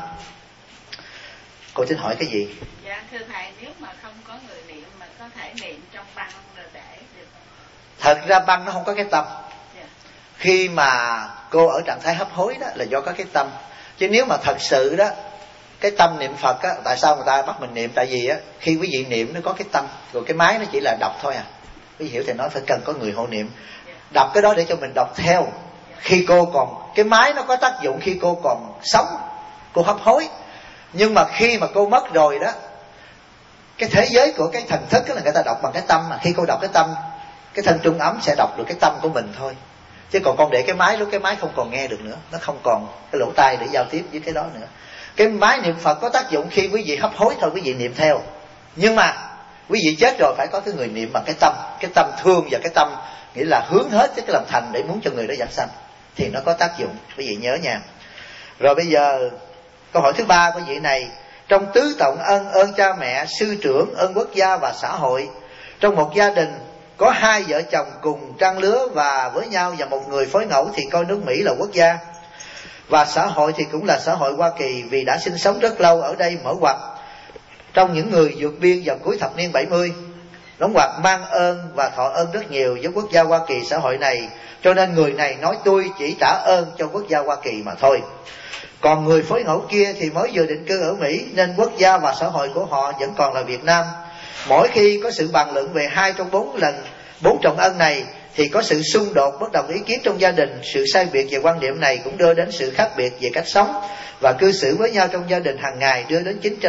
Cô xin hỏi cái gì? Dạ thưa thầy, nếu mà không có người niệm mà có thể niệm trong băng rồi để được không? Thật ra băng nó không có cái tâm. Khi mà cô ở trạng thái hấp hối đó là do có cái tâm. Chứ nếu mà thật sự đó, cái tâm niệm Phật á, tại sao người ta bắt mình niệm? Tại vì á, khi quý vị niệm nó có cái tâm, rồi cái máy nó chỉ là đọc thôi à. Quý vị hiểu thầy nói phải cần có người hộ niệm đọc cái đó để cho mình đọc theo. Khi cô còn, cái máy nó có tác dụng khi cô còn sống, cô hấp hối. Nhưng mà khi mà cô mất rồi đó, cái thế giới của cái thần thức là người ta đọc bằng cái tâm. Mà khi cô đọc cái tâm, cái thân trung ấm sẽ đọc được cái tâm của mình thôi. Chứ còn con để cái máy, lúc cái máy không còn nghe được nữa, nó không còn cái lỗ tai để giao tiếp với cái đó nữa. Cái máy niệm Phật có tác dụng khi quý vị hấp hối thôi, quý vị niệm theo. Nhưng mà quý vị chết rồi phải có cái người niệm bằng cái tâm thương, và cái tâm nghĩa là hướng hết cái lòng thành để muốn cho người đó giảng sanh, thì nó có tác dụng. Quý vị nhớ nha. Rồi bây giờ câu hỏi thứ 3 của vị này: trong tứ trọng ơn cha mẹ, sư trưởng, ơn quốc gia và xã hội, trong một gia đình có 2 vợ chồng cùng trang lứa và với nhau, và một người phối ngẫu, thì coi nước Mỹ là quốc gia, và xã hội thì cũng là xã hội Hoa Kỳ, vì đã sinh sống rất lâu ở đây. Mở ngoặt, trong những người vượt biên vào cuối thập niên 70, đóng ngoặt mang ơn và thọ ơn rất nhiều với quốc gia Hoa Kỳ, xã hội này, cho nên người này nói tôi chỉ trả ơn cho quốc gia Hoa Kỳ mà thôi. Còn người phối ngẫu kia thì mới vừa định cư ở Mỹ, nên quốc gia và xã hội của họ vẫn còn là Việt Nam. Mỗi khi có sự bàn luận về 2 trong 4 lần 4 trọng ân này, thì có sự xung đột bất đồng ý kiến trong gia đình. Sự sai biệt về quan điểm này cũng đưa đến sự khác biệt về cách sống và cư xử với nhau trong gia đình hàng ngày, đưa đến chiến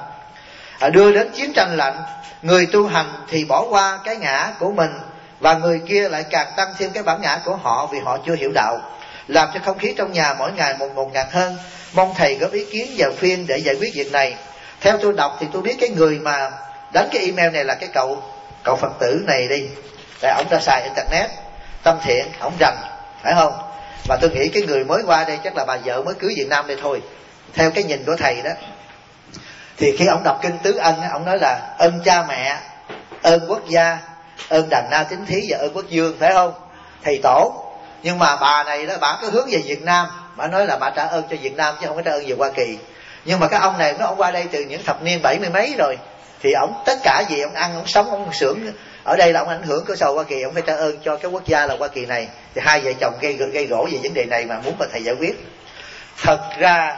tranh lạnh. Người tu hành thì bỏ qua cái ngã của mình, và người kia lại càng tăng thêm cái bản ngã của họ, vì họ chưa hiểu đạo, làm cho không khí trong nhà mỗi ngày một ngột ngạt hơn. Mong thầy góp ý kiến vào phiên để giải quyết việc này. Theo tôi đọc thì tôi biết cái người mà đánh cái email này là cái cậu Phật tử này đi. Tại ổng ra xài internet, tâm thiện, ổng rành, phải không? Và tôi nghĩ cái người mới qua đây chắc là bà vợ mới cưới Việt Nam đây thôi. Theo cái nhìn của thầy đó, thì khi ổng đọc kinh tứ ân, ổng nói là ơn cha mẹ, ơn quốc gia, ơn đàn na tín thí và ơn quốc dương, phải không? Thầy tổ. Nhưng mà bà này đó, bà cứ hướng về Việt Nam, bà nói là bà trả ơn cho Việt Nam chứ không có trả ơn về Hoa Kỳ. Nhưng mà cái ông này, ông qua đây từ những thập niên 70 mấy rồi, thì ổng tất cả gì ổng ăn, ổng sống, ổng xưởng ở đây là ông ảnh hưởng của xã hội Hoa Kỳ, ông phải trả ơn cho cái quốc gia là Hoa Kỳ này. Thì 2 vợ chồng gây gỗ về vấn đề này mà muốn mà thầy giải quyết. Thật ra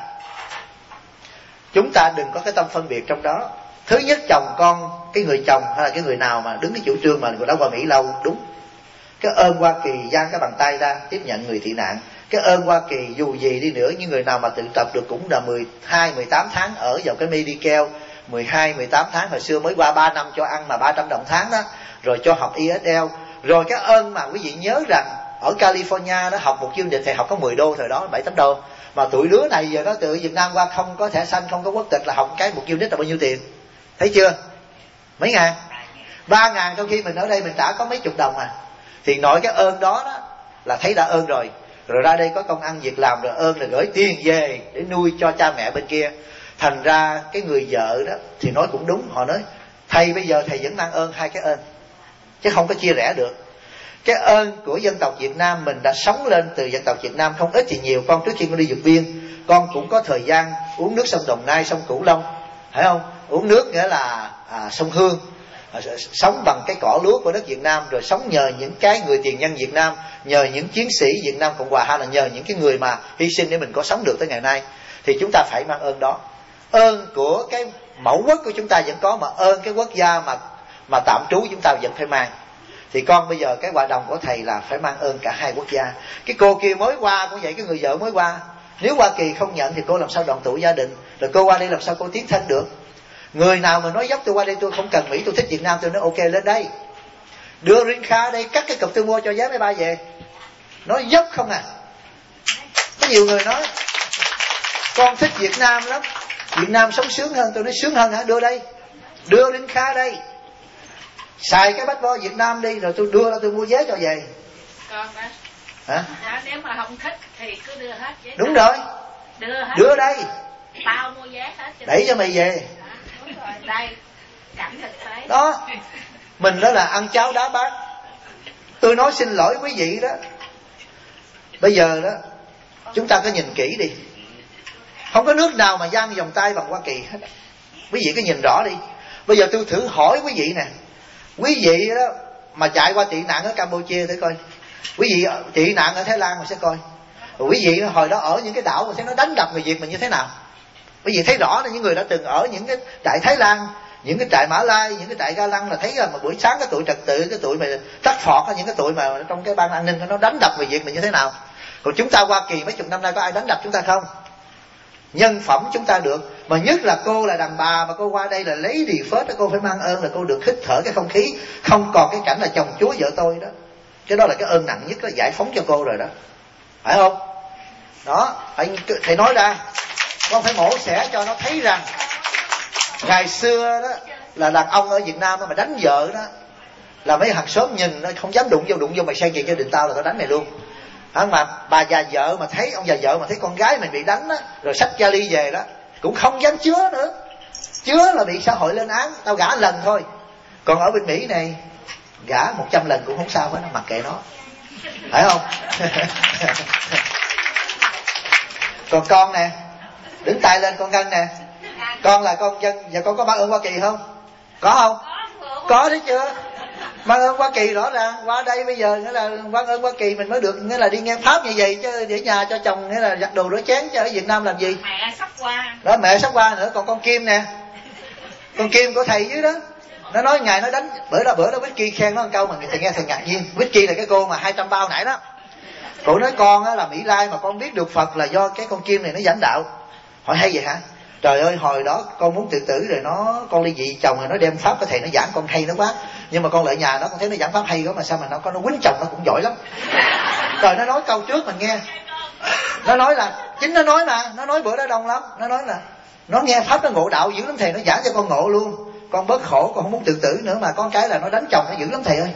chúng ta đừng có cái tâm phân biệt trong đó. Thứ nhất, chồng con, cái người chồng hay là cái người nào mà đứng cái chủ trương mà người đã qua Mỹ lâu, đúng. Cái ơn Hoa Kỳ giang cái bàn tay ra tiếp nhận người tị nạn. Cái ơn Hoa Kỳ dù gì đi nữa, những người nào mà tự tập được cũng là 12, 18 tháng ở vào cái Medicare, 12, 18 tháng hồi xưa mới qua 3 năm cho ăn mà 300 đồng tháng đó, rồi cho học ESL. Rồi cái ơn mà quý vị nhớ rằng ở California đó, học một chương trình thầy học có 10 đô thời đó, 7-8 đô. Mà tụi đứa này giờ nó từ Việt Nam qua không có thẻ xanh, không có quốc tịch, là học cái một unit là bao nhiêu tiền? Thấy chưa? Mấy ngàn? 3.000, trong khi mình ở đây mình trả có mấy chục đồng à. Thì nội cái ơn đó đó là thấy đã ơn rồi. Rồi ra đây có công ăn việc làm, rồi ơn là gửi tiền về để nuôi cho cha mẹ bên kia. Thành ra cái người vợ đó thì nói cũng đúng. Họ nói thầy bây giờ thầy vẫn mang ơn 2 cái ơn, chứ không có chia rẽ được. Cái ơn của dân tộc Việt Nam, mình đã sống lên từ dân tộc Việt Nam không ít thì nhiều. Con trước khi con đi vượt biên, con cũng có thời gian uống nước sông Đồng Nai, sông Cửu Long, phải không? Uống nước nghĩa là sông Hương, sống bằng cái cỏ lúa của đất Việt Nam, rồi sống nhờ những cái người tiền nhân Việt Nam, nhờ những chiến sĩ Việt Nam Cộng Hòa, hay là nhờ những cái người mà hy sinh để mình có sống được tới ngày nay. Thì chúng ta phải mang ơn đó. Ơn của cái mẫu quốc của chúng ta vẫn có, mà ơn cái quốc gia mà tạm trú chúng ta vẫn phải mang. Thì con bây giờ cái hòa đồng của thầy là phải mang ơn cả hai quốc gia. Cái cô kia mới qua cũng vậy, cái người vợ mới qua, nếu Hoa Kỳ không nhận thì cô làm sao đoàn tụ gia đình, rồi cô qua đây làm sao cô tiến thân được. Người nào mà nói dốc tôi qua đây tôi không cần Mỹ, tôi thích Việt Nam, tôi nói ok lên đây, đưa Rin Kha đây, cắt cái cục tôi mua cho vé máy bay về. Nói dốc không à. Có nhiều người nói con thích Việt Nam lắm, Việt Nam sống sướng hơn. Tôi nói sướng hơn hả? Đưa đây, đưa Rin Kha đây, xài cái bách bo Việt Nam đi, rồi tôi đưa ra tôi mua vé cho về. Con đó hả? Nếu mà không thích thì cứ đưa hết giấy. Đúng rồi, đưa đây, tao mua vé hết cho đẩy cho mày về. Đúng rồi, đây cảnh thực tế đó. Mình đó là ăn cháo đá bát. Tôi nói xin lỗi quý vị đó, bây giờ đó chúng ta cứ nhìn kỹ đi, không có nước nào mà giang vòng tay bằng Hoa Kỳ hết. Quý vị cứ nhìn rõ đi. Bây giờ tôi thử hỏi quý vị nè, quý vị đó mà chạy qua tị nạn ở Campuchia thử coi, quý vị tị nạn ở Thái Lan mà sẽ coi, rồi quý vị hồi đó ở những cái đảo mà thấy nó đánh đập người Việt mình như thế nào. Quý vị thấy rõ là những người đã từng ở những cái trại Thái Lan, những cái trại Mã Lai, những cái trại Ga Lăng là thấy mà buổi sáng cái tụi trật tự, cái tụi mà tắt phọt, những cái tụi mà trong cái ban an ninh nó đánh đập người Việt mình như thế nào. Còn chúng ta Hoa Kỳ mấy chục năm nay có ai đánh đập chúng ta không? Nhân phẩm chúng ta được. Mà nhất là cô là đàn bà mà cô qua đây là lấy đi phết, cô phải mang ơn là cô được hít thở cái không khí, không còn cái cảnh là chồng chúa vợ tôi đó. Cái đó là cái ơn nặng nhất, đó giải phóng cho cô rồi đó, phải không? Đó, thầy nói ra, con phải mổ xẻ cho nó thấy rằng ngày xưa đó là đàn ông ở Việt Nam đó mà đánh vợ đó là mấy hàng xóm nhìn nó không dám đụng vô mày sang chuyện gia đình tao là tao đánh mày luôn. Mà bà già vợ mà thấy, ông già vợ mà thấy con gái mình bị đánh đó, rồi xách vali về đó cũng không dám chứa nữa, chứa là bị xã hội lên án. Tao gả lần thôi. Còn ở bên Mỹ này gả 100 lần cũng không sao hết, nó mặc kệ nó, phải không? Còn con nè, đứng tay lên con Ngân nè, con là con dân, giờ con có mang ơn Hoa Kỳ không? Có không? Có đấy chưa? Mang ơn Hoa Kỳ rõ ràng. Qua đây bây giờ nghĩa là mang ơn Hoa Kỳ mình mới được, nghĩa là đi nghe pháp như vậy chứ, để nhà cho chồng nghĩa là giặt đồ rửa chén, chứ ở Việt Nam làm gì? Mẹ sắp qua đó, mẹ sắp qua nữa. Còn con Kim nè, con Kim của thầy dưới đó, nó nói ngày nó đánh, bữa đó Vicky khen nó một câu mà thầy nghe thầy ngạc nhiên. Vicky là cái cô mà 200 bao nãy đó, cô nói con á là Mỹ Lai mà con biết được Phật là do cái con Kim này nó dẫn đạo. Hỏi hay vậy hả? Trời ơi, hồi đó con muốn tự tử rồi con ly dị chồng rồi nó đem pháp của thầy nó giảng con hay nó quá, nhưng mà con lại nhà nó con thấy nó giảng pháp hay quá mà sao mà nó quýnh chồng nó cũng giỏi lắm. Rồi nó nói câu trước mình nghe, nó nói là chính nó nói mà, nó nói bữa đó đông lắm, nó nói là nó nghe pháp nó ngộ đạo dữ lắm thầy, nó giảng cho con ngộ luôn, con bớt khổ, con không muốn tự tử nữa, mà con cái là nó đánh chồng nó dữ lắm thầy ơi.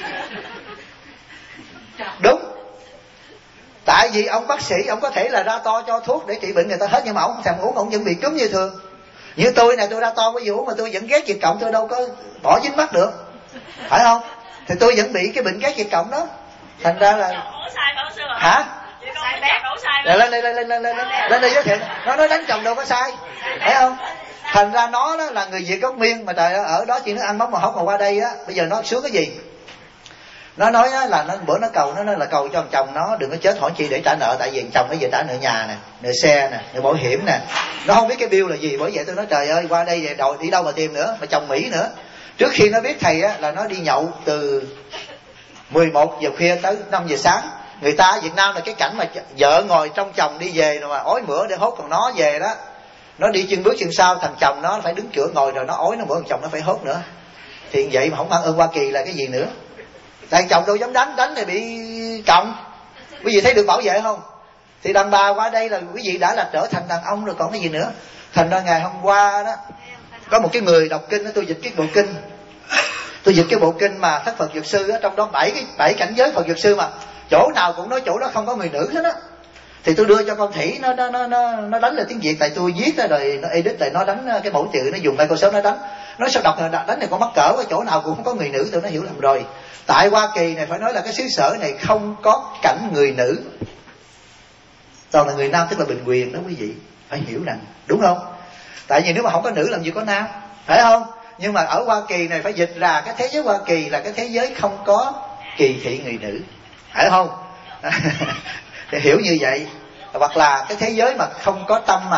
Đúng. Tại vì ông bác sĩ ông có thể là ra to cho thuốc để trị bệnh người ta hết, nhưng mà ông không thèm uống, ông vẫn bị cúm như thường. Như tôi này, tôi ra to với uống mà tôi vẫn ghét Việt Cộng, tôi đâu có bỏ dính mắt được, phải không? Thì tôi vẫn bị cái bệnh ghét Việt Cộng đó. Thành ra là hả? Lên đây giới thiệu. Nó nói đánh chồng đâu có sai, phải không? Thành ra nó đó là người Việt gốc Miên mà trời ơi, ở đó chỉ nó ăn mắm mà hốc mà qua đây á, bây giờ nó sướng cái gì? Nó nói là nó bữa nó cầu, nó nói là cầu cho thằng chồng nó đừng có chết hỏi chi để trả nợ, tại vì chồng nó về trả nợ nhà nè, nợ xe nè, nợ bảo hiểm nè. Nó không biết cái bill là gì, bởi vậy tôi nói trời ơi, qua đây về đòi đi đâu mà tìm nữa, mà chồng Mỹ nữa. Trước khi nó biết thầy á là nó đi nhậu từ 11 giờ khuya tới 5 giờ sáng. Người ta ở Việt Nam là cái cảnh mà vợ ngồi trong chồng đi về rồi mà ói mửa để hốt còn nó về đó. Nó đi chân bước chân sau, thằng chồng nó phải đứng cửa ngồi rồi nó ói nó mửa, thằng chồng nó phải hốt nữa. Thì vậy mà không mang ơn Hoa Kỳ là cái gì nữa? Tại chồng đâu dám đánh thì bị cộng. Quý vị thấy được bảo vệ không? Thì đàn bà qua đây là quý vị đã là trở thành đàn ông rồi còn cái gì nữa. Thành ra ngày hôm qua đó có một cái người đọc kinh đó, tôi dịch cái bộ kinh. Tôi dịch cái bộ kinh mà Thất Phật Dược Sư đó, trong đó 7 cảnh giới Phật Dược Sư mà chỗ nào cũng nói chỗ đó không có người nữ hết á. Thì tôi đưa cho con Thủy nó đánh là tiếng Việt, tại tôi viết ra rồi nó edit, tại nó đánh cái mẫu chữ, nó dùng Microsoft nó đánh. Nói sao đọc là đánh này con mắc cỡ quá, chỗ nào cũng không có người nữ, tôi nó hiểu lầm rồi. Tại Hoa Kỳ này phải nói là cái xứ sở này không có cảnh người nữ, toàn là người nam, tức là bình quyền đó quý vị, phải hiểu rằng đúng không? Tại vì nếu mà không có nữ làm gì có nam, phải không? Nhưng mà ở Hoa Kỳ này phải dịch ra cái thế giới Hoa Kỳ là cái thế giới không có kỳ thị người nữ, phải không? Thì hiểu như vậy. Hoặc là cái thế giới mà không có tâm mà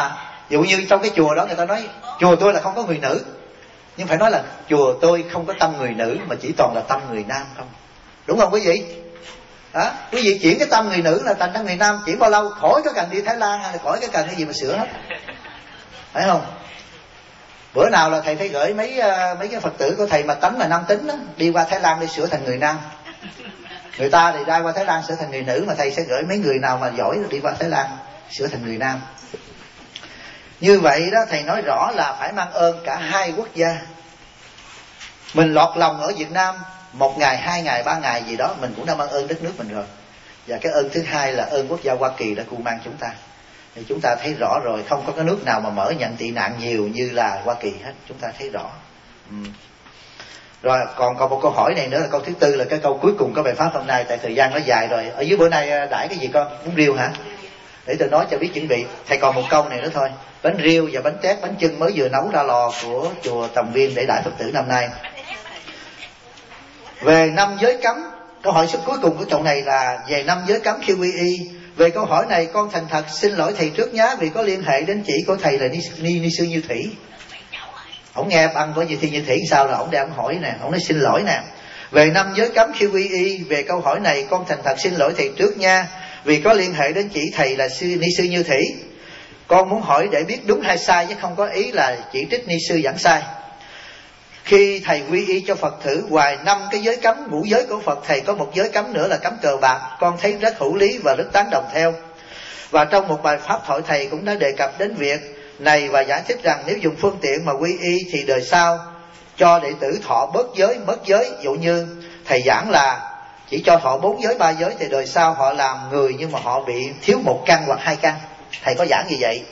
Dụ như trong cái chùa đó người ta nói chùa tôi là không có người nữ, nhưng phải nói là chùa tôi không có tâm người nữ mà chỉ toàn là tâm người nam không. Đúng không quý vị? Đó, quý vị chuyển cái tâm người nữ là thành tâm người nam, chuyển bao lâu khỏi có cần đi Thái Lan hay là khỏi có cần cái gì mà sửa hết, phải không? Bữa nào là thầy thấy gửi mấy cái Phật tử của thầy mà tánh là nam tính đó, đi qua Thái Lan để sửa thành người nam. Người ta thì ra qua Thái Lan sửa thành người nữ, mà thầy sẽ gửi mấy người nào mà giỏi đi qua Thái Lan sửa thành người nam. Như vậy đó, thầy nói rõ là phải mang ơn cả hai quốc gia. Mình lọt lòng ở Việt Nam 1 ngày, 2 ngày, 3 ngày gì đó, mình cũng đã mang ơn đất nước mình rồi. Và cái ơn thứ hai là ơn quốc gia Hoa Kỳ đã cưu mang chúng ta. Thì chúng ta thấy rõ rồi, không có cái nước nào mà mở nhận tị nạn nhiều như là Hoa Kỳ hết, chúng ta thấy rõ. Rồi còn một câu hỏi này nữa là câu thứ tư, là cái câu cuối cùng của bài pháp hôm nay, tại thời gian nó dài rồi. Ở dưới bữa nay đãi cái gì con? Bún riêu hả? Để tôi nói cho biết chuẩn bị. Thầy còn một câu này nữa thôi. Bánh riêu và bánh tét, bánh chưng mới vừa nấu ra lò của chùa Tầm Viên để đãi Phật tử năm nay. Về 5 giới cấm, câu hỏi số cuối cùng của chỗ này là về 5 giới cấm khi quy y. Về câu hỏi này con thành thật xin lỗi thầy trước nhé, vì có liên hệ đến chị của thầy là Ni Sư Như Thủy. Ông nghe băng với Thi Như Thủy sao là ông đang hỏi nè, ông nói xin lỗi nè. Về 5 giới cấm khi quy y, về câu hỏi này con thành thật xin lỗi thầy trước nha, vì có liên hệ đến chị thầy là Ni Sư Như Thủy. Con muốn hỏi để biết đúng hay sai chứ không có ý là chỉ trích Ni Sư giảng sai. Khi thầy quy y cho Phật tử, ngoài 5 cái giới cấm ngũ giới của Phật, thầy có một giới cấm nữa là cấm cờ bạc. Con thấy rất hữu lý và rất tán đồng theo. Và trong một bài pháp thoại thầy cũng đã đề cập đến việc này và giải thích rằng nếu dùng phương tiện mà quy y thì đời sau cho đệ tử thọ bớt giới, mất giới. Dụ như thầy giảng là chỉ cho thọ 4 giới, 3 giới, thì đời sau họ làm người nhưng mà họ bị thiếu 1 căn hoặc 2 căn. Thầy có giảng như vậy.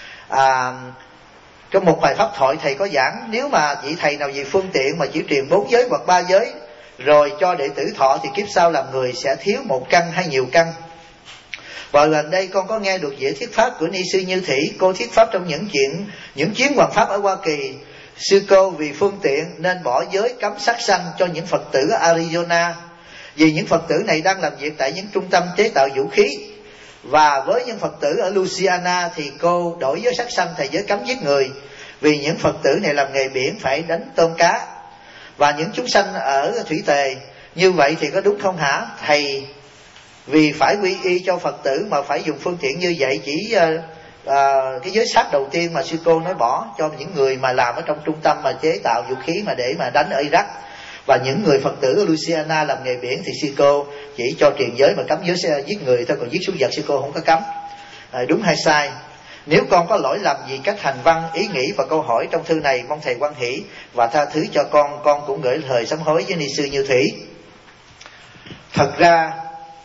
Trong một bài pháp thoại thầy có giảng, nếu mà vị thầy nào vì phương tiện mà chỉ truyền 4 giới hoặc 3 giới rồi cho đệ tử thọ thì kiếp sau làm người sẽ thiếu 1 căn hay nhiều căn. Và gần đây con có nghe được dễ thuyết pháp của Ni Sư Như Thủy. Cô thuyết pháp trong những chuyến hoàng pháp ở Hoa Kỳ. Sư cô vì phương tiện nên bỏ giới cấm sát sanh cho những Phật tử ở Arizona, vì những Phật tử này đang làm việc tại những trung tâm chế tạo vũ khí. Và với những Phật tử ở Louisiana thì cô đổi giới sát sanh thành giới cấm giết người, vì những Phật tử này làm nghề biển phải đánh tôm cá và những chúng sanh ở thủy tề. Như vậy thì có đúng không hả thầy? Vì phải quy y cho Phật tử mà phải dùng phương tiện như vậy. Chỉ cái giới sát đầu tiên mà sư cô nói bỏ cho những người mà làm ở trong trung tâm mà chế tạo vũ khí mà để mà đánh ở Iraq, và những người Phật tử ở Louisiana làm nghề biển thì sư cô chỉ cho truyền giới mà cấm giới giết người thôi, còn giết súc vật sư cô không có cấm. Đúng hay sai? Nếu con có lỗi lầm gì cách hành văn, ý nghĩ và câu hỏi trong thư này, mong thầy hoan hỷ và tha thứ cho con cũng gửi lời sám hối với Ni Sư Như Thủy. Thật ra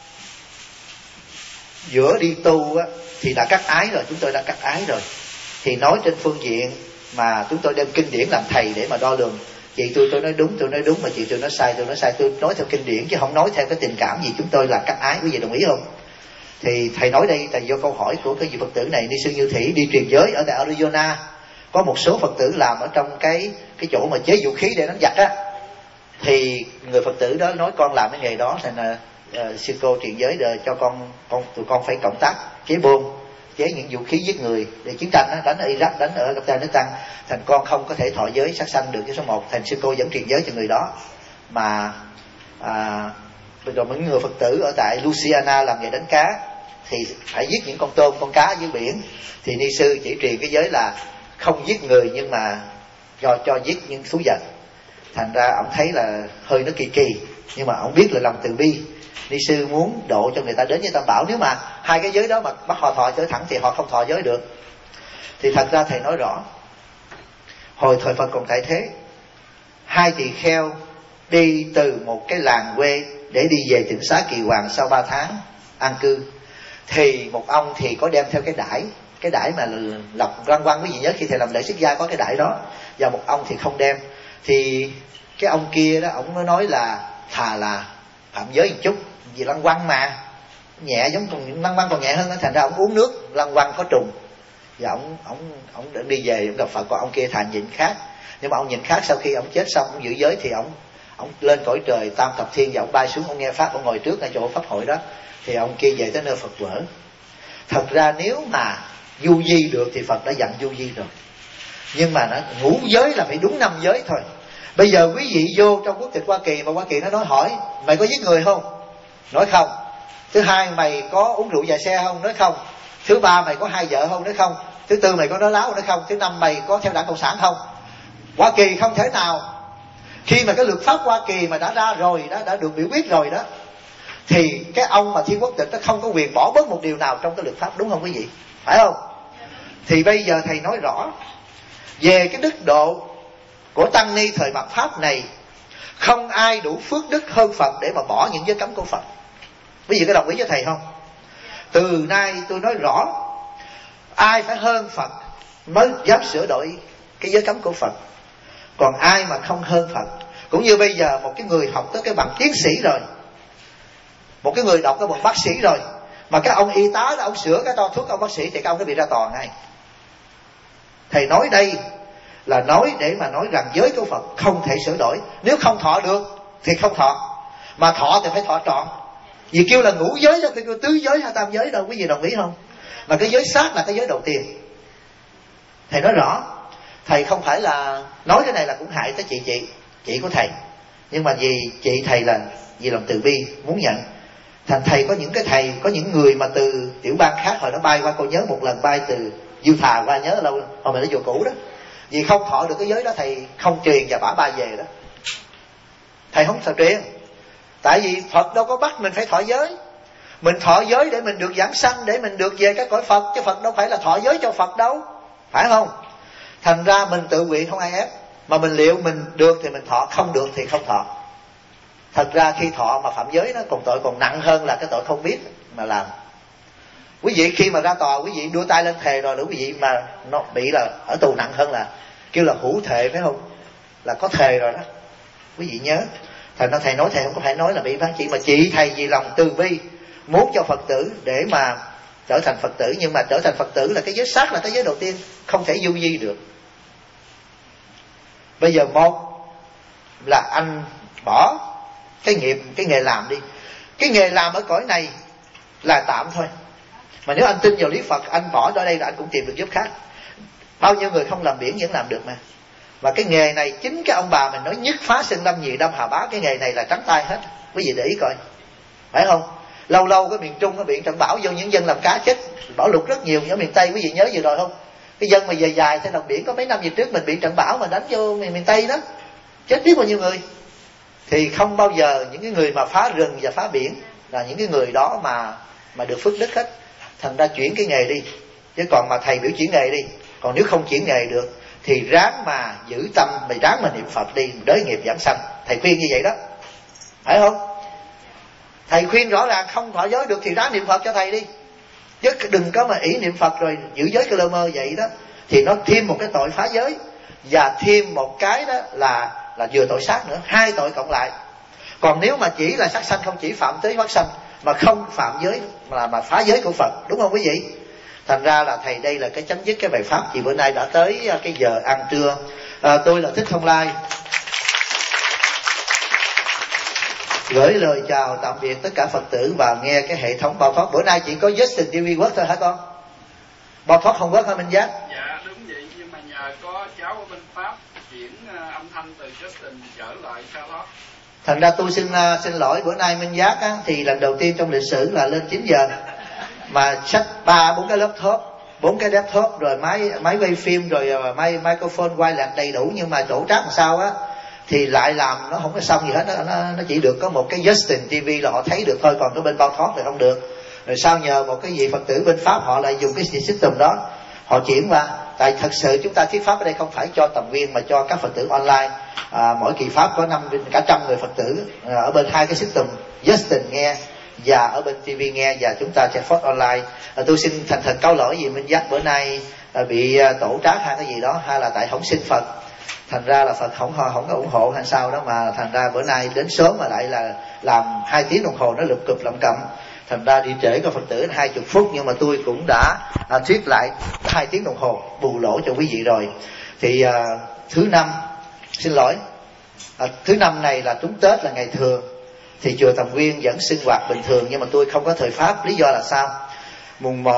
giữa đi tu á, thì đã cắt ái rồi, chúng tôi đã cắt ái rồi. Thì nói trên phương diện mà chúng tôi đem kinh điển làm thầy để mà đo lường. Chị tôi nói đúng, mà chị tôi nói sai, tôi nói theo kinh điển chứ không nói theo cái tình cảm gì. Chúng tôi là cắt ái, quý vị đồng ý không? Thì thầy nói đây là do câu hỏi của cái vị Phật tử này, Ni Sư Như Thủy đi truyền giới ở tại Arizona. Có một số Phật tử làm ở trong cái chỗ mà chế vũ khí để đánh giặc á, thì người Phật tử đó nói con làm cái nghề đó, thành là sư cô truyền giới đời cho tụi con phải cộng tác chế bom, chế những vũ khí giết người để chiến tranh đó, đánh ở Iraq, đánh ở Afghanistan. Thành con không có thể thọ giới sát sanh được cái số 1. Thành sư cô vẫn truyền giới cho người đó. Mà rồi những người Phật tử ở tại Louisiana làm nghề đánh cá thì phải giết những con tôm, con cá dưới biển, thì Ni Sư chỉ truyền cái giới là không giết người nhưng mà cho giết những thú vật. Thành ra ông thấy là hơi nó kỳ, nhưng mà ông biết là lòng từ bi. Ni Sư muốn độ cho người ta đến với Tam Bảo. Nếu mà hai cái giới đó mà bắt họ thọ giới thẳng thì họ không thọ giới được. Thì thật ra thầy nói rõ, hồi thời Phật còn tại thế, 2 tỳ kheo đi từ một cái làng quê để đi về tỉnh xá Kỳ Hoàng sau 3 tháng an cư. Thì một ông thì có đem theo cái đải mà lọc lăng quăng, quý vị nhớ khi thầy làm lễ xuất gia có cái đải đó, và một ông thì không đem. Thì cái ông kia đó, ông nói là thà là phạm giới một chút, vì lăng quăng mà nhẹ, giống còn lăng quăng còn nhẹ hơn. Thành ra ông uống nước lăng quăng có trùng, và ông đi về ông gặp Phật. Còn ông kia thà nhịn khác. Nhưng mà ông nhịn khác, sau khi ông chết xong ông giữ giới thì ông lên cõi trời Tam Thập Thiên, và ông bay xuống, ông nghe pháp, ông ngồi trước ngay chỗ pháp hội đó. Thì ông kia về tới nơi Phật vỡ. Thật ra nếu mà du di được thì Phật đã dặn du di rồi. Nhưng mà nó ngũ giới là phải đúng 5 giới thôi. Bây giờ quý vị vô trong quốc tịch Hoa Kỳ mà Hoa Kỳ nó nói hỏi mày có giết người không? Nói không. Thứ hai, mày có uống rượu dài xe không? Nói không. Thứ ba, mày có 2 vợ không? Nói không. Thứ tư, mày có nói láo? Nói không. Thứ năm, mày có theo đảng Cộng sản không? Hoa Kỳ không thể nào. Khi mà cái luật pháp Hoa Kỳ mà đã ra rồi đó, đã được biểu quyết rồi đó, thì cái ông mà thiên quốc tịch nó không có quyền bỏ bớt một điều nào trong cái luật pháp, đúng không quý vị? Phải không? Thì bây giờ thầy nói rõ về cái đức độ của tăng ni thời mạt Pháp này, không ai đủ phước đức hơn Phật để mà bỏ những giới cấm của Phật. Quý vị có đồng ý với thầy không? Từ nay tôi nói rõ, ai phải hơn Phật mới dám sửa đổi cái giới cấm của Phật. Còn ai mà không hơn Phật, cũng như bây giờ một cái người học tới cái bằng tiến sĩ rồi, một cái người đọc cái bằng bác sĩ rồi, mà cái ông y tá đó ông sửa cái to thuốc ông bác sĩ thì cái ông nó bị ra tòa ngay. Thầy nói đây là nói để mà nói rằng giới của Phật không thể sửa đổi. Nếu không thọ được thì không thọ, mà thọ thì phải thọ trọn. Vì kêu là ngũ giới chứ kêu tứ giới hay tam giới đâu, quý vị đồng ý không? Mà cái giới sát là cái giới đầu tiên. Thầy nói rõ, thầy không phải là nói cái này là cũng hại tới chị của thầy, nhưng mà vì chị thầy là vì lòng từ bi muốn nhận. Thành thầy có những cái thầy, có những người mà từ tiểu bang khác hồi nó bay qua, cô nhớ một lần bay từ Du Thà qua, nhớ lâu hồi mình ở chùa cũ đó, vì không thọ được cái giới đó thầy không truyền và bả bay về đó. Thầy không thọ truyền, tại vì Phật đâu có bắt mình phải thọ giới. Mình thọ giới để mình được giảng sanh, để mình được về cái cõi Phật, chứ Phật đâu phải là thọ giới cho Phật đâu, phải không? Thành ra mình tự nguyện không ai ép, mà mình liệu mình được thì mình thọ, không được thì không thọ. Thật ra khi thọ mà phạm giới nó còn tội còn nặng hơn là cái tội không biết mà làm. Quý vị khi mà ra tòa quý vị đưa tay lên thề rồi, quý vị mà nó bị là ở tù nặng hơn là kêu là hữu thệ, phải không? Là có thề rồi đó, quý vị nhớ. Thành ra thầy nói, thầy không có phải nói là bị phán chỉ, mà chị thầy vì lòng từ bi muốn cho Phật tử để mà trở thành Phật tử. Nhưng mà trở thành Phật tử là cái giới sát, là cái giới đầu tiên, không thể du di được. Bây giờ một là anh bỏ cái nghiệp, cái nghề làm đi. Cái nghề làm ở cõi này là tạm thôi, mà nếu anh tin vào lý Phật, anh bỏ ở đây là anh cũng tìm được giúp khác. Bao nhiêu người không làm biển vẫn làm được mà. Và cái nghề này chính cái ông bà mình nói nhất phá sinh lâm nhì đâm hà bá, cái nghề này là trắng tay hết. Quý vị để ý coi, phải không? Lâu lâu cái miền Trung cái biển Trận Bão vô những dân làm cá chết, bão lụt rất nhiều. Ở miền Tây quý vị nhớ vừa rồi không? Cái dân mà dài dài trên đồng biển có mấy năm về trước mình bị trận bão mà đánh vô miền Tây đó, chết biết bao nhiêu người. Thì không bao giờ những cái người mà phá rừng và phá biển là những cái người đó mà được phước đức hết. Thành ra chuyển cái nghề đi, chứ còn mà thầy biểu chuyển nghề đi. Còn nếu không chuyển nghề được thì ráng mà giữ tâm, mày ráng mà niệm Phật đi, đới nghiệp giảng sanh. Thầy khuyên như vậy đó, phải không? Thầy khuyên rõ ràng không thọ giới được thì ráng niệm Phật cho thầy đi, chứ đừng có mà ỷ niệm Phật rồi giữ giới cái lơ mơ vậy đó, thì nó thêm một cái tội phá giới, và thêm một cái đó là vừa tội sát nữa, 2 tội cộng lại. Còn nếu mà chỉ là sát sanh, không chỉ phạm tới phát sanh mà không phạm giới mà phá giới của Phật, đúng không quý vị? Thành ra là thầy đây là cái chấm dứt cái bài pháp. Vì bữa nay đã tới cái giờ ăn trưa. Tôi là Thích Thông Lai, gửi lời chào tạm biệt tất cả Phật tử và nghe cái hệ thống Bao Thoát. Bữa nay chỉ có Justin TV Work thôi hả con? Bao Thoát không Work hả Minh Giác? Dạ đúng vậy, nhưng mà nhờ có cháu ở bên Pháp chuyển âm thanh từ Justin trở lại Charlotte. Thành ra tôi xin lỗi bữa nay Minh Giác á, thì lần đầu tiên trong lịch sử là lên 9 giờ mà xách 3-4 cái laptop, 4 cái laptop rồi máy quay phim rồi microphone quay lại đầy đủ, nhưng mà chỗ trát làm sao á thì lại làm nó không có xong gì hết. Nó chỉ được có một cái Justin TV là họ thấy được thôi, còn cái bên Bao Thoát thì không được. Rồi sau nhờ một cái vị Phật tử bên Pháp họ lại dùng cái system đó họ chuyển qua. Tại thật sự chúng ta thuyết pháp ở đây không phải cho tầm viên mà cho các Phật tử online. Mỗi kỳ pháp có cả trăm người Phật tử ở bên 2 cái system Justin nghe và ở bên TV nghe, và chúng ta sẽ phát online. Tôi xin thành thật cáo lỗi vì Minh Giác bữa nay bị tổ trác hay cái gì đó, hay là tại không xin Phật, thành ra là Phật không có ủng hộ hay sao đó, mà thành ra bữa nay đến sớm mà lại là làm 2 tiếng đồng hồ nó lụp cụp lậm cậm, thành ra đi trễ có Phật tử 20 phút. Nhưng mà tôi cũng đã thuyết lại 2 tiếng đồng hồ bù lỗ cho quý vị rồi. Thì thứ năm, xin lỗi, thứ năm này là trúng Tết là ngày thường, thì chùa Tầm Nguyên vẫn sinh hoạt bình thường, nhưng mà tôi không có thời pháp. Lý do là sao? Mùng 1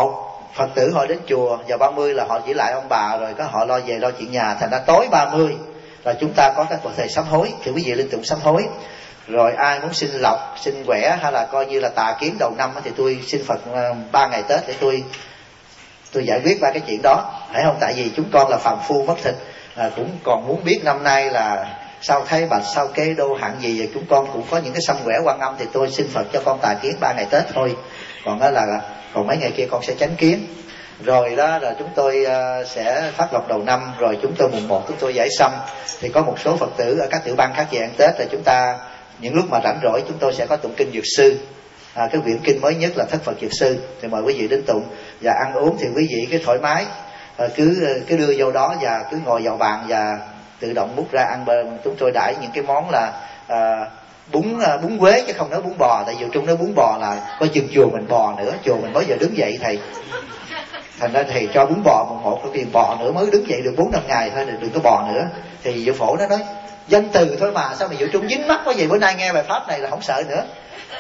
Phật tử họ đến chùa vào 30 là họ chỉ lại ông bà rồi có họ lo về lo chuyện nhà, thành ra tối 30 là chúng ta có cái thời sám hối, thì quý vị liên tục sám hối. Rồi ai muốn xin lộc, xin quẻ hay là coi như là tà kiến đầu năm thì tôi xin Phật 3 ngày Tết để tôi giải quyết ba cái chuyện đó, phải không? Tại vì chúng con là phàm phu mất thịt, cũng còn muốn biết năm nay là sao Thái Bạch, sao Kế Đô hạn gì, và chúng con cũng có những cái xăm quẻ Quan Âm, thì tôi xin Phật cho con tà kiến 3 ngày Tết thôi, còn mấy ngày kia con sẽ chánh kiến. Rồi đó là chúng tôi sẽ phát lộc đầu năm, rồi chúng tôi mùng 1 chúng tôi giải xăm. Thì có một số Phật tử ở các tiểu bang khác về ăn Tết, là chúng ta những lúc mà rảnh rỗi chúng tôi sẽ có tụng kinh Dược Sư. Cái quyển kinh mới nhất là Thất Phật Dược Sư, thì mời quý vị đến tụng. Và ăn uống thì quý vị cứ thoải mái, cứ đưa vô đó và cứ ngồi vào bàn và tự động múc ra ăn. Chúng tôi đãi những cái món là bún quế chứ không nói bún bò, tại vì trong nói bún bò là coi chừng chùa mình bò nữa, chùa mình mới giờ đứng dậy thầy, thành ra thầy cho bún bò mùng 1 có tiền bò nữa mới đứng dậy được 4-5 ngày thôi, đừng có bò nữa. Thì Diệu Phổ nó nói danh từ thôi mà, sao mà Diệu Trung dính mắt quá vậy, bữa nay nghe bài pháp này là không sợ nữa.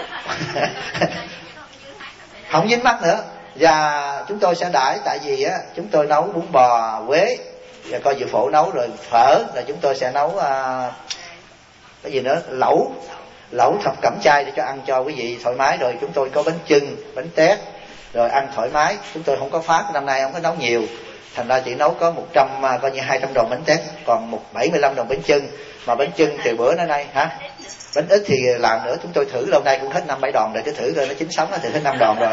Không dính mắt nữa. Và chúng tôi sẽ đãi, tại vì á chúng tôi nấu bún bò quế và coi Diệu Phổ nấu, rồi phở là chúng tôi sẽ nấu cái gì nữa, lẩu thập cẩm chay để cho ăn cho quý vị thoải mái. Rồi chúng tôi có bánh chưng, bánh tét, rồi ăn thoải mái. Chúng tôi không có phát, năm nay không có nấu nhiều, thành ra chỉ nấu có 200 đồng bánh tét, còn 75 đồng bánh chưng. Mà bánh chưng từ bữa đến nay bánh ít thì làm nữa, chúng tôi thử lâu nay cũng hết 5-7 đòn rồi, cứ thử coi nó chín sống thì hết 5 đòn rồi.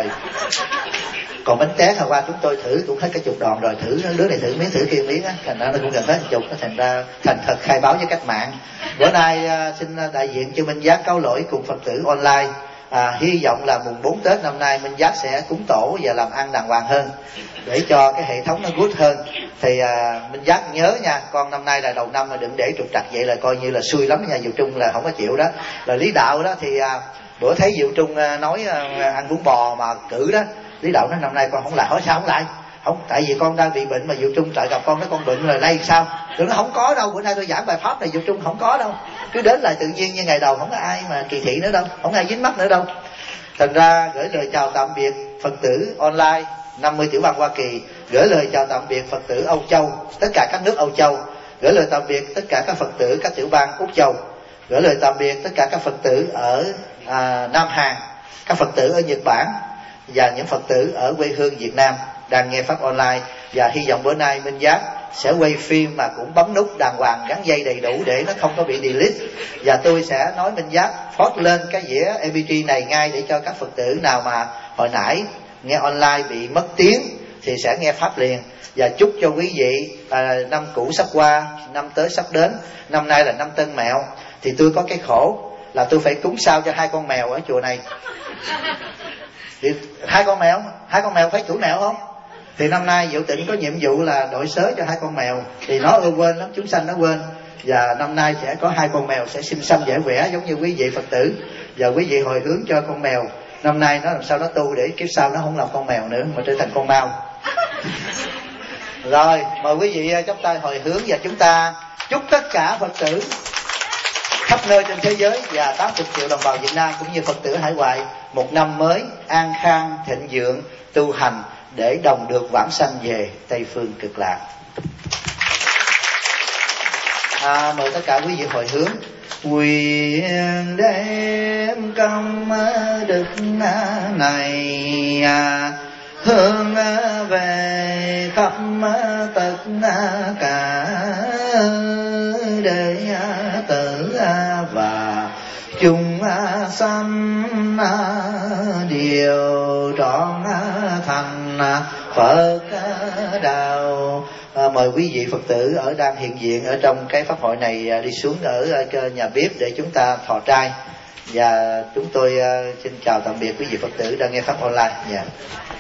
Còn bánh tét hôm qua chúng tôi thử cũng hết cả 10 đòn rồi, thử đứa này thử miếng thử kia miếng á, thành ra nó cũng gần hết 10, nó thành ra thành thật khai báo với cách mạng. Bữa nay xin đại diện cho Minh Giác cáo lỗi cùng Phật tử online. Hy vọng là mùng 4 Tết năm nay Minh Giác sẽ cúng tổ và làm ăn đàng hoàng hơn, để cho cái hệ thống nó good hơn. Thì Minh Giác nhớ nha, con năm nay là đầu năm mà đừng để trục trặc vậy là coi như là xui lắm nha. Diệu Trung là không có chịu đó. Là Lý Đạo đó thì bữa thấy Diệu Trung nói ăn bún bò mà cử đó, Lý Đạo nói năm nay con không lại. Hỏi sao không lại? Không, tại vì con đang bị bệnh mà Diệu Trung lại gặp con, nói con bệnh rồi lây sao? Đừng, nó không có đâu, bữa nay tôi giảng bài pháp này Diệu Trung không có đâu, cứ đến lại tự nhiên như ngày đầu, không có ai mà kỳ thị nữa đâu, không ai dính mắt nữa đâu. Thành ra gửi lời chào tạm biệt Phật tử online 50 tiểu bang Hoa Kỳ, gửi lời chào tạm biệt Phật tử Âu Châu, tất cả các nước Âu Châu, gửi lời tạm biệt tất cả các Phật tử các tiểu bang Úc Châu, gửi lời tạm biệt tất cả các Phật tử ở Nam Hàn, các Phật tử ở Nhật Bản và những Phật tử ở quê hương Việt Nam đang nghe pháp online. Và hy vọng bữa nay Minh Giác sẽ quay phim mà cũng bấm nút đàng hoàng, gắn dây đầy đủ để nó không có bị delete. Và tôi sẽ nói Minh Giác post lên cái dĩa MP3 này ngay, để cho các Phật tử nào mà hồi nãy nghe online bị mất tiếng thì sẽ nghe pháp liền. Và chúc cho quý vị năm cũ sắp qua, năm tới sắp đến. Năm nay là năm Tân Mẹo, thì tôi có cái khổ là tôi phải cúng sao cho 2 con mèo ở chùa này. Thì 2 con mèo phải chủ mèo không? Thì năm nay Diệu Tịnh có nhiệm vụ là đội sớ cho 2 con mèo, thì nó quên lắm, chúng sanh nó quên. Và năm nay sẽ có 2 con mèo sẽ xin xăm giải quẻ giống như quý vị Phật tử. Và quý vị hồi hướng cho con mèo năm nay nó làm sao nó tu để kiếp sau nó không làm con mèo nữa mà trở thành con mau. Rồi mời quý vị chắp tay hồi hướng, và chúng ta chúc tất cả Phật tử khắp nơi trên thế giới và 80 triệu đồng bào Việt Nam cũng như Phật tử hải ngoại một năm mới an khang thịnh vượng tu hành, để đồng được vãng sanh về Tây phương cực lạc. Mời tất cả quý vị hồi hướng. Nguyện đem công đức này hướng về khắp tất cả đệ tử và chúng sanh đều trọn thành Phật đạo. Mời quý vị Phật tử đang hiện diện ở trong cái pháp hội này đi xuống ở nhà bếp để chúng ta thọ trai. Và chúng tôi xin chào tạm biệt quý vị Phật tử đang nghe pháp online.